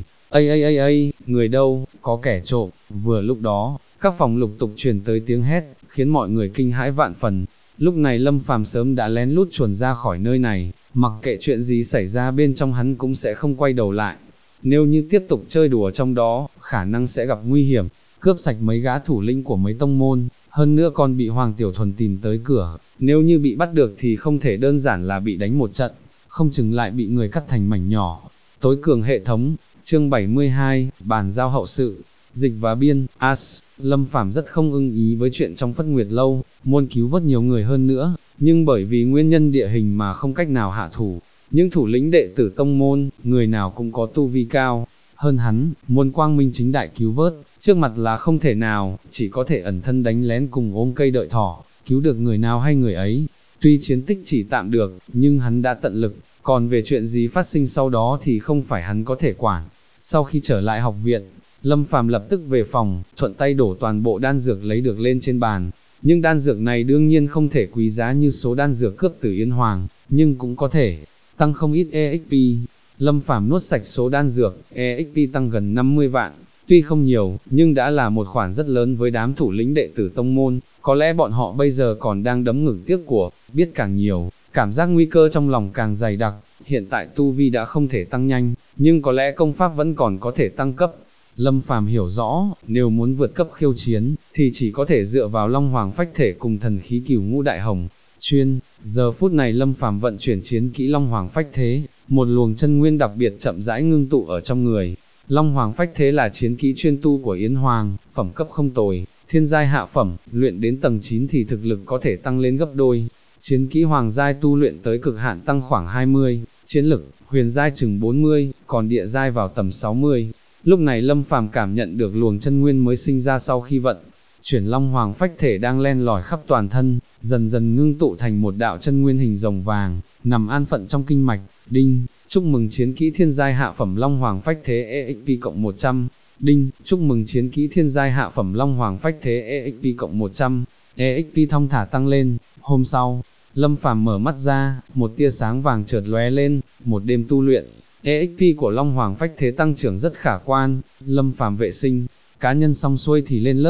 Ây, người đâu, có kẻ trộm. Vừa lúc đó, các phòng lục tục truyền tới tiếng hét, khiến mọi người kinh hãi vạn phần. Lúc này Lâm Phàm sớm đã lén lút chuồn ra khỏi nơi này, mặc kệ chuyện gì xảy ra bên trong hắn cũng sẽ không quay đầu lại. Nếu như tiếp tục chơi đùa trong đó, khả năng sẽ gặp nguy hiểm, cướp sạch mấy gã thủ lĩnh của mấy tông môn, hơn nữa còn bị Hoàng Tiểu Thuần tìm tới cửa. Nếu như bị bắt được thì không thể đơn giản là bị đánh một trận, không chừng lại bị người cắt thành mảnh nhỏ. Tối cường hệ thống, chương 72, bàn giao hậu sự. Dịch và biên, Lâm Phàm rất không ưng ý với chuyện trong Phất Nguyệt lâu, muốn cứu vớt nhiều người hơn nữa, nhưng bởi vì nguyên nhân địa hình mà không cách nào hạ thủ. Những thủ lĩnh đệ tử tông môn, người nào cũng có tu vi cao hơn hắn, muốn quang minh chính đại cứu vớt, trước mặt là không thể nào, chỉ có thể ẩn thân đánh lén cùng ôm cây đợi thỏ, cứu được người nào hay người ấy. Tuy chiến tích chỉ tạm được, nhưng hắn đã tận lực, còn về chuyện gì phát sinh sau đó thì không phải hắn có thể quản. Sau khi trở lại học viện, Lâm Phàm lập tức về phòng, thuận tay đổ toàn bộ đan dược lấy được lên trên bàn. Nhưng đan dược này đương nhiên không thể quý giá như số đan dược cướp từ Yên Hoàng, nhưng cũng có thể tăng không ít EXP. Lâm Phàm nuốt sạch số đan dược, EXP tăng gần 50 vạn, tuy không nhiều, nhưng đã là một khoản rất lớn với đám thủ lĩnh đệ tử tông môn. Có lẽ bọn họ bây giờ còn đang đấm ngực tiếc của, biết càng nhiều, cảm giác nguy cơ trong lòng càng dày đặc. Hiện tại tu vi đã không thể tăng nhanh, nhưng có lẽ công pháp vẫn còn có thể tăng cấp. Lâm Phàm hiểu rõ, nếu muốn vượt cấp khiêu chiến, thì chỉ có thể dựa vào Long Hoàng Phách Thể cùng thần khí Cửu Ngũ Đại Hồng Chuyên. Giờ phút này Lâm Phàm vận chuyển chiến kỹ Long Hoàng Phách Thế, một luồng chân nguyên đặc biệt chậm rãi ngưng tụ ở trong người. Long Hoàng Phách Thế là chiến kỹ chuyên tu của Yến Hoàng, phẩm cấp không tồi, thiên giai hạ phẩm, luyện đến tầng 9 thì thực lực có thể tăng lên gấp đôi. Chiến kỹ hoàng giai tu luyện tới cực hạn tăng khoảng 20, chiến lực, huyền giai chừng 40, còn địa giai vào tầm 60. Lúc này Lâm Phàm cảm nhận được luồng chân nguyên mới sinh ra sau khi vận chuyển Long Hoàng Phách Thể đang len lỏi khắp toàn thân, dần dần ngưng tụ thành một đạo chân nguyên hình rồng vàng, nằm an phận trong kinh mạch. Đinh, chúc mừng chiến kỹ thiên giai hạ phẩm Long Hoàng Phách Thế EXP cộng 100. Đinh, chúc mừng chiến kỹ thiên giai hạ phẩm Long Hoàng Phách Thế EXP cộng 100. EXP thong thả tăng lên. Hôm sau, Lâm Phàm mở mắt ra, một tia sáng vàng chợt lóe lên. Một đêm tu luyện, EXP của Long Hoàng Phách Thế tăng trưởng rất khả quan. Lâm Phàm vệ sinh cá nhân xong xuôi thì lên lớp.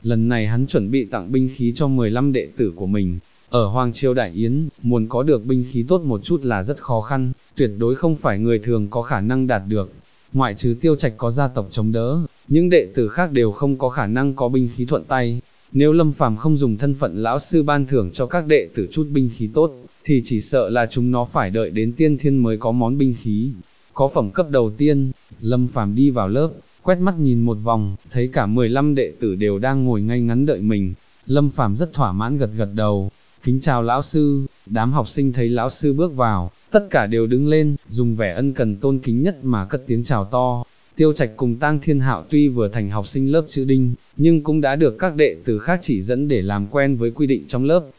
Lần này hắn chuẩn bị tặng binh khí cho 15 đệ tử của mình. Ở Hoàng Triều Đại Yến, muốn có được binh khí tốt một chút là rất khó khăn, tuyệt đối không phải người thường có khả năng đạt được. Ngoại trừ Tiêu Trạch có gia tộc chống đỡ, những đệ tử khác đều không có khả năng có binh khí thuận tay. Nếu Lâm Phàm không dùng thân phận lão sư ban thưởng cho các đệ tử chút binh khí tốt, thì chỉ sợ là chúng nó phải đợi đến tiên thiên mới có món binh khí. Có phẩm cấp đầu tiên, Lâm Phàm đi vào lớp, quét mắt nhìn một vòng, thấy cả 15 đệ tử đều đang ngồi ngay ngắn đợi mình. Lâm Phàm rất thỏa mãn gật gật đầu, kính chào lão sư. Đám học sinh thấy lão sư bước vào, tất cả đều đứng lên, dùng vẻ ân cần tôn kính nhất mà cất tiếng chào to. Tiêu Trạch cùng Tang Thiên Hạo tuy vừa thành học sinh lớp chữ Đinh, nhưng cũng đã được các đệ tử khác chỉ dẫn để làm quen với quy định trong lớp.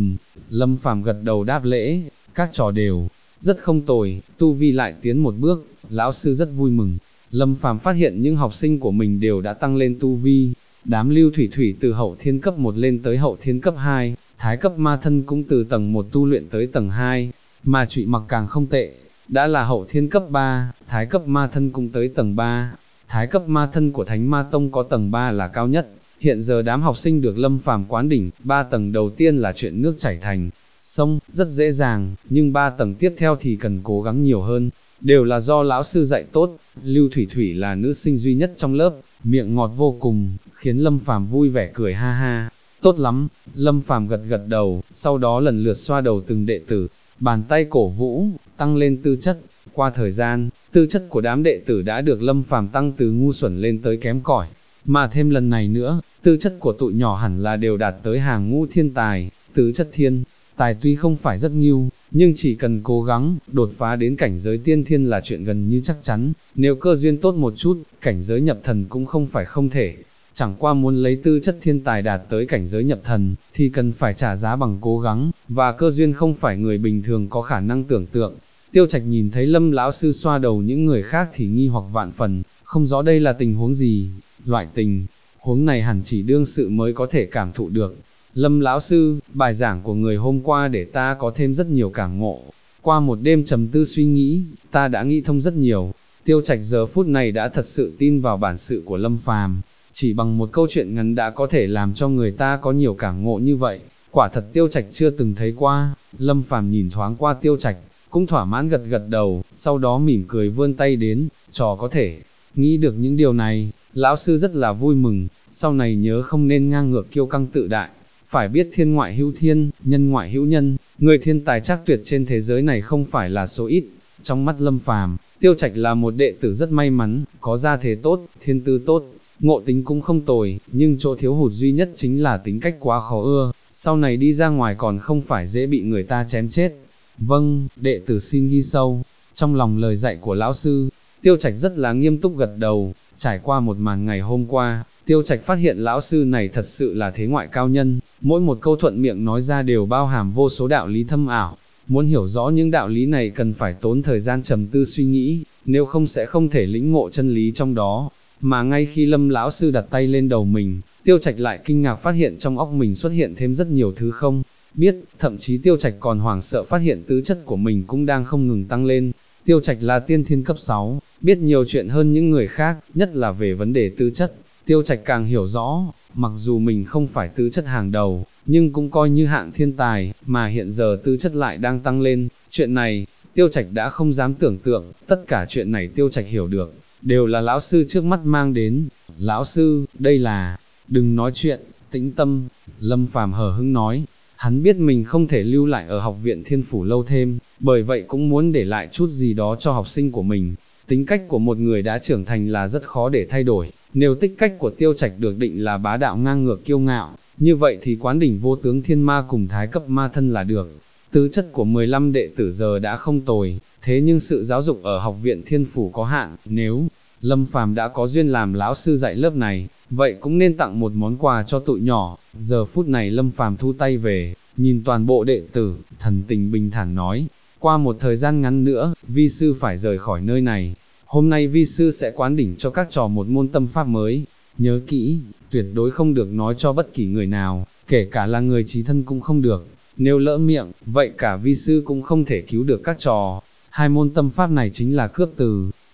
Lâm Phàm gật đầu đáp lễ, các trò đều rất không tồi, tu vi lại tiến một bước, lão sư rất vui mừng. Lâm Phàm phát hiện những học sinh của mình đều đã tăng lên tu vi. Đám Lưu Thủy Thủy từ hậu thiên cấp 1 lên tới hậu thiên cấp 2, Thái cấp ma thân cũng từ tầng 1 tu luyện tới tầng 2, mà Trụy Mặc càng không tệ, đã là hậu thiên cấp 3, Thái cấp ma thân cũng tới tầng 3. Thái cấp ma thân của Thánh Ma Tông có tầng 3 là cao nhất. Hiện giờ đám học sinh được Lâm Phàm quán đỉnh, 3 tầng đầu tiên là chuyện nước chảy thành sông, rất dễ dàng, nhưng 3 tầng tiếp theo thì cần cố gắng nhiều hơn, đều là do lão sư dạy tốt. Lưu Thủy Thủy là nữ sinh duy nhất trong lớp, miệng ngọt vô cùng, khiến Lâm Phàm vui vẻ cười ha ha. Tốt lắm, Lâm Phàm gật gật đầu, sau đó lần lượt xoa đầu từng đệ tử, bàn tay cổ vũ, tăng lên tư chất. Qua thời gian, tư chất của đám đệ tử đã được Lâm Phàm tăng từ ngu xuẩn lên tới kém cỏi, mà thêm lần này nữa, tư chất của tụi nhỏ hẳn là đều đạt tới hàng ngũ thiên tài. Tứ chất thiên tài tuy không phải rất nghiêu, nhưng chỉ cần cố gắng, đột phá đến cảnh giới tiên thiên là chuyện gần như chắc chắn. Nếu cơ duyên tốt một chút, cảnh giới nhập thần cũng không phải không thể. Chẳng qua muốn lấy tư chất thiên tài đạt tới cảnh giới nhập thần, thì cần phải trả giá bằng cố gắng, và cơ duyên không phải người bình thường có khả năng tưởng tượng. Tiêu Trạch nhìn thấy Lâm lão sư xoa đầu những người khác thì nghi hoặc vạn phần, không rõ đây là tình huống gì. Loại tình huống này hẳn chỉ đương sự mới có thể cảm thụ được. Lâm lão sư, bài giảng của người hôm qua để ta có thêm rất nhiều cảm ngộ. Qua một đêm trầm tư suy nghĩ, ta đã nghĩ thông rất nhiều. Tiêu Trạch giờ phút này đã thật sự tin vào bản sự của Lâm Phàm. Chỉ bằng một câu chuyện ngắn đã có thể làm cho người ta có nhiều cảm ngộ như vậy, quả thật Tiêu Trạch chưa từng thấy qua. Lâm Phàm nhìn thoáng qua Tiêu Trạch, cũng thỏa mãn gật gật đầu, sau đó mỉm cười vươn tay đến, trò có thể nghĩ được những điều này, lão sư rất là vui mừng, sau này nhớ không nên ngang ngược kiêu căng tự đại, phải biết thiên ngoại hữu thiên, nhân ngoại hữu nhân, người thiên tài chắc tuyệt trên thế giới này không phải là số ít. Trong mắt Lâm Phàm, Tiêu Trạch là một đệ tử rất may mắn, có gia thế tốt, thiên tư tốt, ngộ tính cũng không tồi, nhưng chỗ thiếu hụt duy nhất chính là tính cách quá khó ưa, sau này đi ra ngoài còn không phải dễ bị người ta chém chết. Vâng, đệ tử xin ghi sâu. Trong lòng lời dạy của lão sư, Tiêu Trạch rất là nghiêm túc gật đầu. Trải qua một màn ngày hôm qua, Tiêu Trạch phát hiện lão sư này thật sự là thế ngoại cao nhân, mỗi một câu thuận miệng nói ra đều bao hàm vô số đạo lý thâm ảo. Muốn hiểu rõ những đạo lý này cần phải tốn thời gian trầm tư suy nghĩ, nếu không sẽ không thể lĩnh ngộ chân lý trong đó. Mà ngay khi Lâm lão sư đặt tay lên đầu mình, Tiêu Trạch lại kinh ngạc phát hiện trong óc mình xuất hiện thêm rất nhiều thứ không biết, thậm chí Tiêu Trạch còn hoảng sợ phát hiện tứ chất của mình cũng đang không ngừng tăng lên. Tiêu Trạch là tiên thiên cấp 6, biết nhiều chuyện hơn những người khác, nhất là về vấn đề tư chất. Tiêu Trạch càng hiểu rõ, mặc dù mình không phải tư chất hàng đầu, nhưng cũng coi như hạng thiên tài, mà hiện giờ tư chất lại đang tăng lên. Chuyện này, Tiêu Trạch đã không dám tưởng tượng, tất cả chuyện này Tiêu Trạch hiểu được, đều là lão sư trước mắt mang đến. Lão sư, đây là, đừng nói chuyện, tĩnh tâm, Lâm Phàm hờ hững nói. Hắn biết mình không thể lưu lại ở học viện Thiên Phủ lâu thêm, bởi vậy cũng muốn để lại chút gì đó cho học sinh của mình. Tính cách của một người đã trưởng thành là rất khó để thay đổi, nếu tích cách của Tiêu Trạch được định là bá đạo ngang ngược kiêu ngạo, như vậy thì quán đỉnh vô tướng thiên ma cùng thái cấp ma thân là được. Tứ chất của 15 đệ tử giờ đã không tồi, thế nhưng sự giáo dục ở học viện Thiên Phủ có hạn, nếu Lâm Phàm đã có duyên làm lão sư dạy lớp này, vậy cũng nên tặng một món quà cho tụi nhỏ. Giờ phút này Lâm Phàm thu tay về, nhìn toàn bộ đệ tử, thần tình bình thản nói, qua một thời gian ngắn nữa, vi sư phải rời khỏi nơi này. Hôm nay vi sư sẽ quán đỉnh cho các trò một môn tâm pháp mới. Nhớ kỹ, tuyệt đối không được nói cho bất kỳ người nào, kể cả là người chí thân cũng không được. Nếu lỡ miệng, vậy cả vi sư cũng không thể cứu được các trò. Hai môn tâm pháp này chính là cướp từ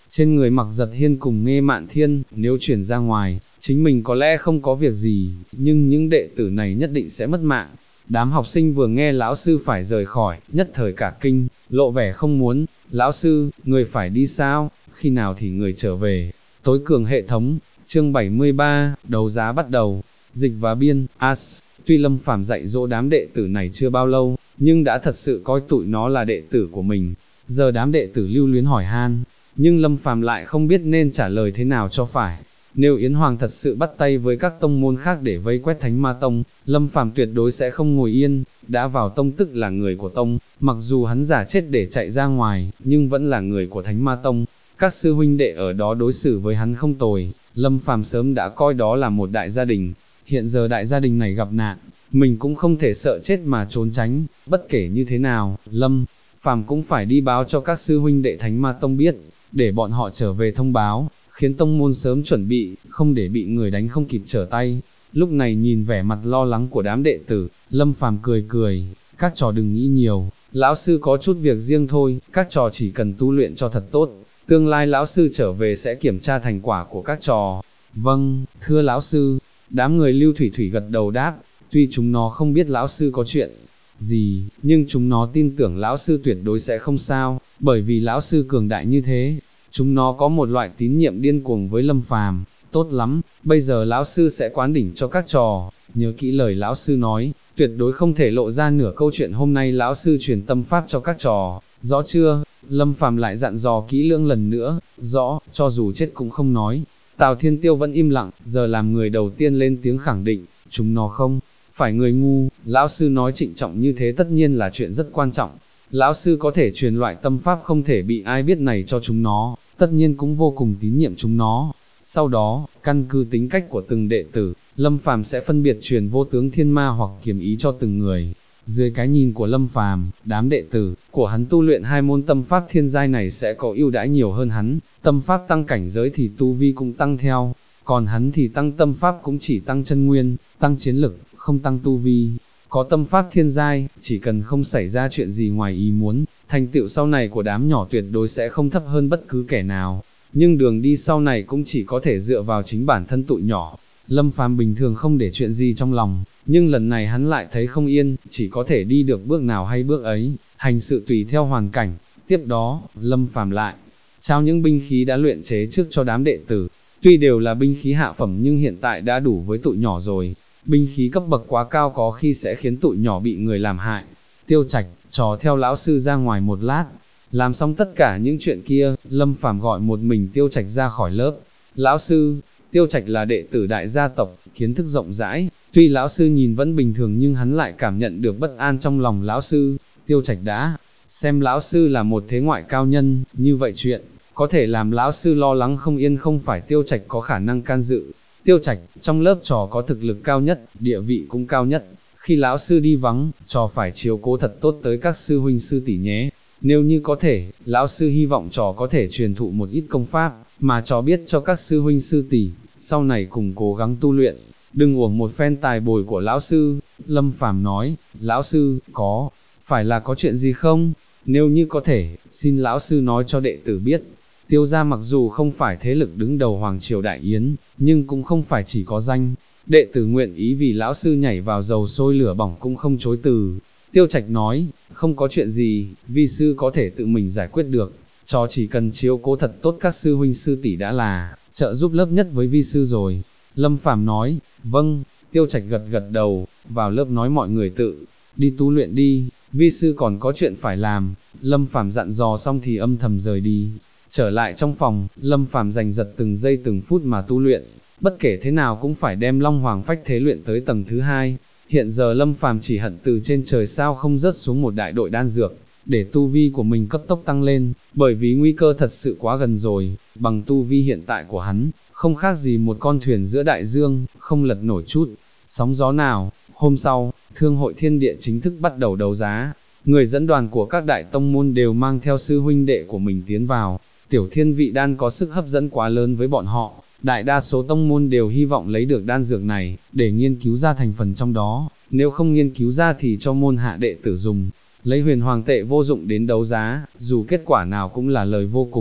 trên người Mặc Giật Hiên cùng Nghê Mạn Thiên, nếu chuyển ra ngoài, chính mình có lẽ không có việc gì, nhưng những đệ tử này nhất định sẽ mất mạng. Đám học sinh vừa nghe lão sư phải rời khỏi, nhất thời cả kinh, lộ vẻ không muốn. Lão sư, người phải đi sao, khi nào thì người trở về? Tối cường hệ thống, chương 73, đấu giá bắt đầu. Dịch và biên, As, tuy Lâm Phàm dạy dỗ đám đệ tử này chưa bao lâu, nhưng đã thật sự coi tụi nó là đệ tử của mình. Giờ đám đệ tử lưu luyến hỏi han, nhưng Lâm Phàm lại không biết nên trả lời thế nào cho phải. Nếu Yến Hoàng thật sự bắt tay với các tông môn khác để vây quét Thánh Ma Tông, Lâm Phàm tuyệt đối sẽ không ngồi yên, đã vào tông tức là người của tông, mặc dù hắn giả chết để chạy ra ngoài, nhưng vẫn là người của Thánh Ma Tông. Các sư huynh đệ ở đó đối xử với hắn không tồi, Lâm Phàm sớm đã coi đó là một đại gia đình. Hiện giờ đại gia đình này gặp nạn, mình cũng không thể sợ chết mà trốn tránh, bất kể như thế nào, Lâm Phàm cũng phải đi báo cho các sư huynh đệ Thánh Ma Tông biết, để bọn họ trở về thông báo, khiến tông môn sớm chuẩn bị, không để bị người đánh không kịp trở tay. Lúc này nhìn vẻ mặt lo lắng của đám đệ tử, Lâm Phàm cười cười, các trò đừng nghĩ nhiều, lão sư có chút việc riêng thôi, các trò chỉ cần tu luyện cho thật tốt, tương lai lão sư trở về sẽ kiểm tra thành quả của các trò. Vâng, thưa lão sư, đám người Lưu Thủy Thủy gật đầu đáp, tuy chúng nó không biết lão sư có chuyện gì, nhưng chúng nó tin tưởng lão sư tuyệt đối sẽ không sao, bởi vì lão sư cường đại như thế. Chúng nó có một loại tín nhiệm điên cuồng với Lâm Phàm. Tốt lắm, bây giờ lão sư sẽ quán đỉnh cho các trò, nhớ kỹ lời lão sư nói, tuyệt đối không thể lộ ra nửa câu chuyện hôm nay lão sư truyền tâm pháp cho các trò, rõ chưa? Lâm Phàm lại dặn dò kỹ lưỡng lần nữa, rõ, cho dù chết cũng không nói. Tào Thiên Tiêu vẫn im lặng, giờ làm người đầu tiên lên tiếng khẳng định, chúng nó không phải người ngu, lão sư nói trịnh trọng như thế tất nhiên là chuyện rất quan trọng. Lão sư có thể truyền loại tâm pháp không thể bị ai biết này cho chúng nó, tất nhiên cũng vô cùng tín nhiệm chúng nó. Sau đó, căn cứ tính cách của từng đệ tử, Lâm Phàm sẽ phân biệt truyền vô tướng thiên ma hoặc kiếm ý cho từng người. Dưới cái nhìn của Lâm Phàm, đám đệ tử của hắn tu luyện hai môn tâm pháp thiên giai này sẽ có ưu đãi nhiều hơn hắn, tâm pháp tăng cảnh giới thì tu vi cũng tăng theo, còn hắn thì tăng tâm pháp cũng chỉ tăng chân nguyên, tăng chiến lực, không tăng tu vi. Có tâm pháp thiên giai, chỉ cần không xảy ra chuyện gì ngoài ý muốn, thành tựu sau này của đám nhỏ tuyệt đối sẽ không thấp hơn bất cứ kẻ nào. Nhưng đường đi sau này cũng chỉ có thể dựa vào chính bản thân tụi nhỏ. Lâm Phàm bình thường không để chuyện gì trong lòng, nhưng lần này hắn lại thấy không yên, chỉ có thể đi được bước nào hay bước ấy, hành sự tùy theo hoàn cảnh. Tiếp đó, Lâm Phàm lại trao những binh khí đã luyện chế trước cho đám đệ tử. Tuy đều là binh khí hạ phẩm nhưng hiện tại đã đủ với tụi nhỏ rồi. Binh khí cấp bậc quá cao có khi sẽ khiến tụi nhỏ bị người làm hại. Tiêu Trạch, trò theo lão sư ra ngoài một lát. Làm xong tất cả những chuyện kia, Lâm Phàm gọi một mình Tiêu Trạch ra khỏi lớp. Lão sư, Tiêu Trạch là đệ tử đại gia tộc, kiến thức rộng rãi. Tuy lão sư nhìn vẫn bình thường nhưng hắn lại cảm nhận được bất an trong lòng lão sư. Tiêu Trạch đã xem lão sư là một thế ngoại cao nhân, như vậy chuyện có thể làm lão sư lo lắng không yên không phải Tiêu Trạch có khả năng can dự. Tiêu Trạch, trong lớp trò có thực lực cao nhất, địa vị cũng cao nhất, khi lão sư đi vắng, trò phải chiếu cố thật tốt tới các sư huynh sư tỷ nhé. Nếu như có thể, lão sư hy vọng trò có thể truyền thụ một ít công pháp, mà trò biết cho các sư huynh sư tỷ, sau này cùng cố gắng tu luyện, đừng uổng một phen tài bồi của lão sư. Lâm Phàm nói, lão sư, phải là có chuyện gì không? Nếu như có thể, xin lão sư nói cho đệ tử biết. Tiêu gia mặc dù không phải thế lực đứng đầu Hoàng Triều Đại Yến, nhưng cũng không phải chỉ có danh. Đệ tử nguyện ý vì lão sư nhảy vào dầu sôi lửa bỏng cũng không chối từ. Tiêu Trạch nói, không có chuyện gì, vi sư có thể tự mình giải quyết được. Trò chỉ cần chiếu cố thật tốt các sư huynh sư tỷ đã là trợ giúp lớp nhất với vi sư rồi. Lâm Phàm nói, vâng. Tiêu Trạch gật gật đầu, vào lớp nói mọi người tự đi tu luyện đi, vi sư còn có chuyện phải làm. Lâm Phàm dặn dò xong thì âm thầm rời đi. Trở lại trong phòng, Lâm Phàm giành giật từng giây từng phút mà tu luyện, bất kể thế nào cũng phải đem Long Hoàng Phách Thế luyện tới tầng thứ 2. Hiện giờ Lâm Phàm chỉ hận từ trên trời sao không rớt xuống một đại đội đan dược, để tu vi của mình cấp tốc tăng lên, bởi vì nguy cơ thật sự quá gần rồi, bằng tu vi hiện tại của hắn, không khác gì một con thuyền giữa đại dương, không lật nổi chút sóng gió nào. Hôm sau, Thương hội Thiên Địa chính thức bắt đầu đấu giá, người dẫn đoàn của các đại tông môn đều mang theo sư huynh đệ của mình tiến vào. Tiểu Thiên Vị đan có sức hấp dẫn quá lớn với bọn họ, đại đa số tông môn đều hy vọng lấy được đan dược này, để nghiên cứu ra thành phần trong đó, nếu không nghiên cứu ra thì cho môn hạ đệ tử dùng. Lấy huyền hoàng tệ vô dụng đến đấu giá, dù kết quả nào cũng là lời vô cùng.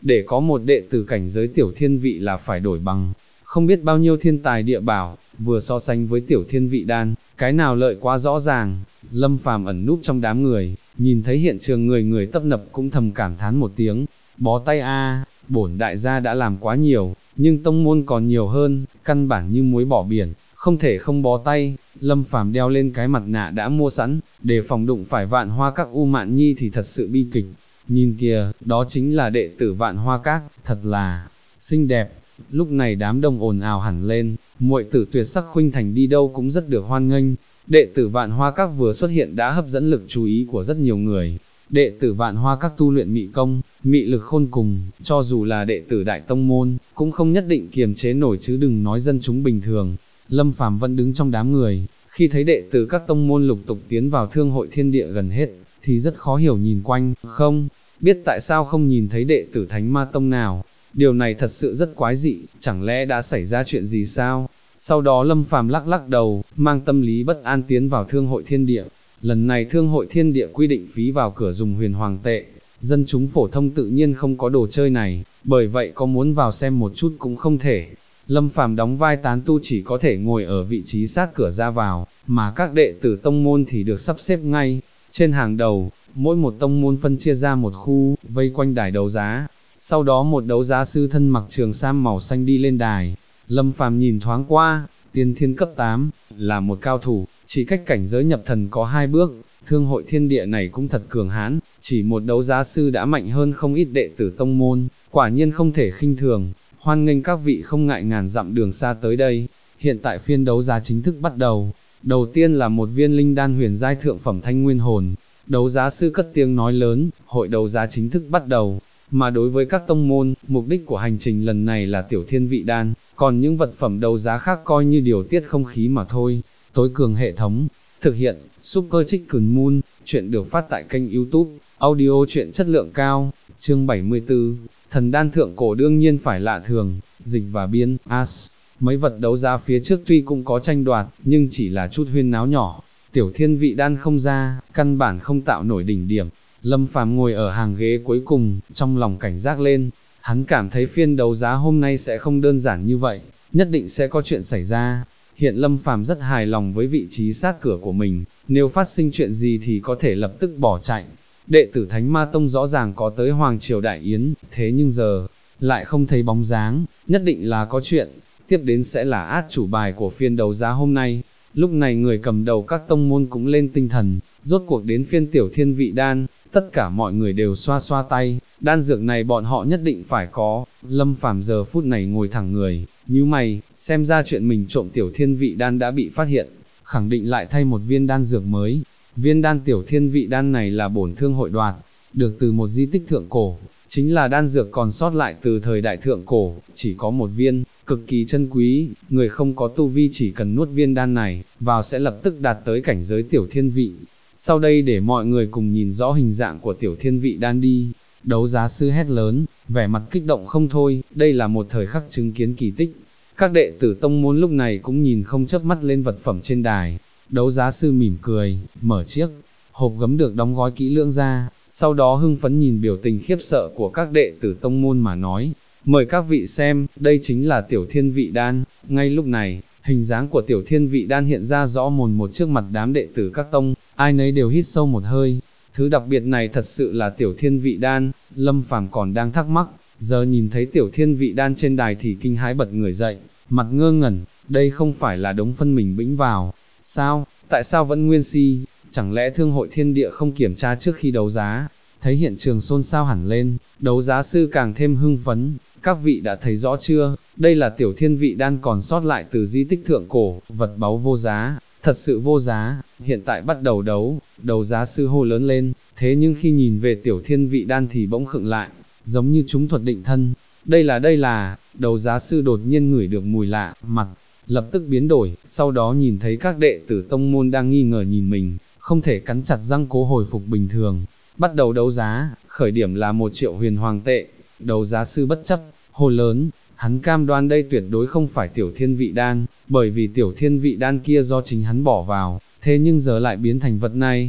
để có một đệ tử cảnh giới tiểu thiên vị là phải đổi bằng không biết bao nhiêu thiên tài địa bảo, vừa so sánh với tiểu thiên vị đan, cái nào lợi quá rõ ràng. Lâm Phàm ẩn núp trong đám người, nhìn thấy hiện trường người người tấp nập cũng thầm cảm thán một tiếng, bó tay a, bổn đại gia đã làm quá nhiều, nhưng tông môn còn nhiều hơn, căn bản như muối bỏ biển, không thể không bó tay. Lâm Phàm đeo lên cái mặt nạ đã mua sẵn, để phòng đụng phải Vạn Hoa Các U Mạn Nhi thì thật sự bi kịch. Nhìn kìa, đó chính là đệ tử Vạn Hoa Các, thật là xinh đẹp. Lúc này đám đông ồn ào hẳn lên, muội tử tuyệt sắc khuynh thành đi đâu cũng rất được hoan nghênh. Đệ tử Vạn Hoa Các vừa xuất hiện đã hấp dẫn lực chú ý của rất nhiều người. Đệ tử Vạn Hoa Các tu luyện mị công, mị lực khôn cùng, cho dù là đệ tử đại tông môn, cũng không nhất định kiềm chế nổi chứ đừng nói dân chúng bình thường. Lâm Phàm vẫn đứng trong đám người, khi thấy đệ tử các tông môn lục tục tiến vào thương hội thiên địa gần hết, thì rất khó hiểu nhìn quanh, không biết tại sao không nhìn thấy đệ tử Thánh Ma Tông nào. Điều này thật sự rất quái dị, chẳng lẽ đã xảy ra chuyện gì sao? Sau đó Lâm Phàm lắc lắc đầu, mang tâm lý bất an tiến vào thương hội thiên địa. Lần này thương hội thiên địa quy định phí vào cửa dùng huyền hoàng tệ, dân chúng phổ thông tự nhiên không có đồ chơi này, bởi vậy có muốn vào xem một chút cũng không thể. Lâm Phàm đóng vai tán tu chỉ có thể ngồi ở vị trí sát cửa ra vào, mà các đệ tử tông môn thì được sắp xếp ngay trên hàng đầu, mỗi một tông môn phân chia ra một khu, vây quanh đài đấu giá. Sau đó một đấu giá sư thân mặc trường sam màu xanh đi lên đài. Lâm Phàm nhìn thoáng qua, tiên thiên cấp 8, là một cao thủ, chỉ cách cảnh giới nhập thần có 2 bước. Thương hội thiên địa này cũng thật cường hãn, chỉ một đấu giá sư đã mạnh hơn không ít đệ tử tông môn, quả nhiên không thể khinh thường. Hoan nghênh các vị không ngại ngàn dặm đường xa tới đây. Hiện tại phiên đấu giá chính thức bắt đầu. Đầu tiên là một viên linh đan huyền giai thượng phẩm thanh nguyên hồn. Đấu giá sư cất tiếng nói lớn, hội đấu giá chính thức bắt đầu. Mà đối với các tông môn, mục đích của hành trình lần này là tiểu thiên vị đan, còn những vật phẩm đấu giá khác coi như điều tiết không khí mà thôi. Tối cường hệ thống, thực hiện, Super Chicken Moon, chuyện được phát tại kênh YouTube, audio chuyện chất lượng cao, chương 74, thần đan thượng cổ đương nhiên phải lạ thường, dịch và biên, as. Mấy vật đấu giá phía trước tuy cũng có tranh đoạt, nhưng chỉ là chút huyên náo nhỏ, tiểu thiên vị đan không ra, căn bản không tạo nổi đỉnh điểm. Lâm Phàm ngồi ở hàng ghế cuối cùng, trong lòng cảnh giác lên, hắn cảm thấy phiên đấu giá hôm nay sẽ không đơn giản như vậy, nhất định sẽ có chuyện xảy ra. Hiện Lâm Phàm rất hài lòng với vị trí sát cửa của mình, nếu phát sinh chuyện gì thì có thể lập tức bỏ chạy. Đệ tử Thánh Ma Tông rõ ràng có tới Hoàng Triều Đại Yến, thế nhưng giờ, lại không thấy bóng dáng, nhất định là có chuyện. Tiếp đến sẽ là át chủ bài của phiên đấu giá hôm nay. Lúc này người cầm đầu các tông môn cũng lên tinh thần, rốt cuộc đến phiên tiểu thiên vị đan, tất cả mọi người đều xoa xoa tay, đan dược này bọn họ nhất định phải có. Lâm Phàm giờ phút này ngồi thẳng người, nhíu mày, xem ra chuyện mình trộm tiểu thiên vị đan đã bị phát hiện, khẳng định lại thay một viên đan dược mới. Viên đan tiểu thiên vị đan này là bổn thương hội đoạt, được từ một di tích thượng cổ, chính là đan dược còn sót lại từ thời đại thượng cổ, chỉ có một viên, cực kỳ chân quý, người không có tu vi chỉ cần nuốt viên đan này, vào sẽ lập tức đạt tới cảnh giới tiểu thiên vị. Sau đây để mọi người cùng nhìn rõ hình dạng của tiểu thiên vị đan đi. Đấu giá sư hét lớn, vẻ mặt kích động không thôi, đây là một thời khắc chứng kiến kỳ tích. Các đệ tử tông môn lúc này cũng nhìn không chớp mắt lên vật phẩm trên đài. Đấu giá sư mỉm cười, mở chiếc hộp gấm được đóng gói kỹ lưỡng ra, sau đó hưng phấn nhìn biểu tình khiếp sợ của các đệ tử tông môn mà nói, mời các vị xem, đây chính là tiểu thiên vị đan. Ngay lúc này, hình dáng của tiểu thiên vị đan hiện ra rõ mồn một trước mặt đám đệ tử các tông, ai nấy đều hít sâu một hơi. Thứ đặc biệt này thật sự là tiểu thiên vị đan. Lâm Phàm còn đang thắc mắc, giờ nhìn thấy tiểu thiên vị đan trên đài thì kinh hãi bật người dậy, mặt ngơ ngẩn, đây không phải là đống phân mình bĩnh vào, sao, tại sao vẫn nguyên si, chẳng lẽ thương hội thiên địa không kiểm tra trước khi đấu giá? Thấy hiện trường xôn xao hẳn lên, đấu giá sư càng thêm hưng phấn, các vị đã thấy rõ chưa, đây là tiểu thiên vị đan còn sót lại từ di tích thượng cổ, vật báu vô giá, thật sự vô giá, hiện tại bắt đầu đấu, đấu giá sư hô lớn lên, thế nhưng khi nhìn về tiểu thiên vị đan thì bỗng khựng lại, giống như chúng thuật định thân, đây là, đấu giá sư đột nhiên ngửi được mùi lạ, mặt lập tức biến đổi, sau đó nhìn thấy các đệ tử tông môn đang nghi ngờ nhìn mình, không thể cắn chặt răng cố hồi phục bình thường. Bắt đầu đấu giá, khởi điểm là 1 triệu huyền hoàng tệ, đấu giá sư bất chấp, hô lớn, hắn cam đoan đây tuyệt đối không phải tiểu thiên vị đan, bởi vì tiểu thiên vị đan kia do chính hắn bỏ vào, thế nhưng giờ lại biến thành vật này.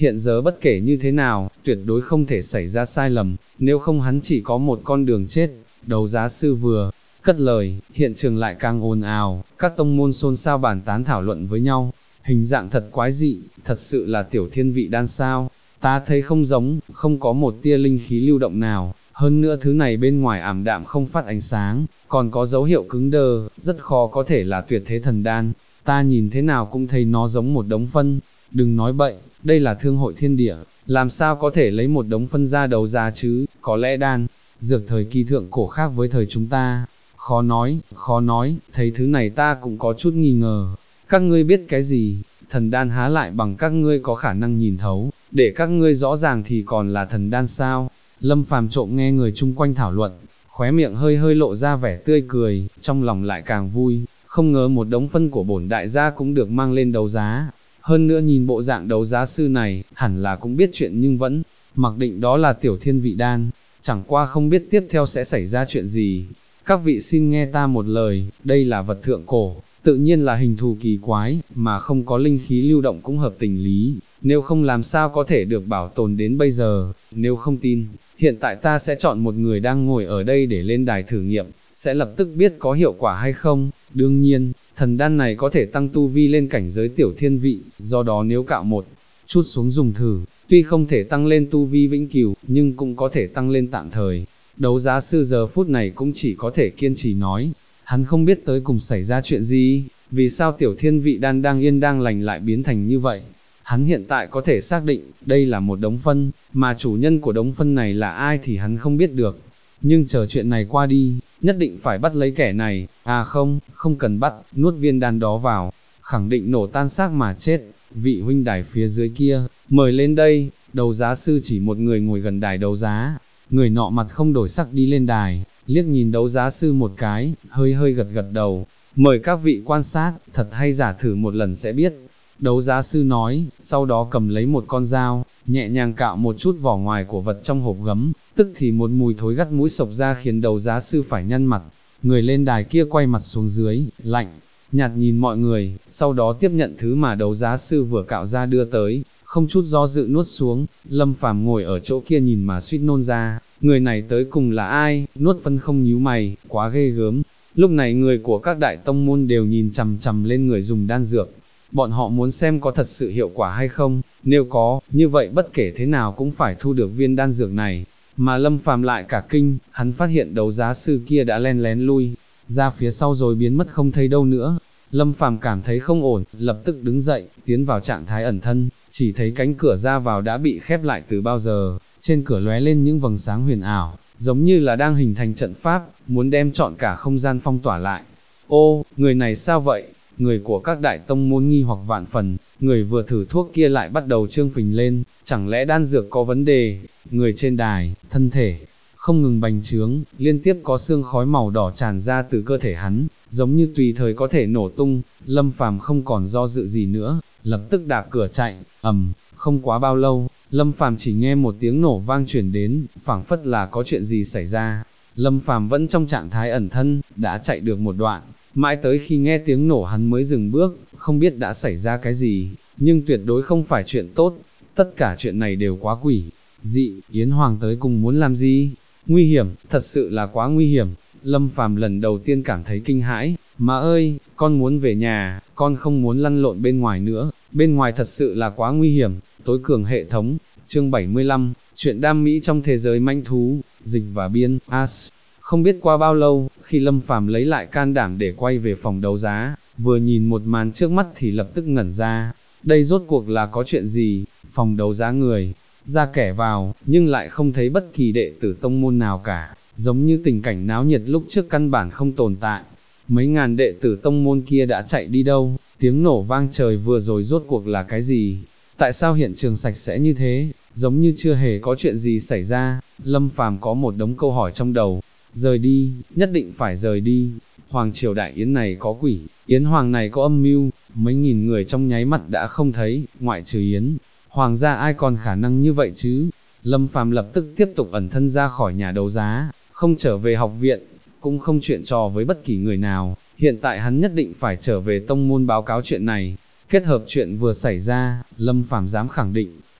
hiện giờ bất kể như thế nào, tuyệt đối không thể xảy ra sai lầm, nếu không hắn chỉ có một con đường chết. Đấu giá sư vừa cất lời, hiện trường lại càng ồn ào, các tông môn xôn xao bàn tán thảo luận với nhau. Hình dạng thật quái dị, thật sự là tiểu thiên vị đan sao? Ta thấy không giống, không có một tia linh khí lưu động nào, hơn nữa thứ này bên ngoài ảm đạm không phát ánh sáng, còn có dấu hiệu cứng đơ, rất khó có thể là tuyệt thế thần đan. Ta nhìn thế nào cũng thấy nó giống một đống phân. Đừng nói bậy, đây là thương hội thiên địa, làm sao có thể lấy một đống phân ra đấu giá chứ? Có lẽ đan dược thời kỳ thượng cổ khác với thời chúng ta. Khó nói, thấy thứ này ta cũng có chút nghi ngờ. Các ngươi biết cái gì? Thần đan há lại bằng các ngươi có khả năng nhìn thấu, để các ngươi rõ ràng thì còn là thần đan sao? Lâm Phàm trộm nghe người chung quanh thảo luận, khóe miệng hơi hơi lộ ra vẻ tươi cười, trong lòng lại càng vui, không ngờ một đống phân của bổn đại gia cũng được mang lên đấu giá. Hơn nữa nhìn bộ dạng đấu giá sư này, hẳn là cũng biết chuyện nhưng vẫn mặc định đó là tiểu thiên vị đan, chẳng qua không biết tiếp theo sẽ xảy ra chuyện gì. Các vị xin nghe ta một lời, đây là vật thượng cổ, tự nhiên là hình thù kỳ quái, mà không có linh khí lưu động cũng hợp tình lý, nếu không làm sao có thể được bảo tồn đến bây giờ. Nếu không tin, hiện tại ta sẽ chọn một người đang ngồi ở đây để lên đài thử nghiệm, sẽ lập tức biết có hiệu quả hay không. Đương nhiên, thần đan này có thể tăng tu vi lên cảnh giới tiểu thiên vị, do đó nếu cạo một chút xuống dùng thử, tuy không thể tăng lên tu vi vĩnh cửu, nhưng cũng có thể tăng lên tạm thời. Đấu giá sư giờ phút này cũng chỉ có thể kiên trì nói, hắn không biết tới cùng xảy ra chuyện gì, vì sao tiểu thiên vị đan đang yên đang lành lại biến thành như vậy. Hắn hiện tại có thể xác định, đây là một đống phân, mà chủ nhân của đống phân này là ai thì hắn không biết được. Nhưng chờ chuyện này qua đi, nhất định phải bắt lấy kẻ này, không cần bắt, nuốt viên đan đó vào, khẳng định nổ tan xác mà chết. Vị huynh đài phía dưới kia, mời lên đây. Đấu giá sư chỉ một người ngồi gần đài đấu giá, người nọ mặt không đổi sắc đi lên đài, liếc nhìn đấu giá sư một cái, hơi hơi gật gật đầu, mời các vị quan sát, thật hay giả thử một lần sẽ biết. Đấu giá sư nói, sau đó cầm lấy một con dao, nhẹ nhàng cạo một chút vỏ ngoài của vật trong hộp gấm, tức thì một mùi thối gắt mũi sộc ra khiến đấu giá sư phải nhăn mặt. Người lên đài kia quay mặt xuống dưới, lạnh nhạt nhìn mọi người, sau đó tiếp nhận thứ mà đấu giá sư vừa cạo ra đưa tới, không chút do dự nuốt xuống. Lâm Phàm ngồi ở chỗ kia nhìn mà suýt nôn ra, người này tới cùng là ai? Nuốt phân không nhíu mày, quá ghê gớm. Lúc này người của các đại tông môn đều nhìn chằm chằm lên người dùng đan dược, bọn họ muốn xem có thật sự hiệu quả hay không, nếu có, như vậy bất kể thế nào cũng phải thu được viên đan dược này. Mà Lâm Phàm lại cả kinh, hắn phát hiện đấu giá sư kia đã len lén lui ra phía sau rồi biến mất không thấy đâu nữa. Lâm Phàm cảm thấy không ổn, lập tức đứng dậy, tiến vào trạng thái ẩn thân, chỉ thấy cánh cửa ra vào đã bị khép lại từ bao giờ, trên cửa lóe lên những vầng sáng huyền ảo, giống như là đang hình thành trận pháp, muốn đem trọn cả không gian phong tỏa lại. Ô, người này sao vậy? Người của các đại tông môn nghi hoặc vạn phần, người vừa thử thuốc kia lại bắt đầu trương phình lên, chẳng lẽ đan dược có vấn đề? Người trên đài, thân thể không ngừng bành trướng, liên tiếp có sương khói màu đỏ tràn ra từ cơ thể hắn, giống như tùy thời có thể nổ tung. Lâm Phàm không còn do dự gì nữa, lập tức đạp cửa chạy. Không quá bao lâu, Lâm Phàm chỉ nghe một tiếng nổ vang chuyển đến, phảng phất là có chuyện gì xảy ra. Lâm Phàm vẫn trong trạng thái ẩn thân, đã chạy được một đoạn, mãi tới khi nghe tiếng nổ hắn mới dừng bước, không biết đã xảy ra cái gì, nhưng tuyệt đối không phải chuyện tốt. Tất cả chuyện này đều quá quỷ dị. Yến Hoàng tới cùng muốn làm gì? Nguy hiểm, thật sự là quá nguy hiểm. Lâm Phàm lần đầu tiên cảm thấy kinh hãi, má ơi, con muốn về nhà, con không muốn lăn lộn bên ngoài nữa, bên ngoài thật sự là quá nguy hiểm. Tối cường hệ thống, chương 75, chuyện đam mỹ trong thế giới manh thú, dịch và biên, Không biết qua bao lâu, khi Lâm Phàm lấy lại can đảm để quay về phòng đấu giá, vừa nhìn một màn trước mắt thì lập tức ngẩn ra. Đây rốt cuộc là có chuyện gì? Phòng đấu giá người ra kẻ vào, nhưng lại không thấy bất kỳ đệ tử tông môn nào cả, giống như tình cảnh náo nhiệt lúc trước căn bản không tồn tại. Mấy ngàn đệ tử tông môn kia đã chạy đi đâu? Tiếng nổ vang trời vừa rồi rốt cuộc là cái gì? Tại sao hiện trường sạch sẽ như thế, giống như chưa hề có chuyện gì xảy ra? Lâm Phàm có một đống câu hỏi trong đầu. Rời đi, nhất định phải rời đi. Hoàng triều đại yến này có quỷ, Yến Hoàng này có âm mưu, mấy nghìn người trong nháy mắt đã không thấy, ngoại trừ Yến Hoàng gia ai còn khả năng như vậy chứ? Lâm Phàm lập tức tiếp tục ẩn thân ra khỏi nhà đấu giá, không trở về học viện, cũng không chuyện trò với bất kỳ người nào. Hiện tại hắn nhất định phải trở về tông môn báo cáo chuyện này. Kết hợp chuyện vừa xảy ra, Lâm Phàm dám khẳng định,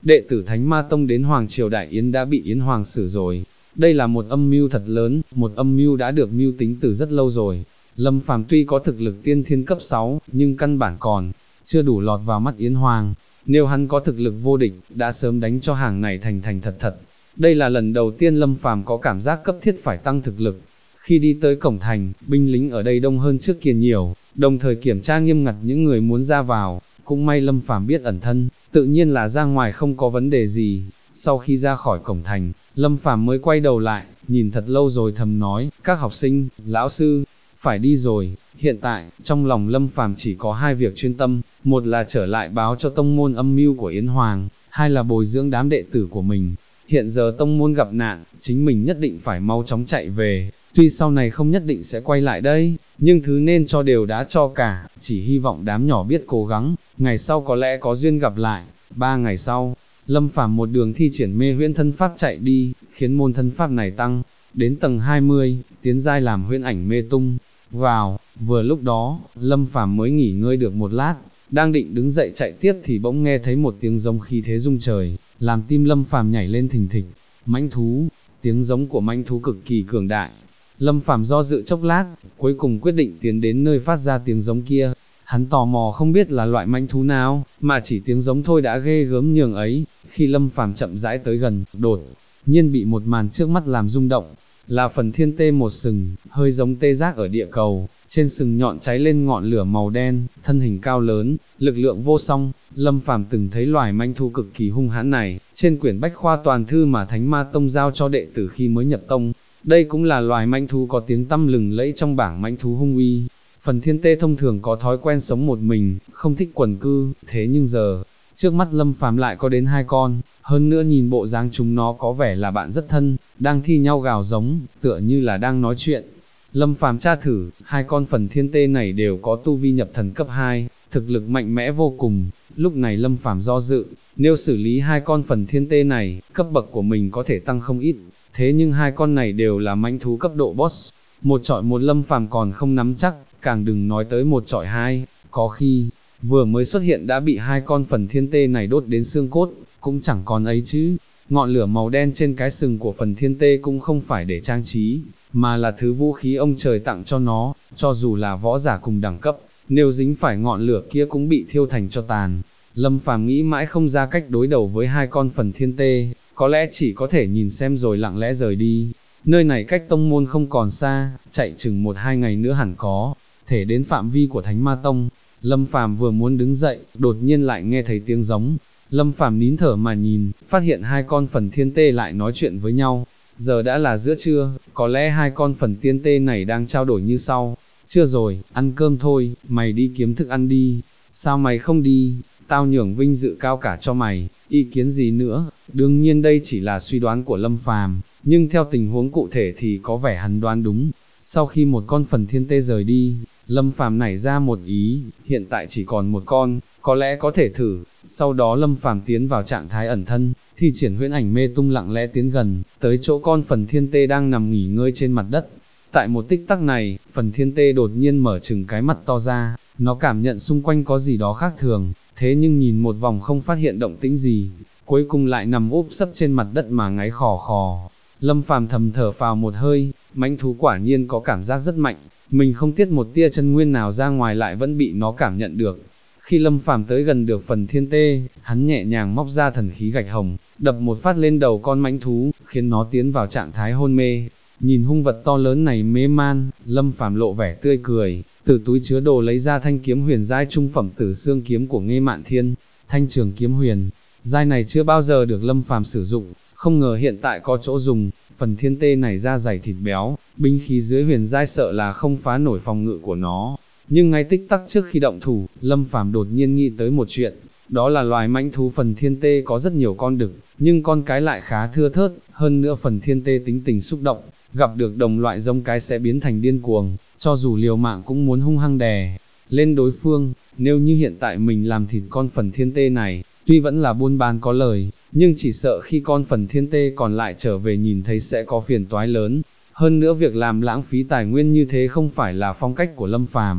đệ tử Thánh Ma Tông đến Hoàng Triều Đại Yến đã bị Yến Hoàng xử rồi. Đây là một âm mưu thật lớn, một âm mưu đã được mưu tính từ rất lâu rồi. Lâm Phàm tuy có thực lực tiên thiên cấp 6, nhưng căn bản còn chưa đủ lọt vào mắt Yến Hoàng. Nếu hắn có thực lực vô địch, đã sớm đánh cho hàng này thành thành thật thật. Đây là lần đầu tiên Lâm Phàm có cảm giác cấp thiết phải tăng thực lực. Khi đi tới cổng thành, binh lính ở đây đông hơn trước kia nhiều, đồng thời kiểm tra nghiêm ngặt những người muốn ra vào. Cũng may Lâm Phàm biết ẩn thân, tự nhiên là ra ngoài không có vấn đề gì. Sau khi ra khỏi cổng thành, Lâm Phàm mới quay đầu lại, nhìn thật lâu rồi thầm nói, các học sinh, lão sư, phải đi rồi. Hiện tại, trong lòng Lâm Phàm chỉ có hai việc chuyên tâm, một là trở lại báo cho tông môn âm mưu của Yến Hoàng, hai là bồi dưỡng đám đệ tử của mình. Hiện giờ tông môn gặp nạn, chính mình nhất định phải mau chóng chạy về, tuy sau này không nhất định sẽ quay lại đây, nhưng thứ nên cho đều đã cho cả, chỉ hy vọng đám nhỏ biết cố gắng, ngày sau có lẽ có duyên gặp lại. 3 ngày sau, Lâm Phàm một đường thi triển mê huyễn thân pháp chạy đi, khiến môn thân pháp này tăng đến tầng 20, tiến giai làm huyễn ảnh mê tung. Vào, vừa lúc đó, Lâm Phàm mới nghỉ ngơi được một lát, đang định đứng dậy chạy tiếp thì bỗng nghe thấy một tiếng giống khí thế rung trời, làm tim Lâm Phàm nhảy lên thình thịch. Mãnh thú, tiếng giống của mãnh thú cực kỳ cường đại. Lâm Phàm do dự chốc lát, cuối cùng quyết định tiến đến nơi phát ra tiếng giống kia. Hắn tò mò không biết là loại mãnh thú nào, mà chỉ tiếng giống thôi đã ghê gớm nhường ấy. Khi Lâm Phàm chậm rãi tới gần, đột nhiên bị một màn trước mắt làm rung động. Là phần thiên tê một sừng, hơi giống tê giác ở địa cầu, trên sừng nhọn cháy lên ngọn lửa màu đen, thân hình cao lớn, lực lượng vô song. Lâm Phàm từng thấy loài mãnh thú cực kỳ hung hãn này, trên quyển bách khoa toàn thư mà Thánh Ma Tông giao cho đệ tử khi mới nhập tông. Đây cũng là loài mãnh thú có tiếng tăm lừng lẫy trong bảng mãnh thú hung uy. Phần thiên tê thông thường có thói quen sống một mình, không thích quần cư, thế nhưng giờ, trước mắt Lâm Phàm lại có đến 2 con, hơn nữa nhìn bộ dáng chúng nó có vẻ là bạn rất thân, đang thi nhau gào giống, tựa như là đang nói chuyện. Lâm Phàm tra thử, 2 con phần thiên tê này đều có tu vi nhập thần cấp 2, thực lực mạnh mẽ vô cùng. Lúc này Lâm Phàm do dự, nếu xử lý 2 con phần thiên tê này, cấp bậc của mình có thể tăng không ít, thế nhưng 2 con này đều là mãnh thú cấp độ boss, một chọi một Lâm Phàm còn không nắm chắc, càng đừng nói tới một chọi 2, có khi vừa mới xuất hiện đã bị 2 con phần thiên tê này đốt đến xương cốt, cũng chẳng còn ấy chứ. Ngọn lửa màu đen trên cái sừng của phần thiên tê cũng không phải để trang trí, mà là thứ vũ khí ông trời tặng cho nó, cho dù là võ giả cùng đẳng cấp, nếu dính phải ngọn lửa kia cũng bị thiêu thành cho tàn. Lâm Phàm nghĩ mãi không ra cách đối đầu với 2 con phần thiên tê, có lẽ chỉ có thể nhìn xem rồi lặng lẽ rời đi. Nơi này cách tông môn không còn xa, chạy chừng 1-2 ngày nữa hẳn có thể đến phạm vi của Thánh Ma Tông. Lâm Phàm vừa muốn đứng dậy, đột nhiên lại nghe thấy tiếng giống. Lâm Phàm nín thở mà nhìn, phát hiện 2 con phần thiên tê lại nói chuyện với nhau. Giờ đã là giữa trưa, có lẽ 2 con phần thiên tê này đang trao đổi như sau. Chưa rồi, ăn cơm thôi, mày đi kiếm thức ăn đi. Sao mày không đi? Tao nhường vinh dự cao cả cho mày, ý kiến gì nữa? Đương nhiên đây chỉ là suy đoán của Lâm Phàm, nhưng theo tình huống cụ thể thì có vẻ hắn đoán đúng. Sau khi một con phần thiên tê rời đi, Lâm Phàm nảy ra một ý, hiện tại chỉ còn một con, có lẽ có thể thử. Sau đó Lâm Phàm tiến vào trạng thái ẩn thân, thi triển huyễn ảnh mê tung lặng lẽ tiến gần, tới chỗ con phần thiên tê đang nằm nghỉ ngơi trên mặt đất. Tại một tích tắc này, phần thiên tê đột nhiên mở trừng cái mắt to ra, nó cảm nhận xung quanh có gì đó khác thường, thế nhưng nhìn một vòng không phát hiện động tĩnh gì, cuối cùng lại nằm úp sấp trên mặt đất mà ngáy khò khò. Lâm Phàm thầm thở phào một hơi, mãnh thú quả nhiên có cảm giác rất mạnh, mình không tiết một tia chân nguyên nào ra ngoài lại vẫn bị nó cảm nhận được. Khi Lâm Phàm tới gần được phần thiên tê, hắn nhẹ nhàng móc ra thần khí gạch hồng, đập một phát lên đầu con mãnh thú, khiến nó tiến vào trạng thái hôn mê. Nhìn hung vật to lớn này mê man, Lâm Phàm lộ vẻ tươi cười, từ túi chứa đồ lấy ra thanh kiếm huyền giai trung phẩm Tử Xương kiếm của Nghê Mạn Thiên. Thanh trường kiếm huyền giai này chưa bao giờ được Lâm Phàm sử dụng, không ngờ hiện tại có chỗ dùng. Phần thiên tê này da dày thịt béo, binh khí dưới huyền giai sợ là không phá nổi phòng ngự của nó. Nhưng ngay tích tắc trước khi động thủ, Lâm Phàm đột nhiên nghĩ tới một chuyện, đó là loài mãnh thú phần thiên tê có rất nhiều con đực, nhưng con cái lại khá thưa thớt, hơn nữa phần thiên tê tính tình xúc động, gặp được đồng loại giống cái sẽ biến thành điên cuồng, cho dù liều mạng cũng muốn hung hăng đè lên đối phương. Nếu như hiện tại mình làm thịt con phần thiên tê này, tuy vẫn là buôn bán có lời, nhưng chỉ sợ khi con phần thiên tê còn lại trở về nhìn thấy sẽ có phiền toái lớn. Hơn nữa việc làm lãng phí tài nguyên như thế không phải là phong cách của Lâm Phàm.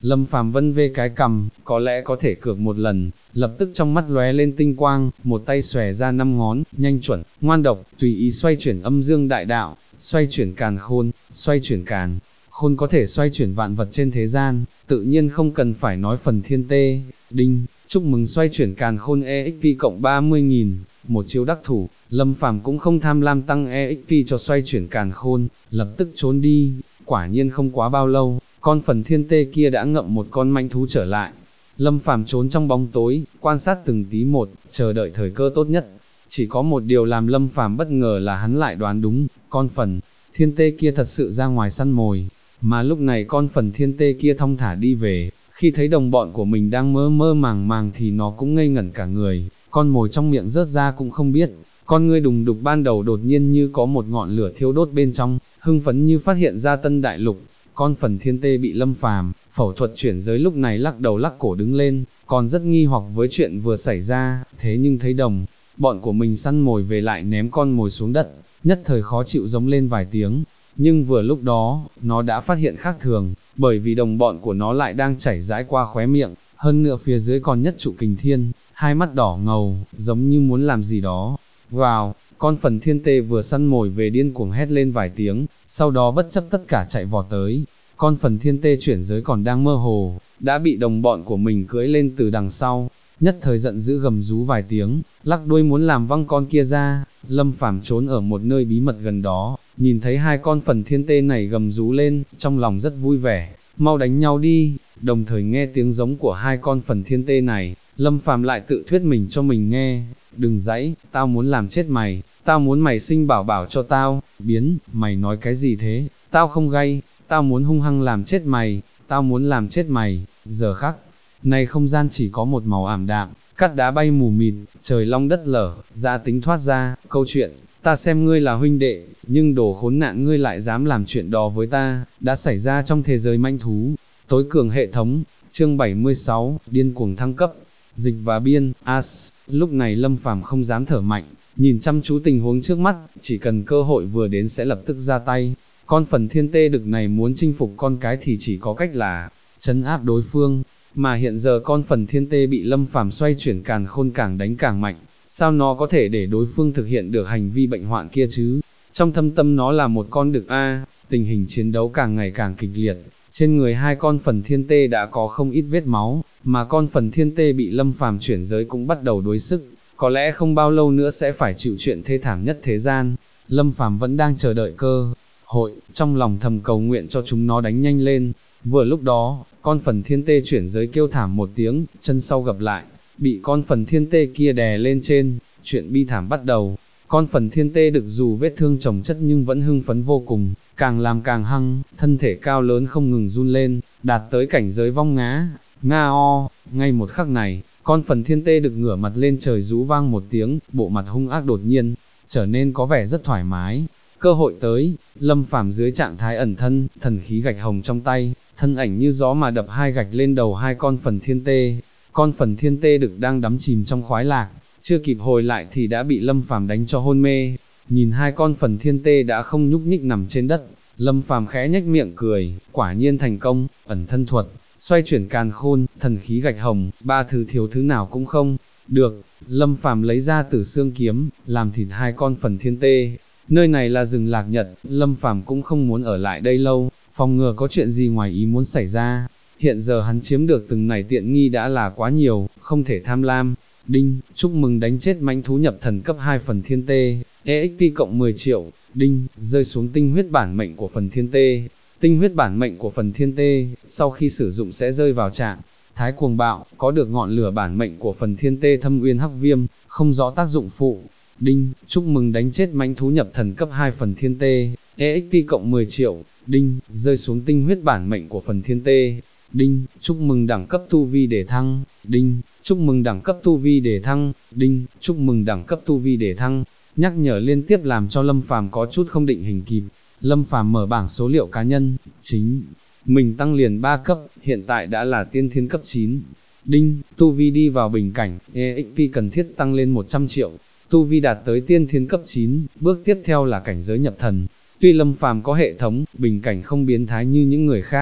Lâm Phàm vân vê cái cằm, có lẽ có thể cược một lần, lập tức trong mắt lóe lên tinh quang, một tay xòe ra 5 ngón, nhanh chuẩn, ngoan độc, tùy ý xoay chuyển âm dương đại đạo, xoay chuyển càn khôn, xoay chuyển càn khôn có thể xoay chuyển vạn vật trên thế gian, tự nhiên không cần phải nói phần thiên tê. Đinh, chúc mừng xoay chuyển càn khôn EXP cộng 30.000, một chiêu đắc thủ. Lâm Phàm cũng không tham lam tăng EXP cho xoay chuyển càn khôn, lập tức trốn đi. Quả nhiên không quá bao lâu, con phần thiên tê kia đã ngậm một con manh thú trở lại. Lâm Phàm trốn trong bóng tối, quan sát từng tí một, chờ đợi thời cơ tốt nhất. Chỉ có một điều làm Lâm Phàm bất ngờ là hắn lại đoán đúng, con phần thiên tê kia thật sự ra ngoài săn mồi, mà lúc này con phần thiên tê kia thong thả đi về, khi thấy đồng bọn của mình đang mơ mơ màng màng thì nó cũng ngây ngẩn cả người, con mồi trong miệng rớt ra cũng không biết, con ngươi đùng đục ban đầu đột nhiên như có một ngọn lửa thiêu đốt bên trong, hưng phấn như phát hiện ra tân đại lục. Con phần thiên tê bị Lâm Phàm phẫu thuật chuyển giới lúc này lắc đầu lắc cổ đứng lên, còn rất nghi hoặc với chuyện vừa xảy ra, thế nhưng thấy đồng bọn của mình săn mồi về lại ném con mồi xuống đất, nhất thời khó chịu giống lên vài tiếng. Nhưng vừa lúc đó, nó đã phát hiện khác thường, bởi vì đồng bọn của nó lại đang chảy rãi qua khóe miệng, hơn nữa phía dưới còn nhất trụ kình thiên, hai mắt đỏ ngầu, giống như muốn làm gì đó. Wow, con phần thiên tê vừa săn mồi về điên cuồng hét lên vài tiếng, sau đó bất chấp tất cả chạy vọt tới. Con phần thiên tê chuyển giới còn đang mơ hồ, đã bị đồng bọn của mình cưỡi lên từ đằng sau, nhất thời giận dữ gầm rú vài tiếng, lắc đuôi muốn làm văng con kia ra. Lâm Phàm trốn ở một nơi bí mật gần đó, nhìn thấy hai con phần thiên tê này gầm rú lên, trong lòng rất vui vẻ, mau đánh nhau đi. Đồng thời nghe tiếng giống của hai con phần thiên tê này, Lâm Phàm lại tự thuyết mình cho mình nghe, đừng giãy, tao muốn làm chết mày, tao muốn mày sinh bảo bảo cho tao. Biến, mày nói cái gì thế, tao không gay, tao muốn hung hăng làm chết mày, tao muốn làm chết mày. Giờ khắc này không gian chỉ có một màu ảm đạm, cát đá bay mù mịt, trời long đất lở, gia tính thoát ra, câu chuyện, ta xem ngươi là huynh đệ, nhưng đồ khốn nạn ngươi lại dám làm chuyện đó với ta, đã xảy ra trong thế giới manh thú. Tối cường hệ thống, chương 76, điên cuồng thăng cấp, dịch và biên, as. Lúc này Lâm Phàm không dám thở mạnh, nhìn chăm chú tình huống trước mắt, chỉ cần cơ hội vừa đến sẽ lập tức ra tay. Con phần thiên tê đực này muốn chinh phục con cái thì chỉ có cách là trấn áp đối phương, mà hiện giờ con phần thiên tê bị Lâm Phàm xoay chuyển càn khôn càng đánh càng mạnh, sao nó có thể để đối phương thực hiện được hành vi bệnh hoạn kia chứ? Trong thâm tâm nó là một con đực a. Tình hình chiến đấu càng ngày càng kịch liệt, trên người hai con phần thiên tê đã có không ít vết máu, mà con phần thiên tê bị Lâm Phàm chuyển giới cũng bắt đầu đuối sức, có lẽ không bao lâu nữa sẽ phải chịu chuyện thê thảm nhất thế gian. Lâm Phàm vẫn đang chờ đợi cơ hội, trong lòng thầm cầu nguyện cho chúng nó đánh nhanh lên. Vừa lúc đó, con phần thiên tê chuyển giới kêu thảm một tiếng, chân sau gập lại, bị con phần thiên tê kia đè lên trên, chuyện bi thảm bắt đầu. Con phần thiên tê được dù vết thương chồng chất nhưng vẫn hưng phấn vô cùng, càng làm càng hăng, thân thể cao lớn không ngừng run lên, đạt tới cảnh giới vong ngã, nga o. Ngay một khắc này, con phần thiên tê được ngửa mặt lên trời rú vang một tiếng, bộ mặt hung ác đột nhiên trở nên có vẻ rất thoải mái. Cơ hội tới, Lâm Phàm dưới trạng thái ẩn thân, thần khí gạch hồng trong tay, thân ảnh như gió mà đập hai gạch lên đầu hai con phần thiên tê. Con phần thiên tê được đang đắm chìm trong khoái lạc, chưa kịp hồi lại thì đã bị Lâm Phàm đánh cho hôn mê. Nhìn hai con phần thiên tê đã không nhúc nhích nằm trên đất, Lâm Phàm khẽ nhếch miệng cười, quả nhiên thành công. Ẩn thân thuật, xoay chuyển càn khôn, thần khí gạch hồng, ba thứ thiếu thứ nào cũng không được. Lâm Phàm lấy ra Tử Xương kiếm, làm thịt hai con phần thiên tê. Nơi này là rừng Lạc Nhật, Lâm Phàm cũng không muốn ở lại đây lâu, phòng ngừa có chuyện gì ngoài ý muốn xảy ra. Hiện giờ hắn chiếm được từng này tiện nghi đã là quá nhiều, không thể tham lam. Đinh, chúc mừng đánh chết mãnh thú nhập thần cấp 2 phần thiên tê, EXP cộng 10 triệu. Đinh, rơi xuống tinh huyết bản mệnh của phần thiên tê. Tinh huyết bản mệnh của phần thiên tê, sau khi sử dụng sẽ rơi vào trạng thái cuồng bạo, có được ngọn lửa bản mệnh của phần thiên tê thâm uyên hắc viêm, không rõ tác dụng phụ. Đinh, chúc mừng đánh chết mãnh thú nhập thần cấp 2 phần thiên tê, EXP cộng 10 triệu. Đinh, rơi xuống tinh huyết bản mệnh của phần thiên tê. Đinh, chúc mừng đẳng cấp tu vi để thăng. Đinh, chúc mừng đẳng cấp tu vi để thăng. Đinh, chúc mừng đẳng cấp tu vi để thăng. Nhắc nhở liên tiếp làm cho Lâm Phàm có chút không định hình kịp. Lâm Phàm mở bảng số liệu cá nhân, chính mình tăng liền 3 cấp, hiện tại đã là tiên thiên cấp 9. Đinh, tu vi đi vào bình cảnh, EXP cần thiết tăng lên 100 triệu. Tu vi đạt tới tiên thiên cấp 9, bước tiếp theo là cảnh giới nhập thần. Tuy Lâm Phàm có hệ thống, bình cảnh không biến thái như những người khác,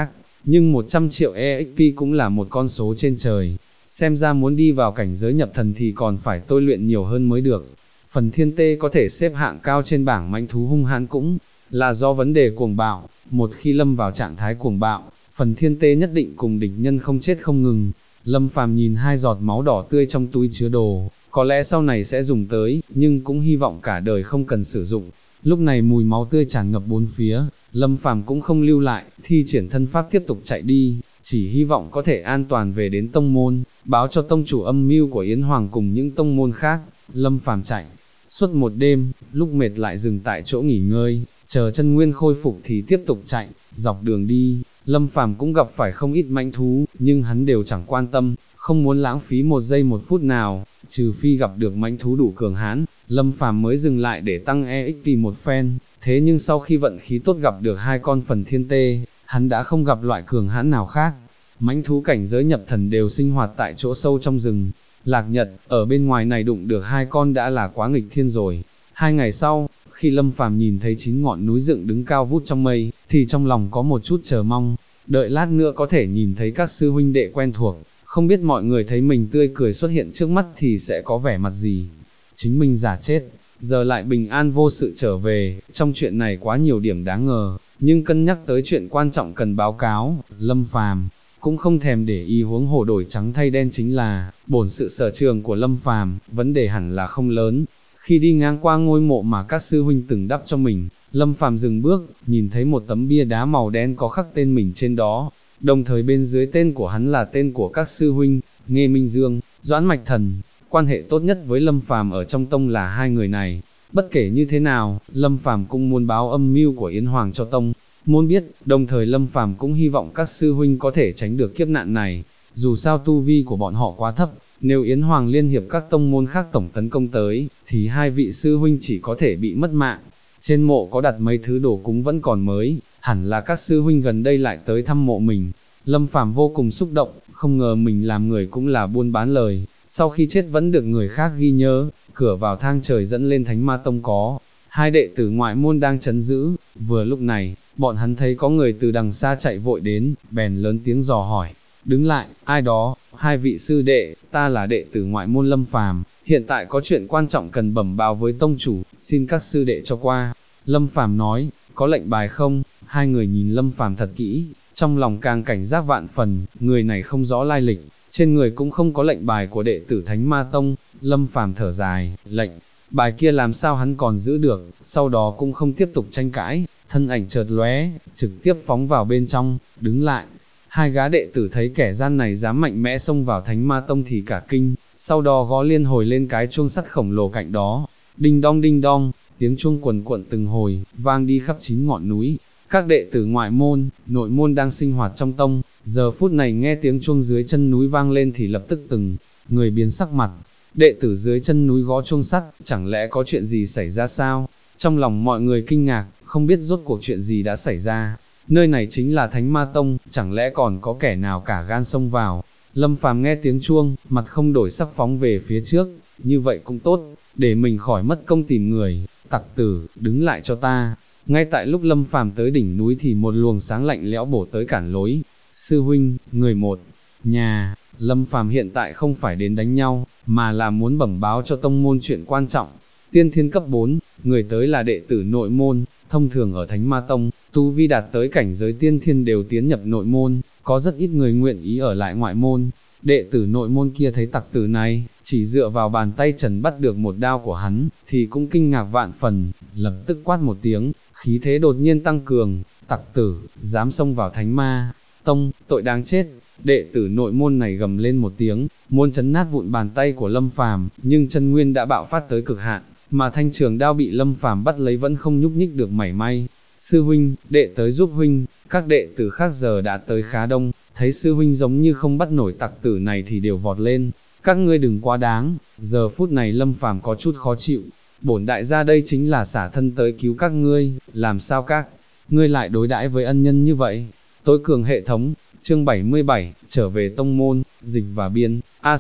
nhưng 100 triệu EXP cũng là một con số trên trời, xem ra muốn đi vào cảnh giới nhập thần thì còn phải tôi luyện nhiều hơn mới được. Phần thiên tê có thể xếp hạng cao trên bảng mãnh thú hung hãn cũng là do vấn đề cuồng bạo, một khi lâm vào trạng thái cuồng bạo, phần thiên tê nhất định cùng địch nhân không chết không ngừng. Lâm Phàm nhìn hai giọt máu đỏ tươi trong túi chứa đồ, có lẽ sau này sẽ dùng tới, nhưng cũng hy vọng cả đời không cần sử dụng. Lúc này mùi máu tươi tràn ngập bốn phía, Lâm Phàm cũng không lưu lại, thi triển thân pháp tiếp tục chạy đi, chỉ hy vọng có thể an toàn về đến tông môn, báo cho tông chủ âm mưu của Yến Hoàng cùng những tông môn khác. Lâm Phàm chạy suốt một đêm, lúc mệt lại dừng tại chỗ nghỉ ngơi, chờ chân nguyên khôi phục thì tiếp tục chạy. Dọc đường đi, Lâm Phàm cũng gặp phải không ít mãnh thú, nhưng hắn đều chẳng quan tâm, không muốn lãng phí một giây một phút nào, trừ phi gặp được mãnh thú đủ cường hãn, Lâm Phàm mới dừng lại để tăng EXP một phen. Thế nhưng sau khi vận khí tốt gặp được hai con phần thiên tê, hắn đã không gặp loại cường hãn nào khác. Mãnh thú cảnh giới nhập thần đều sinh hoạt tại chỗ sâu trong rừng. Lạc Nhật, ở bên ngoài này đụng được hai con đã là quá nghịch thiên rồi. 2 ngày sau, khi Lâm Phàm nhìn thấy 9 ngọn núi dựng đứng cao vút trong mây, thì trong lòng có một chút chờ mong, đợi lát nữa có thể nhìn thấy các sư huynh đệ quen thuộc, không biết mọi người thấy mình tươi cười xuất hiện trước mắt thì sẽ có vẻ mặt gì. Chính mình giả chết, giờ lại bình an vô sự trở về, trong chuyện này quá nhiều điểm đáng ngờ, nhưng cân nhắc tới chuyện quan trọng cần báo cáo, Lâm Phàm cũng không thèm để ý huống hồ đổi trắng thay đen chính là, bổn sự sở trường của Lâm Phàm, vấn đề hẳn là không lớn. Khi đi ngang qua ngôi mộ mà các sư huynh từng đắp cho mình, Lâm Phàm dừng bước, nhìn thấy một tấm bia đá màu đen có khắc tên mình trên đó, đồng thời bên dưới tên của hắn là tên của các sư huynh, Nghê Minh Dương, Doãn Mạch Thần. Quan hệ tốt nhất với Lâm Phàm ở trong tông là hai người này. Bất kể như thế nào, Lâm Phàm cũng muốn báo âm mưu của Yến Hoàng cho tông môn biết, đồng thời Lâm Phàm cũng hy vọng các sư huynh có thể tránh được kiếp nạn này. Dù sao tu vi của bọn họ quá thấp, nếu Yến Hoàng liên hiệp các tông môn khác tổng tấn công tới, thì hai vị sư huynh chỉ có thể bị mất mạng. Trên mộ có đặt mấy thứ đồ cúng vẫn còn mới, hẳn là các sư huynh gần đây lại tới thăm mộ mình. Lâm Phàm vô cùng xúc động, không ngờ mình làm người cũng là buôn bán lời, sau khi chết vẫn được người khác ghi nhớ. Cửa vào thang trời dẫn lên Thánh Ma Tông có hai đệ tử ngoại môn đang trấn giữ. Vừa lúc này, bọn hắn thấy có người từ đằng xa chạy vội đến, bèn lớn tiếng dò hỏi, đứng lại, ai đó? Hai vị sư đệ, ta là đệ tử ngoại môn Lâm Phàm, hiện tại có chuyện quan trọng cần bẩm báo với tông chủ, xin các sư đệ cho qua. Lâm Phàm nói, có lệnh bài không? Hai người nhìn Lâm Phàm thật kỹ, trong lòng càng cảnh giác vạn phần, người này không rõ lai lịch, trên người cũng không có lệnh bài của đệ tử Thánh Ma Tông. Lâm Phàm thở dài, lệnh bài kia làm sao hắn còn giữ được, sau đó cũng không tiếp tục tranh cãi, thân ảnh chợt lóe, trực tiếp phóng vào bên trong. Đứng lại, hai gã đệ tử thấy kẻ gian này dám mạnh mẽ xông vào Thánh Ma Tông thì cả kinh, sau đó gõ liên hồi lên cái chuông sắt khổng lồ cạnh đó, đinh đong, tiếng chuông quần quận từng hồi, vang đi khắp 9 ngọn núi. Các đệ tử ngoại môn, nội môn đang sinh hoạt trong tông, giờ phút này nghe tiếng chuông dưới chân núi vang lên thì lập tức từng người biến sắc mặt. Đệ tử dưới chân núi gõ chuông sắt, chẳng lẽ có chuyện gì xảy ra sao? Trong lòng mọi người kinh ngạc, không biết rốt cuộc chuyện gì đã xảy ra. Nơi này chính là Thánh Ma Tông, chẳng lẽ còn có kẻ nào cả gan xông vào? Lâm Phàm nghe tiếng chuông, mặt không đổi sắc phóng về phía trước, như vậy cũng tốt, để mình khỏi mất công tìm người. Tặc tử, đứng lại cho ta. Ngay tại lúc Lâm Phàm tới đỉnh núi thì một luồng sáng lạnh lẽo bổ tới cản lối. Sư huynh, người một nhà. Lâm Phàm hiện tại không phải đến đánh nhau, mà là muốn bẩm báo cho tông môn chuyện quan trọng. Tiên thiên cấp 4, người tới là đệ tử nội môn, thông thường ở Thánh Ma Tông, tu vi đạt tới cảnh giới tiên thiên đều tiến nhập nội môn, có rất ít người nguyện ý ở lại ngoại môn. Đệ tử nội môn kia thấy tặc tử này, chỉ dựa vào bàn tay trần bắt được một đao của hắn, thì cũng kinh ngạc vạn phần, lập tức quát một tiếng, khí thế đột nhiên tăng cường, tặc tử, dám xông vào Thánh Ma Tông, tội đáng chết. Đệ tử nội môn này gầm lên một tiếng, muốn chấn nát vụn bàn tay của Lâm Phàm, nhưng chân nguyên đã bạo phát tới cực hạn, mà thanh trường đao bị Lâm Phàm bắt lấy vẫn không nhúc nhích được mảy may. Sư huynh, đệ tới giúp huynh. Các đệ tử khác giờ đã tới khá đông, thấy sư huynh giống như không bắt nổi tặc tử này thì đều vọt lên, các ngươi đừng quá đáng. Giờ phút này Lâm Phàm có chút khó chịu, bổn đại gia đây chính là xả thân tới cứu các ngươi, làm sao các ngươi lại đối đãi với ân nhân như vậy? Tối cường hệ thống, chương 77, trở về tông môn, Dịch và Biên.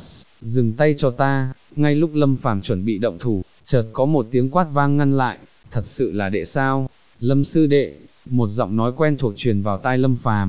Dừng tay cho ta. Ngay lúc Lâm Phàm chuẩn bị động thủ, chợt có một tiếng quát vang ngăn lại. Thật sự là đệ sao? Lâm sư đệ. Một giọng nói quen thuộc truyền vào tai Lâm Phàm.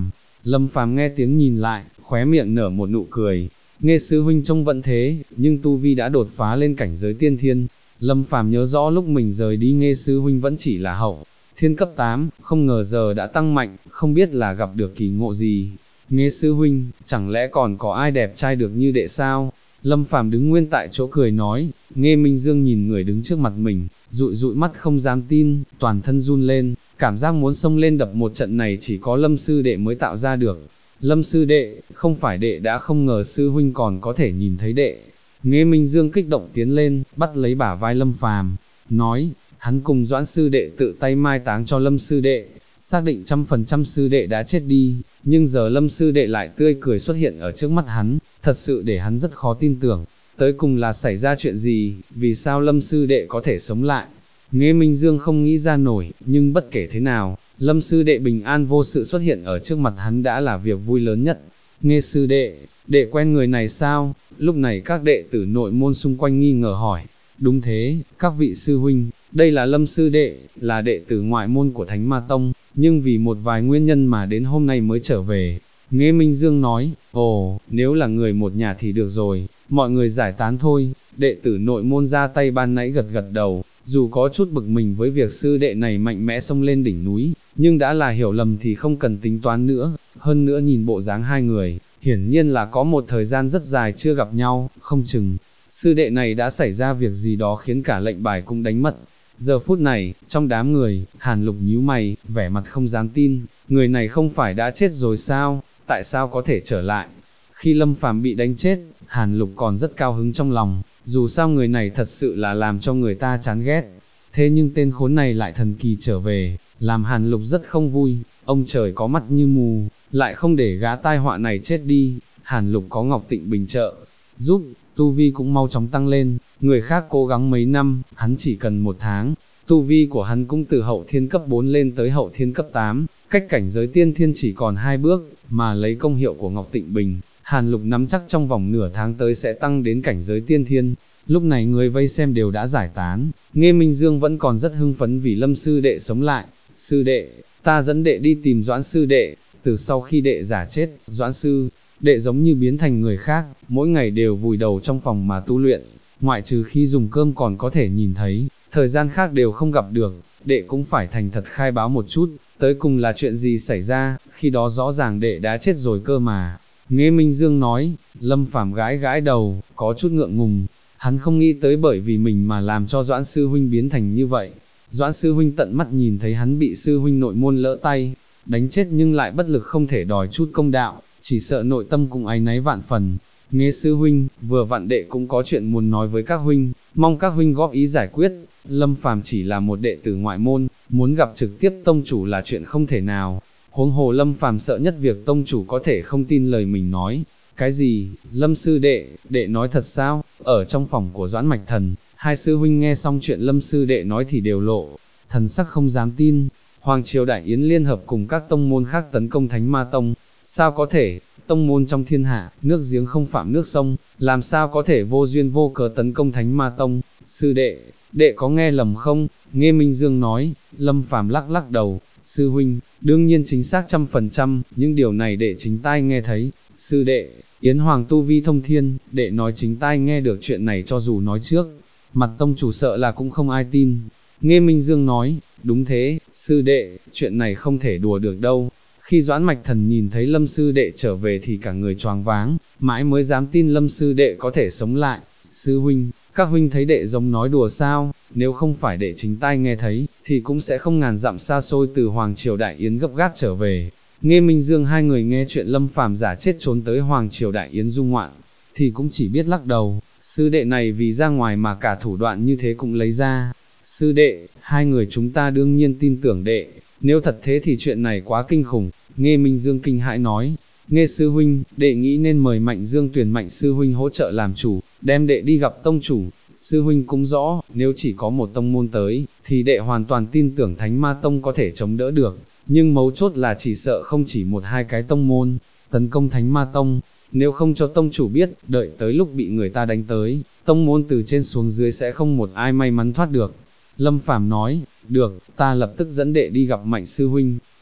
Lâm Phàm nghe tiếng nhìn lại, khóe miệng nở một nụ cười, Nghe sư huynh trông vẫn thế, nhưng tu vi đã đột phá lên cảnh giới tiên thiên. Lâm Phàm nhớ rõ lúc mình rời đi Nghe sư huynh vẫn chỉ là hậu thiên cấp 8, không ngờ giờ đã tăng mạnh, không biết là gặp được kỳ ngộ gì. Nghe sư huynh, chẳng lẽ còn có ai đẹp trai được như đệ sao? Lâm Phàm đứng nguyên tại chỗ cười nói. Nghe Minh Dương nhìn người đứng trước mặt mình, dụi dụi mắt không dám tin, toàn thân run lên, cảm giác muốn xông lên đập một trận này chỉ có Lâm sư đệ mới tạo ra được. Lâm sư đệ, không phải đệ đã không ngờ sư huynh còn có thể nhìn thấy đệ. Nghe Minh Dương kích động tiến lên, bắt lấy bả vai Lâm Phàm, nói, hắn cùng Doãn sư đệ tự tay mai táng cho Lâm sư đệ, xác định 100% sư đệ đã chết đi, nhưng giờ Lâm sư đệ lại tươi cười xuất hiện ở trước mắt hắn, thật sự để hắn rất khó tin tưởng. Tới cùng là xảy ra chuyện gì, vì sao Lâm sư đệ có thể sống lại? Nghe Minh Dương không nghĩ ra nổi, nhưng bất kể thế nào, Lâm sư đệ bình an vô sự xuất hiện ở trước mặt hắn đã là việc vui lớn nhất. Nghe sư đệ, đệ quen người này sao? Lúc này các đệ tử nội môn xung quanh nghi ngờ hỏi. Đúng thế, các vị sư huynh, đây là Lâm sư đệ, là đệ tử ngoại môn của Thánh Ma Tông, nhưng vì một vài nguyên nhân mà đến hôm nay mới trở về. Nghe Minh Dương nói, ồ, nếu là người một nhà thì được rồi, mọi người giải tán thôi. Đệ tử nội môn ra tay ban nãy gật gật đầu, dù có chút bực mình với việc sư đệ này mạnh mẽ xông lên đỉnh núi, nhưng đã là hiểu lầm thì không cần tính toán nữa. Hơn nữa nhìn bộ dáng hai người, hiển nhiên là có một thời gian rất dài chưa gặp nhau, không chừng sư đệ này đã xảy ra việc gì đó khiến cả lệnh bài cũng đánh mất. Giờ phút này, trong đám người, Hàn Lục nhíu mày, vẻ mặt không dám tin, người này không phải đã chết rồi sao, tại sao có thể trở lại? Khi Lâm Phàm bị đánh chết, Hàn Lục còn rất cao hứng trong lòng, dù sao người này thật sự là làm cho người ta chán ghét. Thế nhưng tên khốn này lại thần kỳ trở về, làm Hàn Lục rất không vui, ông trời có mắt như mù, lại không để gã tai họa này chết đi. Hàn Lục có Ngọc Tịnh Bình trợ giúp, tu vi cũng mau chóng tăng lên, người khác cố gắng mấy năm, hắn chỉ cần 1 tháng, tu vi của hắn cũng từ hậu thiên cấp 4 lên tới hậu thiên cấp 8, cách cảnh giới tiên thiên chỉ còn 2 bước, mà lấy công hiệu của Ngọc Tịnh Bình, Hàn Lục nắm chắc trong vòng nửa tháng tới sẽ tăng đến cảnh giới tiên thiên. Lúc này người vây xem đều đã giải tán, Nghe Minh Dương vẫn còn rất hưng phấn vì Lâm sư đệ sống lại. Sư đệ, ta dẫn đệ đi tìm Doãn sư đệ. Từ sau khi đệ giả chết, Doãn sư đệ giống như biến thành người khác, mỗi ngày đều vùi đầu trong phòng mà tu luyện, ngoại trừ khi dùng cơm còn có thể nhìn thấy, thời gian khác đều không gặp được. Đệ cũng phải thành thật khai báo một chút, tới cùng là chuyện gì xảy ra, khi đó rõ ràng đệ đã chết rồi cơ mà. Nghe Minh Dương nói. Lâm Phàm gãi gãi đầu, có chút ngượng ngùng, hắn không nghĩ tới bởi vì mình mà làm cho Doãn sư huynh biến thành như vậy. Doãn sư huynh tận mắt nhìn thấy hắn bị sư huynh nội môn lỡ tay đánh chết nhưng lại bất lực không thể đòi chút công đạo, chỉ sợ nội tâm cũng áy náy vạn phần. Nghe sư huynh, vừa vặn đệ cũng có chuyện muốn nói với các huynh, mong các huynh góp ý giải quyết. Lâm Phàm chỉ là một đệ tử ngoại môn, muốn gặp trực tiếp tông chủ là chuyện không thể nào. Huống hồ Lâm Phàm sợ nhất việc tông chủ có thể không tin lời mình nói. Cái gì? Lâm sư đệ, đệ nói thật sao? Ở trong phòng của Doãn Mạch Thần, hai sư huynh nghe xong chuyện Lâm sư đệ nói thì đều lộ thần sắc không dám tin. Hoàng triều Đại Yến liên hợp cùng các tông môn khác tấn công Thánh Ma Tông. Sao có thể? Tông môn trong thiên hạ, nước giếng không phạm nước sông, làm sao có thể vô duyên vô cớ tấn công Thánh Ma Tông? Sư đệ, đệ có nghe lầm không? Nghe Minh Dương nói. Lâm Phàm lắc lắc đầu. Sư huynh, đương nhiên chính xác 100%, những điều này đệ chính tai nghe thấy. Sư đệ, Yến Hoàng tu vi thông thiên, đệ nói chính tai nghe được chuyện này cho dù nói trước, mặt tông chủ sợ là cũng không ai tin. Nghe Minh Dương nói, đúng thế, sư đệ, chuyện này không thể đùa được đâu. Khi Doãn Mạch Thần nhìn thấy Lâm sư đệ trở về thì cả người choáng váng, mãi mới dám tin Lâm sư đệ có thể sống lại. Sư huynh, các huynh thấy đệ giống nói đùa sao? Nếu không phải đệ chính tai nghe thấy, thì cũng sẽ không ngàn dặm xa xôi từ Hoàng triều Đại Yến gấp gáp trở về. Nghe Minh Dương hai người nghe chuyện Lâm Phàm giả chết trốn tới Hoàng triều Đại Yến du ngoạn, thì cũng chỉ biết lắc đầu. Sư đệ này vì ra ngoài mà cả thủ đoạn như thế cũng lấy ra. Sư đệ, hai người chúng ta đương nhiên tin tưởng đệ, nếu thật thế thì chuyện này quá kinh khủng. Nghe Minh Dương kinh hãi nói. Nghe sư huynh, đệ nghĩ nên mời Mạnh Dương tuyển Mạnh sư huynh hỗ trợ làm chủ, đem đệ đi gặp tông chủ. Sư huynh cũng rõ, nếu chỉ có một tông môn tới, thì đệ hoàn toàn tin tưởng Thánh Ma Tông có thể chống đỡ được, nhưng mấu chốt là chỉ sợ không chỉ một hai cái tông môn tấn công Thánh Ma Tông. Nếu không cho tông chủ biết, đợi tới lúc bị người ta đánh tới, tông môn từ trên xuống dưới sẽ không một ai may mắn thoát được. Lâm Phàm nói, được, ta lập tức dẫn đệ đi gặp Mạnh sư huynh.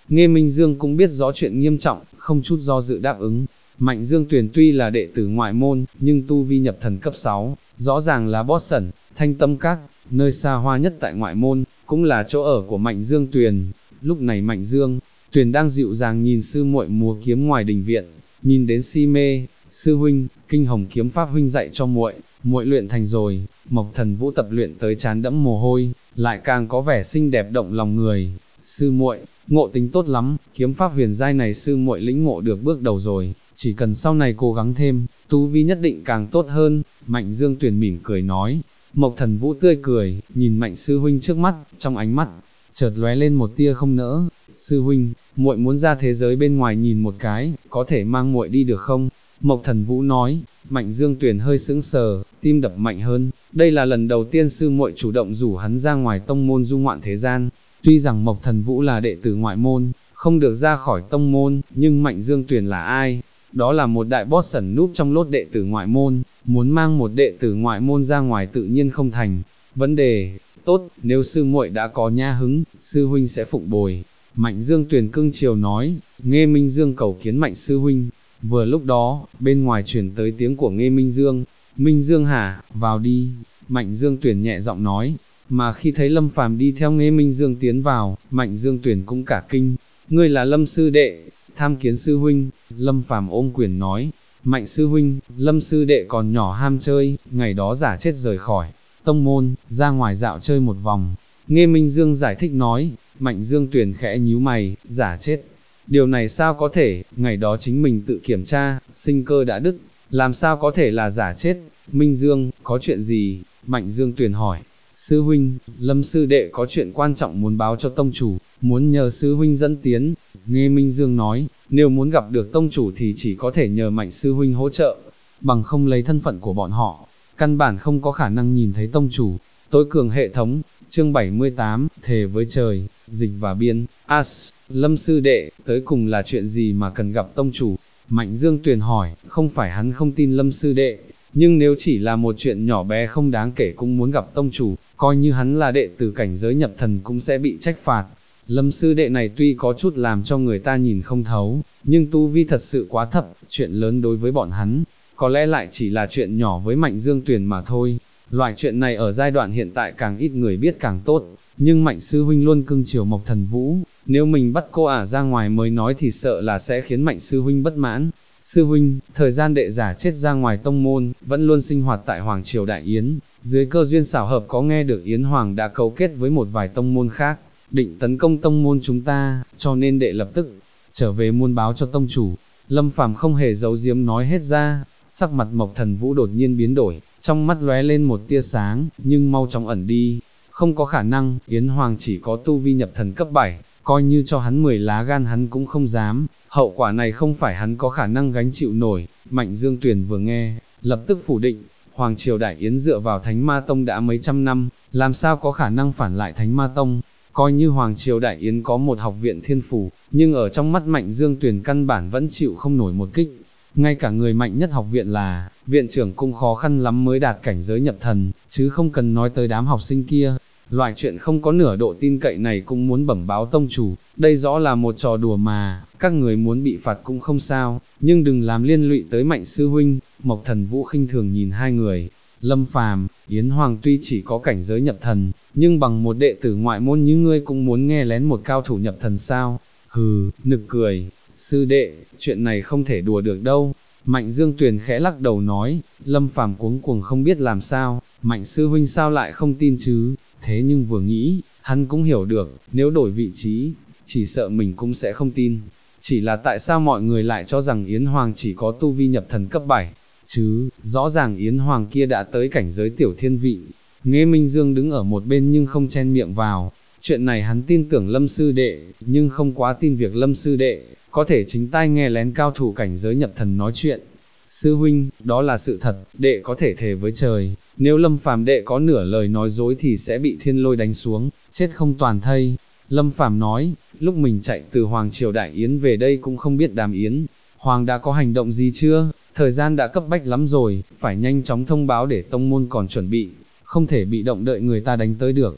Nghe Minh Dương cũng biết rõ chuyện nghiêm trọng, không chút do dự đáp ứng. Mạnh Dương Tuyền tuy là đệ tử ngoại môn, nhưng tu vi nhập thần cấp 6, rõ ràng là Boston, Thanh Tâm Các, nơi xa hoa nhất tại ngoại môn, cũng là chỗ ở của Mạnh Dương Tuyền. Lúc này Mạnh Dương Tuyền đang dịu dàng nhìn sư muội múa kiếm ngoài đình viện, nhìn đến si mê. Sư huynh, Kinh Hồng kiếm pháp huynh dạy cho muội, muội luyện thành rồi. Mộc Thần Vũ tập luyện tới trán đẫm mồ hôi, lại càng có vẻ xinh đẹp động lòng người. Sư muội, ngộ tính tốt lắm, kiếm pháp huyền giai này sư muội lĩnh ngộ được bước đầu rồi, chỉ cần sau này cố gắng thêm, tu vi nhất định càng tốt hơn. Mạnh Dương Tuyền mỉm cười nói. Mộc Thần Vũ tươi cười, nhìn Mạnh sư huynh trước mắt, trong ánh mắt chợt lóe lên một tia không nỡ. Sư huynh, muội muốn ra thế giới bên ngoài nhìn một cái, có thể mang muội đi được không? Mộc Thần Vũ nói. Mạnh Dương Tuyền hơi sững sờ, tim đập mạnh hơn. Đây là lần đầu tiên sư muội chủ động rủ hắn ra ngoài tông môn du ngoạn thế gian. Tuy rằng Mộc Thần Vũ là đệ tử ngoại môn, không được ra khỏi tông môn, nhưng Mạnh Dương Tuyền là ai? Đó là một đại boss ẩn núp trong lốt đệ tử ngoại môn, muốn mang một đệ tử ngoại môn ra ngoài tự nhiên không thành vấn đề. Tốt, nếu sư muội đã có nha hứng, sư huynh sẽ phụng bồi. Mạnh Dương Tuyền cưng chiều nói. Nghe Minh Dương cầu kiến Mạnh sư huynh. Vừa lúc đó, bên ngoài truyền tới tiếng của Nghe Minh Dương. Minh Dương hả, vào đi. Mạnh Dương Tuyền nhẹ giọng nói. Mà khi thấy Lâm Phàm đi theo Nghe Minh Dương tiến vào, Mạnh Dương Tuyền cũng cả kinh. Ngươi là Lâm sư đệ, tham kiến sư huynh. Lâm Phàm ôm quyền nói. Mạnh sư huynh, Lâm sư đệ còn nhỏ ham chơi, ngày đó giả chết rời khỏi tông môn, ra ngoài dạo chơi một vòng. Nghe Minh Dương giải thích nói. Mạnh Dương Tuyền khẽ nhíu mày, giả chết. Điều này sao có thể, ngày đó chính mình tự kiểm tra, sinh cơ đã đứt, làm sao có thể là giả chết? Minh Dương, có chuyện gì? Mạnh Dương Tuyền hỏi. Sư huynh, Lâm sư đệ có chuyện quan trọng muốn báo cho tông chủ, muốn nhờ sư huynh dẫn tiến. Nghe Minh Dương nói, nếu muốn gặp được tông chủ thì chỉ có thể nhờ Mạnh sư huynh hỗ trợ, bằng không lấy thân phận của bọn họ, căn bản không có khả năng nhìn thấy tông chủ. Tối cường hệ thống, chương 78, thề với trời, dịch và biên. Lâm sư đệ, tới cùng là chuyện gì mà cần gặp tông chủ? Mạnh Dương Tuyền hỏi. Không phải hắn không tin Lâm sư đệ, nhưng nếu chỉ là một chuyện nhỏ bé không đáng kể cũng muốn gặp tông chủ, coi như hắn là đệ tử cảnh giới nhập thần cũng sẽ bị trách phạt. Lâm sư đệ này tuy có chút làm cho người ta nhìn không thấu, nhưng tu vi thật sự quá thấp, chuyện lớn đối với bọn hắn, có lẽ lại chỉ là chuyện nhỏ với Mạnh Dương Tuyền mà thôi. Loại chuyện này ở giai đoạn hiện tại càng ít người biết càng tốt, nhưng Mạnh sư huynh luôn cưng chiều Mộc Thần Vũ, nếu mình bắt cô ả ra ngoài mới nói thì sợ là sẽ khiến Mạnh sư huynh bất mãn. Sư huynh, thời gian đệ giả chết ra ngoài tông môn, vẫn luôn sinh hoạt tại Hoàng Triều Đại Yến, dưới cơ duyên xảo hợp có nghe được Yến Hoàng đã cấu kết với một vài tông môn khác, định tấn công tông môn chúng ta, cho nên đệ lập tức trở về muôn báo cho tông chủ. Lâm Phàm không hề giấu giếm nói hết ra. Sắc mặt Mộc Thần Vũ đột nhiên biến đổi, trong mắt lóe lên một tia sáng, nhưng mau chóng ẩn đi. Không có khả năng, Yến Hoàng chỉ có tu vi nhập thần cấp 7, coi như cho hắn 10 lá gan hắn cũng không dám, hậu quả này không phải hắn có khả năng gánh chịu nổi. Mạnh Dương Tuyền vừa nghe, lập tức phủ định. Hoàng Triều Đại Yến dựa vào Thánh Ma Tông đã mấy trăm năm, làm sao có khả năng phản lại Thánh Ma Tông? Coi như Hoàng Triều Đại Yến có một học viện thiên phủ, nhưng ở trong mắt Mạnh Dương Tuyền căn bản vẫn chịu không nổi một kích. Ngay cả người mạnh nhất học viện là viện trưởng cũng khó khăn lắm mới đạt cảnh giới nhập thần, chứ không cần nói tới đám học sinh kia. Loại chuyện không có nửa độ tin cậy này cũng muốn bẩm báo tông chủ, đây rõ là một trò đùa mà, các người muốn bị phạt cũng không sao, nhưng đừng làm liên lụy tới Mạnh sư huynh. Mộc Thần Vũ khinh thường nhìn hai người. Lâm Phàm, Yến Hoàng tuy chỉ có cảnh giới nhập thần, nhưng bằng một đệ tử ngoại môn như ngươi cũng muốn nghe lén một cao thủ nhập thần sao? Hừ, nực cười. Sư đệ, chuyện này không thể đùa được đâu. Mạnh Dương Tuyền khẽ lắc đầu nói. Lâm Phàm cuống cuồng không biết làm sao, Mạnh sư huynh sao lại không tin chứ? Thế nhưng vừa nghĩ, hắn cũng hiểu được, nếu đổi vị trí, chỉ sợ mình cũng sẽ không tin. Chỉ là tại sao mọi người lại cho rằng Yến Hoàng chỉ có tu vi nhập thần cấp 7, chứ, rõ ràng Yến Hoàng kia đã tới cảnh giới tiểu thiên vị. Nghe Minh Dương đứng ở một bên nhưng không chen miệng vào. Chuyện này hắn tin tưởng Lâm sư đệ, nhưng không quá tin việc Lâm sư đệ có thể chính tai nghe lén cao thủ cảnh giới nhập thần nói chuyện. Sư huynh, đó là sự thật, đệ có thể thề với trời, nếu Lâm Phàm đệ có nửa lời nói dối thì sẽ bị thiên lôi đánh xuống, chết không toàn thây. Lâm Phàm nói, lúc mình chạy từ Hoàng Triều Đại Yến về đây cũng không biết Đàm Yến Hoàng đã có hành động gì chưa, thời gian đã cấp bách lắm rồi, phải nhanh chóng thông báo để tông môn còn chuẩn bị, không thể bị động đợi người ta đánh tới được.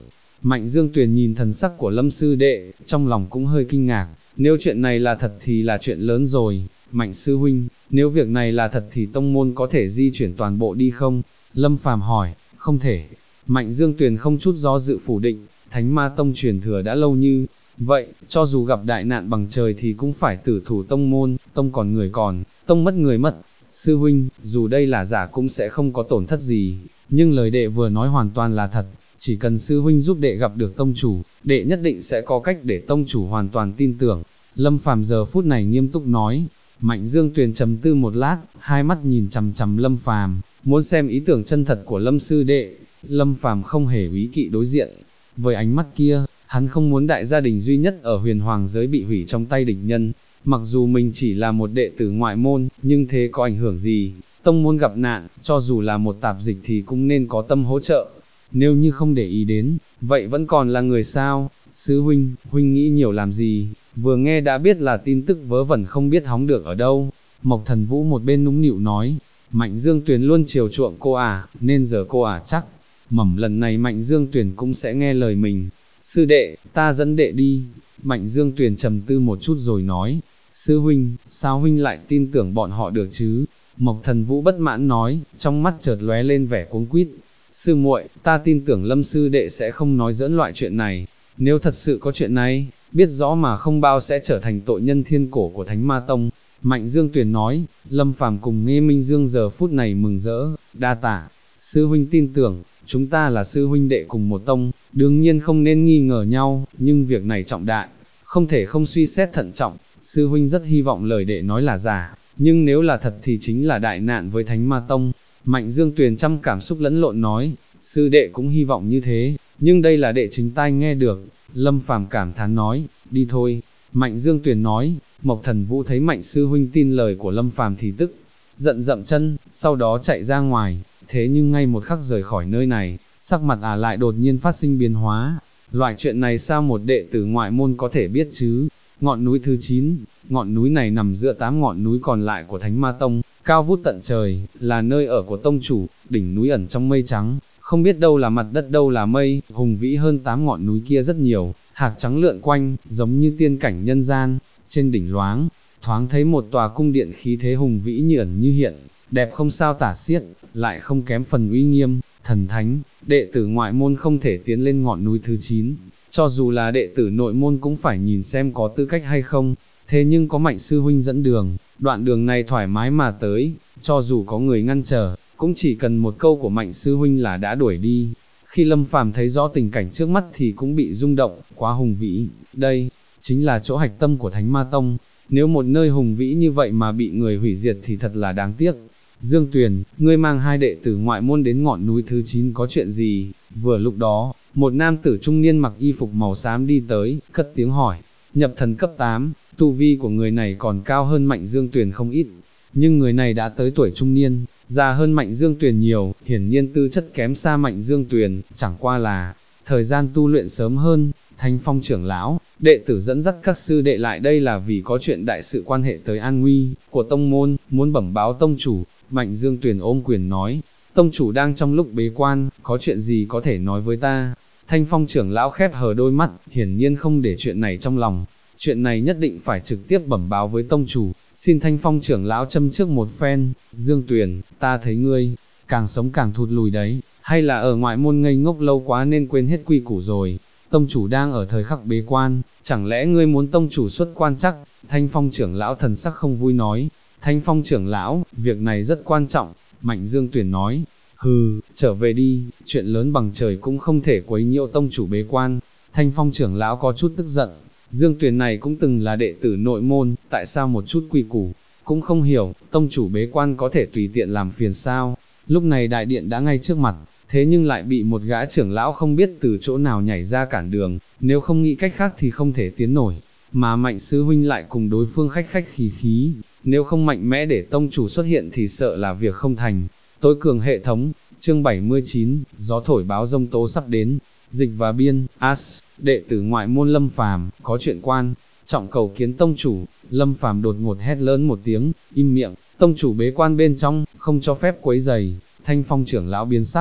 Mạnh Dương Tuyền nhìn thần sắc của Lâm sư đệ, trong lòng cũng hơi kinh ngạc, nếu chuyện này là thật thì là chuyện lớn rồi. Mạnh sư huynh, nếu việc này là thật thì tông môn có thể di chuyển toàn bộ đi không? Lâm Phàm hỏi. Không thể. Mạnh Dương Tuyền không chút do dự phủ định, Thánh Ma Tông truyền thừa đã lâu như vậy, cho dù gặp đại nạn bằng trời thì cũng phải tử thủ tông môn, tông còn người còn, tông mất người mất. Sư huynh, dù đây là giả cũng sẽ không có tổn thất gì, nhưng lời đệ vừa nói hoàn toàn là thật, chỉ cần sư huynh giúp đệ gặp được tông chủ, đệ nhất định sẽ có cách để tông chủ hoàn toàn tin tưởng. Lâm Phàm giờ phút này nghiêm túc nói. Mạnh Dương Tuyền trầm tư một lát, hai mắt nhìn chằm chằm Lâm Phàm, muốn xem ý tưởng chân thật của Lâm sư đệ. Lâm Phàm không hề úy kỵ đối diện với ánh mắt kia, hắn không muốn đại gia đình duy nhất ở huyền hoàng giới bị hủy trong tay địch nhân. Mặc dù mình chỉ là một đệ tử ngoại môn, nhưng thế có ảnh hưởng gì? Tông môn gặp nạn, cho dù là một tạp dịch thì cũng nên có tâm hỗ trợ. Nếu như không để ý đến, vậy vẫn còn là người sao? Sư huynh, huynh nghĩ nhiều làm gì? Vừa nghe đã biết là tin tức vớ vẩn không biết hóng được ở đâu. Mộc Thần Vũ một bên nũng nịu nói, Mạnh Dương Tuyền luôn chiều chuộng cô nên giờ cô chắc. Mầm lần này Mạnh Dương Tuyền cũng sẽ nghe lời mình. Sư đệ, ta dẫn đệ đi. Mạnh Dương Tuyền trầm tư một chút rồi nói, sư huynh, sao huynh lại tin tưởng bọn họ được chứ? Mộc Thần Vũ bất mãn nói, trong mắt chợt lóe lên vẻ cuống quýt. Sư muội, ta tin tưởng Lâm sư đệ sẽ không nói giỡn loại chuyện này. Nếu thật sự có chuyện này, biết rõ mà không bao sẽ trở thành tội nhân thiên cổ của Thánh Ma Tông. Mạnh Dương Tuyền nói. Lâm Phàm cùng Nghe Minh Dương giờ phút này mừng rỡ, đa tạ. Sư huynh tin tưởng, chúng ta là sư huynh đệ cùng một tông, đương nhiên không nên nghi ngờ nhau, nhưng việc này trọng đại, không thể không suy xét thận trọng. Sư huynh rất hy vọng lời đệ nói là giả, nhưng nếu là thật thì chính là đại nạn với Thánh Ma Tông. Mạnh Dương Tuyền trăm cảm xúc lẫn lộn nói, sư đệ cũng hy vọng như thế, nhưng đây là đệ chính tai nghe được. Lâm Phàm cảm thán nói, đi thôi. Mạnh Dương Tuyền nói. Mộc Thần Vũ thấy Mạnh sư huynh tin lời của Lâm Phàm thì tức giận dậm chân, sau đó chạy ra ngoài. Thế nhưng ngay một khắc rời khỏi nơi này, sắc mặt lại đột nhiên phát sinh biến hóa. Loại chuyện này sao một đệ tử ngoại môn có thể biết chứ? Ngọn núi thứ 9, ngọn núi này nằm giữa 8 ngọn núi còn lại của Thánh Ma Tông, cao vút tận trời, là nơi ở của tông chủ. Đỉnh núi ẩn trong mây trắng, không biết đâu là mặt đất đâu là mây, hùng vĩ hơn 8 ngọn núi kia rất nhiều, hạc trắng lượn quanh, giống như tiên cảnh nhân gian. Trên đỉnh thoáng thấy một tòa cung điện khí thế hùng vĩ như ẩn như hiện, đẹp không sao tả xiết, lại không kém phần uy nghiêm, thần thánh. Đệ tử ngoại môn không thể tiến lên ngọn núi thứ 9, cho dù là đệ tử nội môn cũng phải nhìn xem có tư cách hay không. Thế nhưng có Mạnh sư huynh dẫn đường, đoạn đường này thoải mái mà tới, cho dù có người ngăn trở, cũng chỉ cần một câu của Mạnh sư huynh là đã đuổi đi. Khi Lâm Phàm thấy rõ tình cảnh trước mắt thì cũng bị rung động, quá hùng vĩ. Đây chính là chỗ hạch tâm của Thánh Ma Tông, nếu một nơi hùng vĩ như vậy mà bị người hủy diệt thì thật là đáng tiếc. Dương Tuyền, ngươi mang hai đệ tử ngoại môn đến ngọn núi thứ 9 có chuyện gì? Vừa lúc đó, một nam tử trung niên mặc y phục màu xám đi tới, cất tiếng hỏi. Nhập thần cấp 8, tu vi của người này còn cao hơn Mạnh Dương Tuyền không ít, nhưng người này đã tới tuổi trung niên, già hơn Mạnh Dương Tuyền nhiều, hiển nhiên tư chất kém xa Mạnh Dương Tuyền, chẳng qua là thời gian tu luyện sớm hơn. Thanh Phong trưởng lão, đệ tử dẫn dắt các sư đệ lại đây là vì có chuyện đại sự quan hệ tới an nguy của tông môn, muốn bẩm báo tông chủ. Mạnh Dương Tuyền ôm quyền nói, tông chủ đang trong lúc bế quan, có chuyện gì có thể nói với ta? Thanh Phong trưởng lão khép hờ đôi mắt, hiển nhiên không để chuyện này trong lòng, chuyện này nhất định phải trực tiếp bẩm báo với tông chủ. Xin Thanh Phong trưởng lão châm trước một phen. Dương Tuyền, ta thấy ngươi càng sống càng thụt lùi đấy, hay là ở ngoại môn ngây ngốc lâu quá nên quên hết quy củ rồi? Tông chủ đang ở thời khắc bế quan, chẳng lẽ ngươi muốn tông chủ xuất quan chắc? Thanh Phong trưởng lão thần sắc không vui nói. Thanh Phong trưởng lão, việc này rất quan trọng. Mạnh Dương Tuyền nói, hừ, trở về đi, chuyện lớn bằng trời cũng không thể quấy nhiễu tông chủ bế quan. Thanh Phong trưởng lão có chút tức giận, Dương Tuyền này cũng từng là đệ tử nội môn, tại sao một chút quy củ cũng không hiểu, tông chủ bế quan có thể tùy tiện làm phiền sao? Lúc này đại điện đã ngay trước mặt, thế nhưng lại bị một gã trưởng lão không biết từ chỗ nào nhảy ra cản đường, nếu không nghĩ cách khác thì không thể tiến nổi, mà Mạnh sư huynh lại cùng đối phương khách khách khí khí, nếu không mạnh mẽ để tông chủ xuất hiện thì sợ là việc không thành. Tối cường hệ thống, chương 79, gió thổi báo giông tố sắp đến. Dịch và biên, đệ tử ngoại môn Lâm Phàm, có chuyện quan trọng cầu kiến tông chủ. Lâm Phàm đột ngột hét lớn một tiếng, im miệng, tông chủ bế quan bên trong, không cho phép quấy rầy. Thanh Phong trưởng lão biến sắc,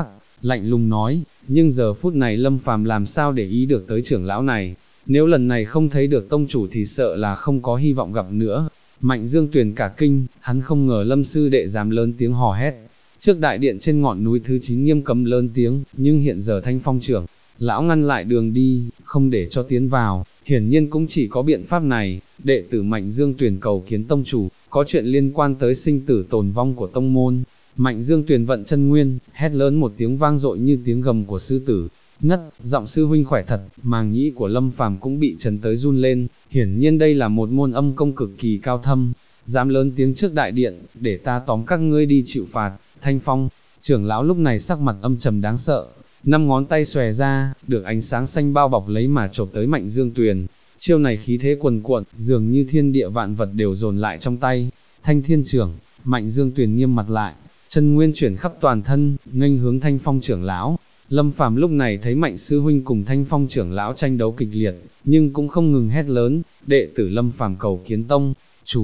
lạnh lùng nói, nhưng giờ phút này Lâm Phàm làm sao để ý được tới trưởng lão này, nếu lần này không thấy được tông chủ thì sợ là không có hy vọng gặp nữa. Mạnh Dương Tuyền cả kinh, hắn không ngờ Lâm sư đệ dám lớn tiếng hò hét. Trước đại điện trên ngọn núi thứ 9 nghiêm cấm lớn tiếng, nhưng hiện giờ Thanh Phong trưởng lão ngăn lại đường đi, không để cho tiến vào, hiển nhiên cũng chỉ có biện pháp này. Đệ tử Mạnh Dương Tuyền cầu kiến tông chủ, có chuyện liên quan tới sinh tử tồn vong của tông môn. Mạnh Dương Tuyền vận chân nguyên, hét lớn một tiếng vang dội như tiếng gầm của sư tử. Ngất, giọng sư huynh khỏe thật, màng nhĩ của Lâm Phàm cũng bị chấn tới run lên, hiển nhiên đây là một môn âm công cực kỳ cao thâm, dám lớn tiếng trước đại điện, để ta tóm các ngươi đi chịu phạt. Thanh Phong, trưởng lão lúc này sắc mặt âm trầm đáng sợ, 5 ngón tay xòe ra, được ánh sáng xanh bao bọc lấy mà chộp tới Mạnh Dương Tuyền, chiêu này khí thế cuồn cuộn, dường như thiên địa vạn vật đều dồn lại trong tay. Thanh Thiên trưởng, Mạnh Dương Tuyền nghiêm mặt lại, chân nguyên chuyển khắp toàn thân, nghênh hướng Thanh Phong trưởng lão. Lâm Phàm lúc này thấy Mạnh sư huynh cùng Thanh Phong trưởng lão tranh đấu kịch liệt, nhưng cũng không ngừng hét lớn, đệ tử Lâm Phàm cầu kiến tông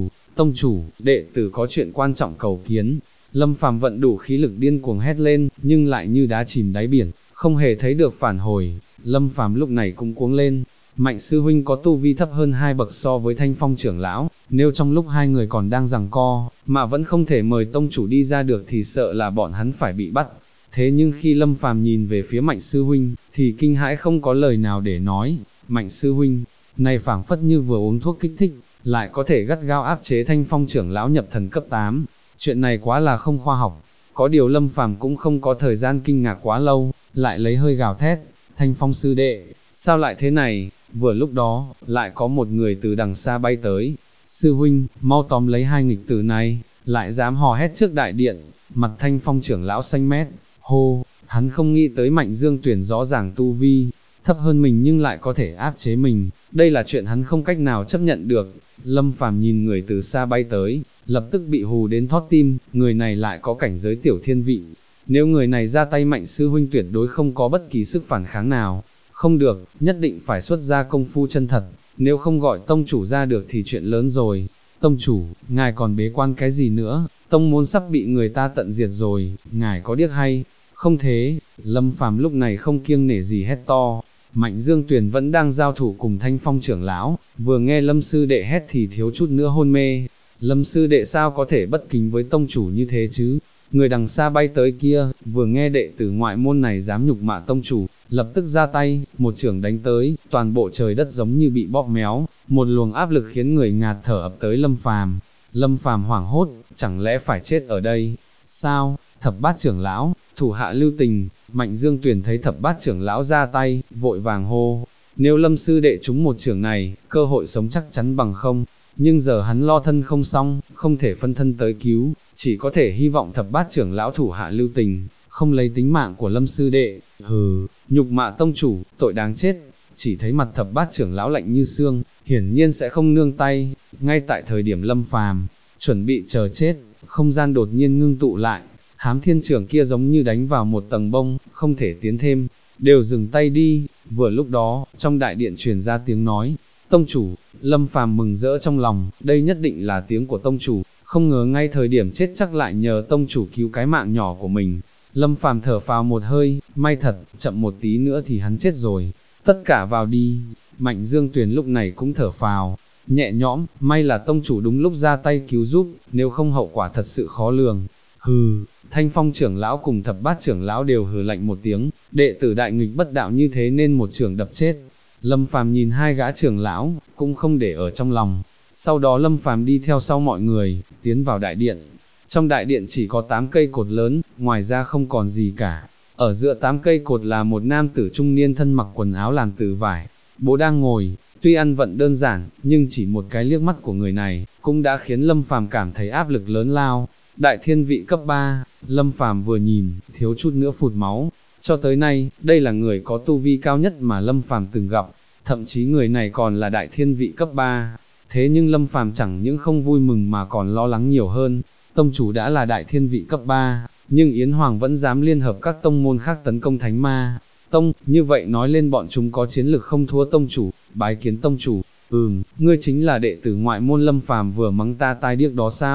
chủ, đệ tử có chuyện quan trọng cầu kiến. Lâm Phàm vận đủ khí lực điên cuồng hét lên, nhưng lại như đá chìm đáy biển, không hề thấy được phản hồi. Lâm Phàm lúc này cũng cuống lên, Mạnh sư huynh có tu vi thấp hơn 2 bậc so với Thanh Phong trưởng lão, nếu trong lúc hai người còn đang giằng co, mà vẫn không thể mời tông chủ đi ra được thì sợ là bọn hắn phải bị bắt. Thế nhưng khi Lâm Phàm nhìn về phía Mạnh sư huynh, thì kinh hãi không có lời nào để nói. Mạnh sư huynh, này phảng phất như vừa uống thuốc kích thích, lại có thể gắt gao áp chế Thanh Phong trưởng lão nhập thần cấp 8. Chuyện này quá là không khoa học. Có điều Lâm Phàm cũng không có thời gian kinh ngạc quá lâu, lại lấy hơi gào thét, Thanh Phong sư đệ, sao lại thế này? Vừa lúc đó, lại có một người từ đằng xa bay tới. Sư huynh, mau tóm lấy hai nghịch tử này, lại dám hò hét trước đại điện. Mặt Thanh Phong trưởng lão xanh mét, hô, hắn không nghĩ tới Mạnh Dương Tuyền rõ ràng tu vi thấp hơn mình nhưng lại có thể áp chế mình, đây là chuyện hắn không cách nào chấp nhận được. Lâm Phàm nhìn người từ xa bay tới, lập tức bị hù đến thót tim, người này lại có cảnh giới tiểu thiên vị, nếu người này ra tay Mạnh sư huynh tuyệt đối không có bất kỳ sức phản kháng nào. Không được, nhất định phải xuất ra công phu chân thật, nếu không gọi tông chủ ra được thì chuyện lớn rồi. Tông chủ, ngài còn bế quan cái gì nữa, tông môn sắp bị người ta tận diệt rồi, ngài có điếc hay không thế? Lâm Phàm lúc này không kiêng nể gì hét to. Mạnh Dương Tuyền vẫn đang giao thủ cùng Thanh Phong trưởng lão, vừa nghe Lâm sư đệ hét thì thiếu chút nữa hôn mê. Lâm sư đệ sao có thể bất kính với tông chủ như thế chứ? Người đằng xa bay tới kia, vừa nghe đệ tử ngoại môn này dám nhục mạ tông chủ, lập tức ra tay, một chưởng đánh tới, toàn bộ trời đất giống như bị bóp méo, một luồng áp lực khiến người ngạt thở ập tới Lâm Phàm. Lâm Phàm hoảng hốt, chẳng lẽ phải chết ở đây? Sao? Thập Bát trưởng lão, thủ hạ lưu tình. Mạnh Dương Tuyền thấy Thập Bát trưởng lão ra tay, vội vàng hô, nếu Lâm sư đệ trúng một chưởng này, cơ hội sống chắc chắn bằng không. Nhưng giờ hắn lo thân không xong, không thể phân thân tới cứu, chỉ có thể hy vọng Thập Bát trưởng lão thủ hạ lưu tình, không lấy tính mạng của Lâm sư đệ. Hừ, nhục mạ tông chủ, tội đáng chết. Chỉ thấy mặt Thập Bát trưởng lão lạnh như xương, hiển nhiên sẽ không nương tay. Ngay tại thời điểm Lâm Phàm chuẩn bị chờ chết, không gian đột nhiên ngưng tụ lại, Hám Thiên trưởng kia giống như đánh vào một tầng bông, không thể tiến thêm, đều dừng tay đi. Vừa lúc đó, trong đại điện truyền ra tiếng nói, tông chủ. Lâm Phàm mừng rỡ trong lòng, đây nhất định là tiếng của tông chủ, không ngờ ngay thời điểm chết chắc lại nhờ tông chủ cứu cái mạng nhỏ của mình. Lâm Phàm thở phào một hơi, may thật, chậm một tí nữa thì hắn chết rồi, tất cả vào đi. Mạnh Dương Tuyền lúc này cũng thở phào, nhẹ nhõm, may là tông chủ đúng lúc ra tay cứu giúp, nếu không hậu quả thật sự khó lường. Hừ, Thanh Phong trưởng lão cùng Thập Bát trưởng lão đều hừ lạnh một tiếng, đệ tử đại nghịch bất đạo như thế nên một trưởng đập chết. Lâm Phàm nhìn hai gã trưởng lão, cũng không để ở trong lòng. Sau đó Lâm Phàm đi theo sau mọi người, tiến vào đại điện. Trong đại điện chỉ có 8 cây cột lớn, ngoài ra không còn gì cả. Ở giữa 8 cây cột là một nam tử trung niên thân mặc quần áo làm từ vải, bố đang ngồi, tuy ăn vận đơn giản, nhưng chỉ một cái liếc mắt của người này, cũng đã khiến Lâm Phàm cảm thấy áp lực lớn lao. Đại thiên vị cấp 3, Lâm Phàm vừa nhìn, thiếu chút nữa phụt máu. Cho tới nay, đây là người có tu vi cao nhất mà Lâm Phàm từng gặp, thậm chí người này còn là đại thiên vị cấp 3. Thế nhưng Lâm Phàm chẳng những không vui mừng mà còn lo lắng nhiều hơn. Tông chủ đã là đại thiên vị cấp 3, nhưng Yến Hoàng vẫn dám liên hợp các tông môn khác tấn công Thánh Ma Tông, như vậy nói lên bọn chúng có chiến lực không thua tông chủ. Bái kiến tông chủ. Ngươi chính là đệ tử ngoại môn Lâm Phàm vừa mắng ta tai điếc đó sao?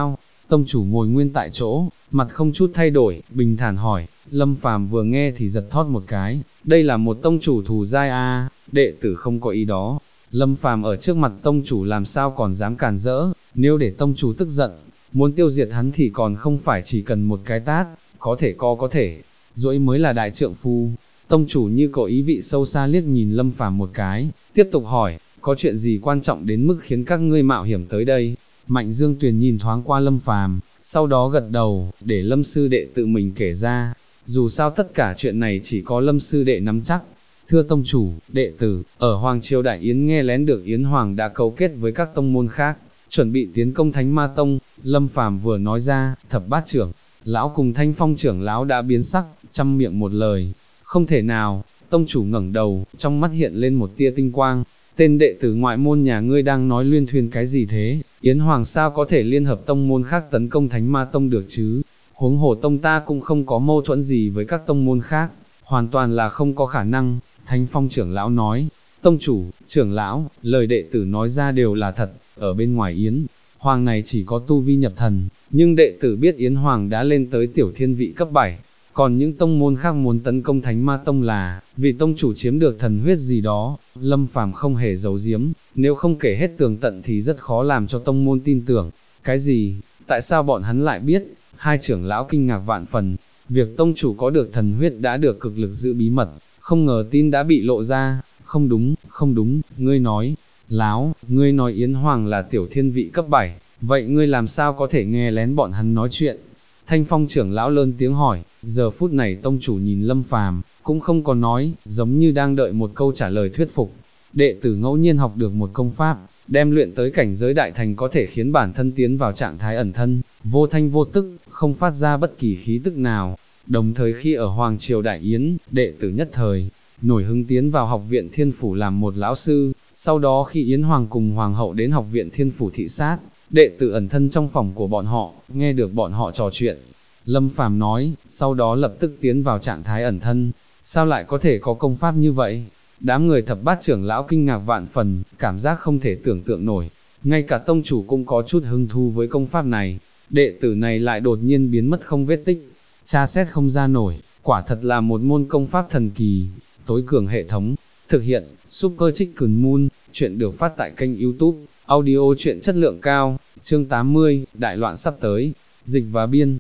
Tông chủ ngồi nguyên tại chỗ, mặt không chút thay đổi, bình thản hỏi. Lâm Phàm vừa nghe thì giật thót một cái, đây là một tông chủ thù dai a, đệ tử không có ý đó. Lâm Phàm ở trước mặt tông chủ làm sao còn dám càn rỡ, nếu để tông chủ tức giận, muốn tiêu diệt hắn thì còn không phải chỉ cần một cái tát, có thể, duỗi mới là đại trượng phu. Tông chủ như có ý vị sâu xa liếc nhìn Lâm Phàm một cái, tiếp tục hỏi, có chuyện gì quan trọng đến mức khiến các ngươi mạo hiểm tới đây? Mạnh Dương Tuyền nhìn thoáng qua Lâm Phàm, sau đó gật đầu, để Lâm sư đệ tự mình kể ra, dù sao tất cả chuyện này chỉ có Lâm sư đệ nắm chắc. Thưa tông chủ, đệ tử, ở Hoàng Triều Đại Yến nghe lén được Yến Hoàng đã cấu kết với các tông môn khác, chuẩn bị tiến công Thánh Ma Tông. Lâm Phàm vừa nói ra, Thập Bát trưởng lão cùng Thanh Phong trưởng lão đã biến sắc, trăm miệng một lời, không thể nào. Tông chủ ngẩng đầu, trong mắt hiện lên một tia tinh quang, tên đệ tử ngoại môn nhà ngươi đang nói luyên thuyên cái gì thế? Yến Hoàng sao có thể liên hợp tông môn khác tấn công Thánh Ma Tông được chứ? Huống hồ tông ta cũng không có mâu thuẫn gì với các tông môn khác, hoàn toàn là không có khả năng. Thanh Phong trưởng lão nói, tông chủ, trưởng lão, lời đệ tử nói ra đều là thật, ở bên ngoài Yến Hoàng này chỉ có tu vi nhập thần, nhưng đệ tử biết Yến Hoàng đã lên tới tiểu thiên vị cấp 7, còn những tông môn khác muốn tấn công Thánh Ma Tông là vì tông chủ chiếm được thần huyết gì đó. Lâm Phàm không hề giấu giếm, nếu không kể hết tường tận thì rất khó làm cho tông môn tin tưởng. Cái gì? Tại sao bọn hắn lại biết? Hai trưởng lão kinh ngạc vạn phần, việc tông chủ có được thần huyết đã được cực lực giữ bí mật, không ngờ tin đã bị lộ ra. Không đúng, ngươi nói, ngươi nói Yến Hoàng là tiểu thiên vị cấp 7, vậy ngươi làm sao có thể nghe lén bọn hắn nói chuyện? Thanh Phong trưởng lão lớn tiếng hỏi. Giờ phút này tông chủ nhìn Lâm Phàm, cũng không có nói, giống như đang đợi một câu trả lời thuyết phục. Đệ tử ngẫu nhiên học được một công pháp, đem luyện tới cảnh giới đại thành có thể khiến bản thân tiến vào trạng thái ẩn thân, vô thanh vô tức, không phát ra bất kỳ khí tức nào. Đồng thời khi ở Hoàng Triều Đại Yến, đệ tử nhất thời nổi hứng tiến vào học viện Thiên Phủ làm một lão sư. Sau đó khi Yến Hoàng cùng Hoàng hậu đến học viện Thiên Phủ thị sát, đệ tử ẩn thân trong phòng của bọn họ, nghe được bọn họ trò chuyện. Lâm Phàm nói, sau đó lập tức tiến vào trạng thái ẩn thân. Sao lại có thể có công pháp như vậy? Đám người Thập Bát trưởng lão kinh ngạc vạn phần, cảm giác không thể tưởng tượng nổi. Ngay cả tông chủ cũng có chút hứng thú với công pháp này. Đệ tử này lại đột nhiên biến mất không vết tích, tra xét không ra nổi, quả thật là một môn công pháp thần kỳ. Tối cường hệ thống, thực hiện, Super Chicken Moon, chuyện được phát tại kênh YouTube, audio chuyện chất lượng cao, chương 80, đại loạn sắp tới. Dịch và biên,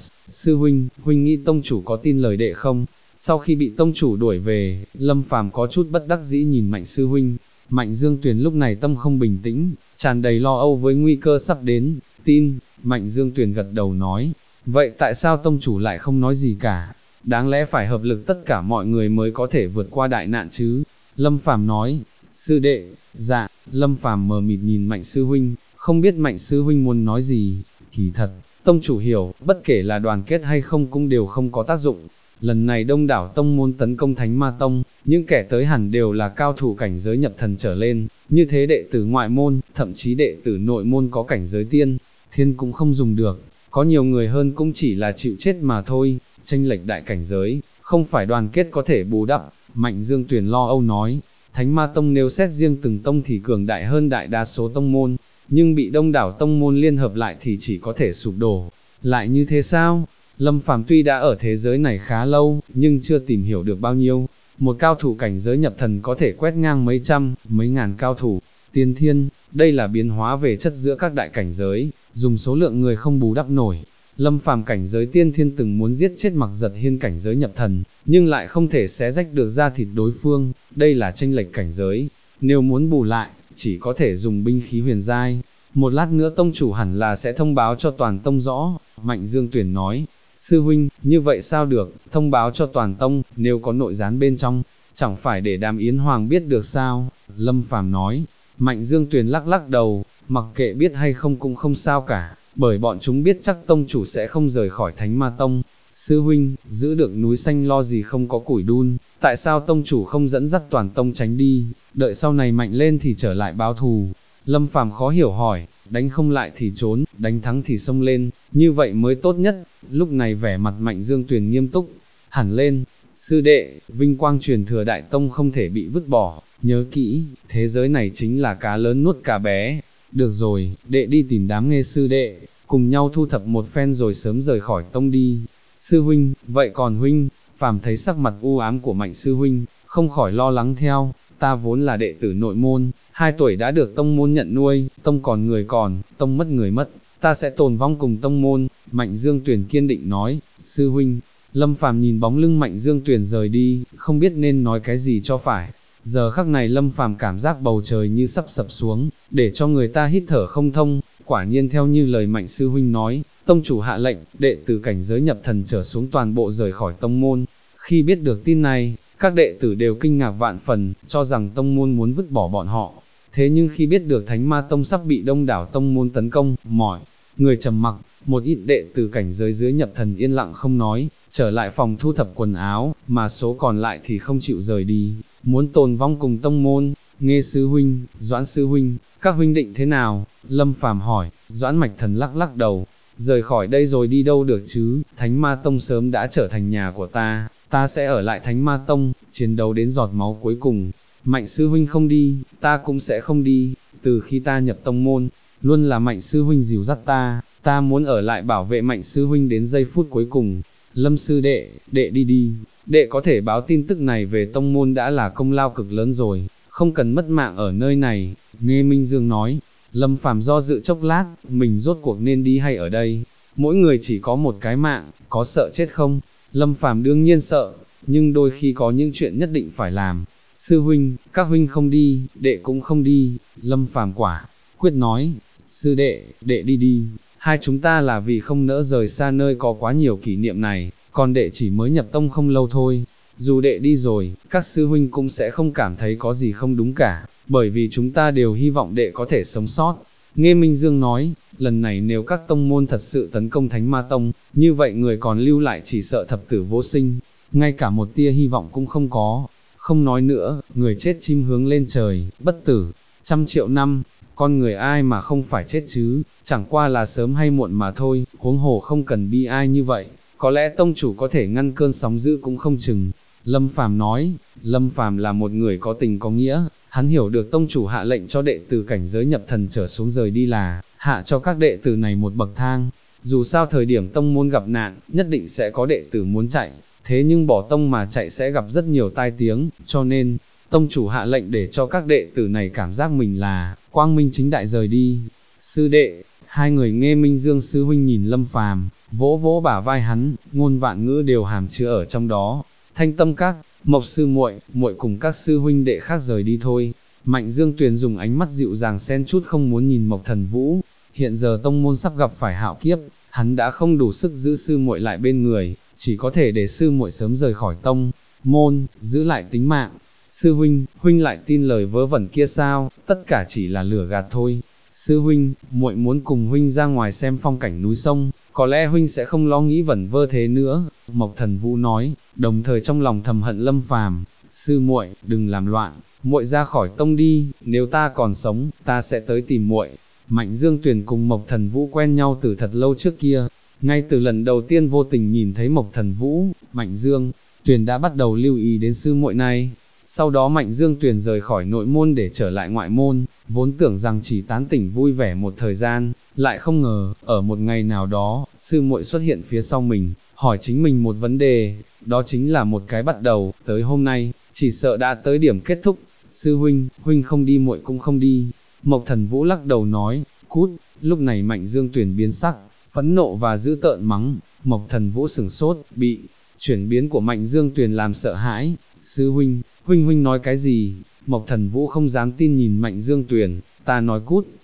sư huynh, huynh nghĩ tông chủ có tin lời đệ không? Sau khi bị tông chủ đuổi về, Lâm Phàm có chút bất đắc dĩ nhìn Mạnh sư huynh. Mạnh Dương Tuyền lúc này tâm không bình tĩnh, tràn đầy lo âu với nguy cơ sắp đến. Tin. Mạnh Dương Tuyền gật đầu nói, vậy tại sao tông chủ lại không nói gì cả? Đáng lẽ phải hợp lực tất cả mọi người mới có thể vượt qua đại nạn chứ? Lâm Phàm nói, sư đệ, dạ. Lâm Phàm mờ mịt nhìn Mạnh sư huynh, không biết Mạnh sư huynh muốn nói gì. Kỳ thật, tông chủ hiểu, bất kể là đoàn kết hay không cũng đều không có tác dụng. Lần này đông đảo tông môn tấn công Thánh Ma Tông, những kẻ tới hẳn đều là cao thủ cảnh giới nhập thần trở lên, như thế đệ tử ngoại môn, thậm chí đệ tử nội môn có cảnh giới tiên thiên cũng không dùng được, có nhiều người hơn cũng chỉ là chịu chết mà thôi. Chênh lệch đại cảnh giới, không phải đoàn kết có thể bù đắp. Mạnh Dương Tuyền lo âu nói, Thánh Ma Tông nếu xét riêng từng tông thì cường đại hơn đại đa số tông môn, nhưng bị đông đảo tông môn liên hợp lại thì chỉ có thể sụp đổ. Lại như thế sao? Lâm Phàm tuy đã ở thế giới này khá lâu, nhưng chưa tìm hiểu được bao nhiêu. Một cao thủ cảnh giới nhập thần có thể quét ngang mấy trăm, mấy ngàn cao thủ tiên thiên, đây là biến hóa về chất giữa các đại cảnh giới, dùng số lượng người không bù đắp nổi. Lâm Phàm cảnh giới tiên thiên từng muốn giết chết Mặc Giật Hiên cảnh giới nhập thần, nhưng lại không thể xé rách được da thịt đối phương, đây là chênh lệch cảnh giới. Nếu muốn bù lại, chỉ có thể dùng binh khí huyền giai. Một lát nữa tông chủ hẳn là sẽ thông báo cho toàn tông rõ. Mạnh Dương Tuyển nói, sư huynh, như vậy sao được, thông báo cho toàn tông, nếu có nội gián bên trong, chẳng phải để Đàm Yến Hoàng biết được sao? Lâm Phàm nói. Mạnh Dương Tuyền lắc lắc đầu, mặc kệ biết hay không cũng không sao cả, bởi bọn chúng biết chắc tông chủ sẽ không rời khỏi Thánh Ma Tông. Sư huynh, giữ được núi xanh lo gì không có củi đun, tại sao tông chủ không dẫn dắt toàn tông tránh đi, đợi sau này mạnh lên thì trở lại báo thù? Lâm Phàm khó hiểu hỏi, đánh không lại thì trốn, đánh thắng thì xông lên, như vậy mới tốt nhất. Lúc này vẻ mặt Mạnh Dương Tuyền nghiêm túc hẳn lên. Sư đệ, vinh quang truyền thừa đại tông không thể bị vứt bỏ, nhớ kỹ, thế giới này chính là cá lớn nuốt cá bé. Được rồi, đệ đi tìm đám Nghê sư đệ, cùng nhau thu thập một phen rồi sớm rời khỏi tông đi. Sư huynh, vậy còn huynh? Phàm thấy sắc mặt u ám của Mạnh sư huynh, không khỏi lo lắng theo, ta vốn là đệ tử nội môn, 2 tuổi đã được tông môn nhận nuôi, tông còn người còn, tông mất người mất, ta sẽ tồn vong cùng tông môn. Mạnh Dương Tuyền kiên định nói. Sư huynh. Lâm Phàm nhìn bóng lưng Mạnh Dương Tuyền rời đi, không biết nên nói cái gì cho phải. Giờ khắc này Lâm Phàm cảm giác bầu trời như sắp sập xuống, để cho người ta hít thở không thông. Quả nhiên theo như lời Mạnh sư huynh nói, tông chủ hạ lệnh, đệ tử cảnh giới nhập thần trở xuống toàn bộ rời khỏi tông môn. Khi biết được tin này, các đệ tử đều kinh ngạc vạn phần, cho rằng tông môn muốn vứt bỏ bọn họ. Thế nhưng khi biết được Thánh Ma Tông sắp bị đông đảo tông môn tấn công, mọi người trầm mặc, một ít đệ tử cảnh giới dưới nhập thần yên lặng không nói, trở lại phòng thu thập quần áo, mà số còn lại thì không chịu rời đi, muốn tồn vong cùng tông môn. Nghe sư huynh, Doãn sư huynh, các huynh định thế nào? Lâm Phàm hỏi. Doãn Mạch Thần lắc lắc đầu, rời khỏi đây rồi đi đâu được chứ, Thánh Ma Tông sớm đã trở thành nhà của ta sẽ ở lại Thánh Ma Tông, chiến đấu đến giọt máu cuối cùng. Mạnh sư huynh không đi, ta cũng sẽ không đi, từ khi ta nhập tông môn, luôn là Mạnh sư huynh dìu dắt ta muốn ở lại bảo vệ Mạnh sư huynh đến giây phút cuối cùng. Lâm sư đệ, đệ đi đi, đệ có thể báo tin tức này về tông môn đã là công lao cực lớn rồi, không cần mất mạng ở nơi này. Nghe Minh Dương nói. Lâm Phàm do dự chốc lát, mình rốt cuộc nên đi hay ở đây, mỗi người chỉ có một cái mạng, có sợ chết không? Lâm Phàm đương nhiên sợ, nhưng đôi khi có những chuyện nhất định phải làm. Sư huynh, các huynh không đi, đệ cũng không đi. Lâm Phàm quả quyết nói. Sư đệ, đệ đi đi, hai chúng ta là vì không nỡ rời xa nơi có quá nhiều kỷ niệm này, còn đệ chỉ mới nhập tông không lâu thôi. Dù đệ đi rồi, các sư huynh cũng sẽ không cảm thấy có gì không đúng cả, bởi vì chúng ta đều hy vọng đệ có thể sống sót. Nghe Minh Dương nói, lần này nếu các tông môn thật sự tấn công Thánh Ma Tông, như vậy người còn lưu lại chỉ sợ thập tử vô sinh, ngay cả một tia hy vọng cũng không có. Không nói nữa, người chết chim hướng lên trời, bất tử, 100 triệu năm, con người ai mà không phải chết chứ, chẳng qua là sớm hay muộn mà thôi, huống hồ không cần bi ai như vậy, có lẽ tông chủ có thể ngăn cơn sóng dữ cũng không chừng. Lâm Phàm nói. Lâm Phàm là một người có tình có nghĩa, hắn hiểu được tông chủ hạ lệnh cho đệ tử cảnh giới nhập thần trở xuống rời đi là hạ cho các đệ tử này một bậc thang. Dù sao thời điểm tông môn gặp nạn, nhất định sẽ có đệ tử muốn chạy, thế nhưng bỏ tông mà chạy sẽ gặp rất nhiều tai tiếng, cho nên tông chủ hạ lệnh để cho các đệ tử này cảm giác mình là quang minh chính đại rời đi. Sư đệ. Hai người nghe Minh Dương sư huynh nhìn Lâm Phàm, vỗ vỗ bả vai hắn, ngôn vạn ngữ đều hàm chứa ở trong đó. Thanh Tâm Các, Mộc sư muội, muội cùng các sư huynh đệ khác rời đi thôi. Mạnh Dương Tuyền dùng ánh mắt dịu dàng xen chút không muốn nhìn Mộc Thần Vũ. Hiện giờ tông môn sắp gặp phải hạo kiếp, hắn đã không đủ sức giữ sư muội lại bên người, chỉ có thể để sư muội sớm rời khỏi tông môn, giữ lại tính mạng. Sư huynh, huynh lại tin lời vớ vẩn kia sao? Tất cả chỉ là lửa gạt thôi. Sư huynh, muội muốn cùng huynh ra ngoài xem phong cảnh núi sông, có lẽ huynh sẽ không lo nghĩ vẩn vơ thế nữa. Mộc Thần Vũ nói, đồng thời trong lòng thầm hận Lâm Phàm. Sư muội, đừng làm loạn, muội ra khỏi tông đi, nếu ta còn sống, ta sẽ tới tìm muội. Mạnh Dương Tuyền cùng Mộc Thần Vũ quen nhau từ thật lâu trước kia, ngay từ lần đầu tiên vô tình nhìn thấy Mộc Thần Vũ, Mạnh Dương Tuyền đã bắt đầu lưu ý đến sư muội này. Sau đó Mạnh Dương Tuyền rời khỏi nội môn để trở lại ngoại môn, vốn tưởng rằng chỉ tán tỉnh vui vẻ một thời gian, lại không ngờ, ở một ngày nào đó, sư muội xuất hiện phía sau mình, hỏi chính mình một vấn đề, đó chính là một cái bắt đầu, tới hôm nay, chỉ sợ đã tới điểm kết thúc. Sư huynh, huynh không đi muội cũng không đi. Mộc Thần Vũ lắc đầu nói, cút. Lúc này Mạnh Dương Tuyền biến sắc, phẫn nộ và dữ tợn mắng. Mộc Thần Vũ sửng sốt, bị chuyển biến của Mạnh Dương Tuyền làm sợ hãi. Sư huynh, huynh nói cái gì? Mộc Thần Vũ không dám tin nhìn Mạnh Dương Tuyền. Ta nói cút,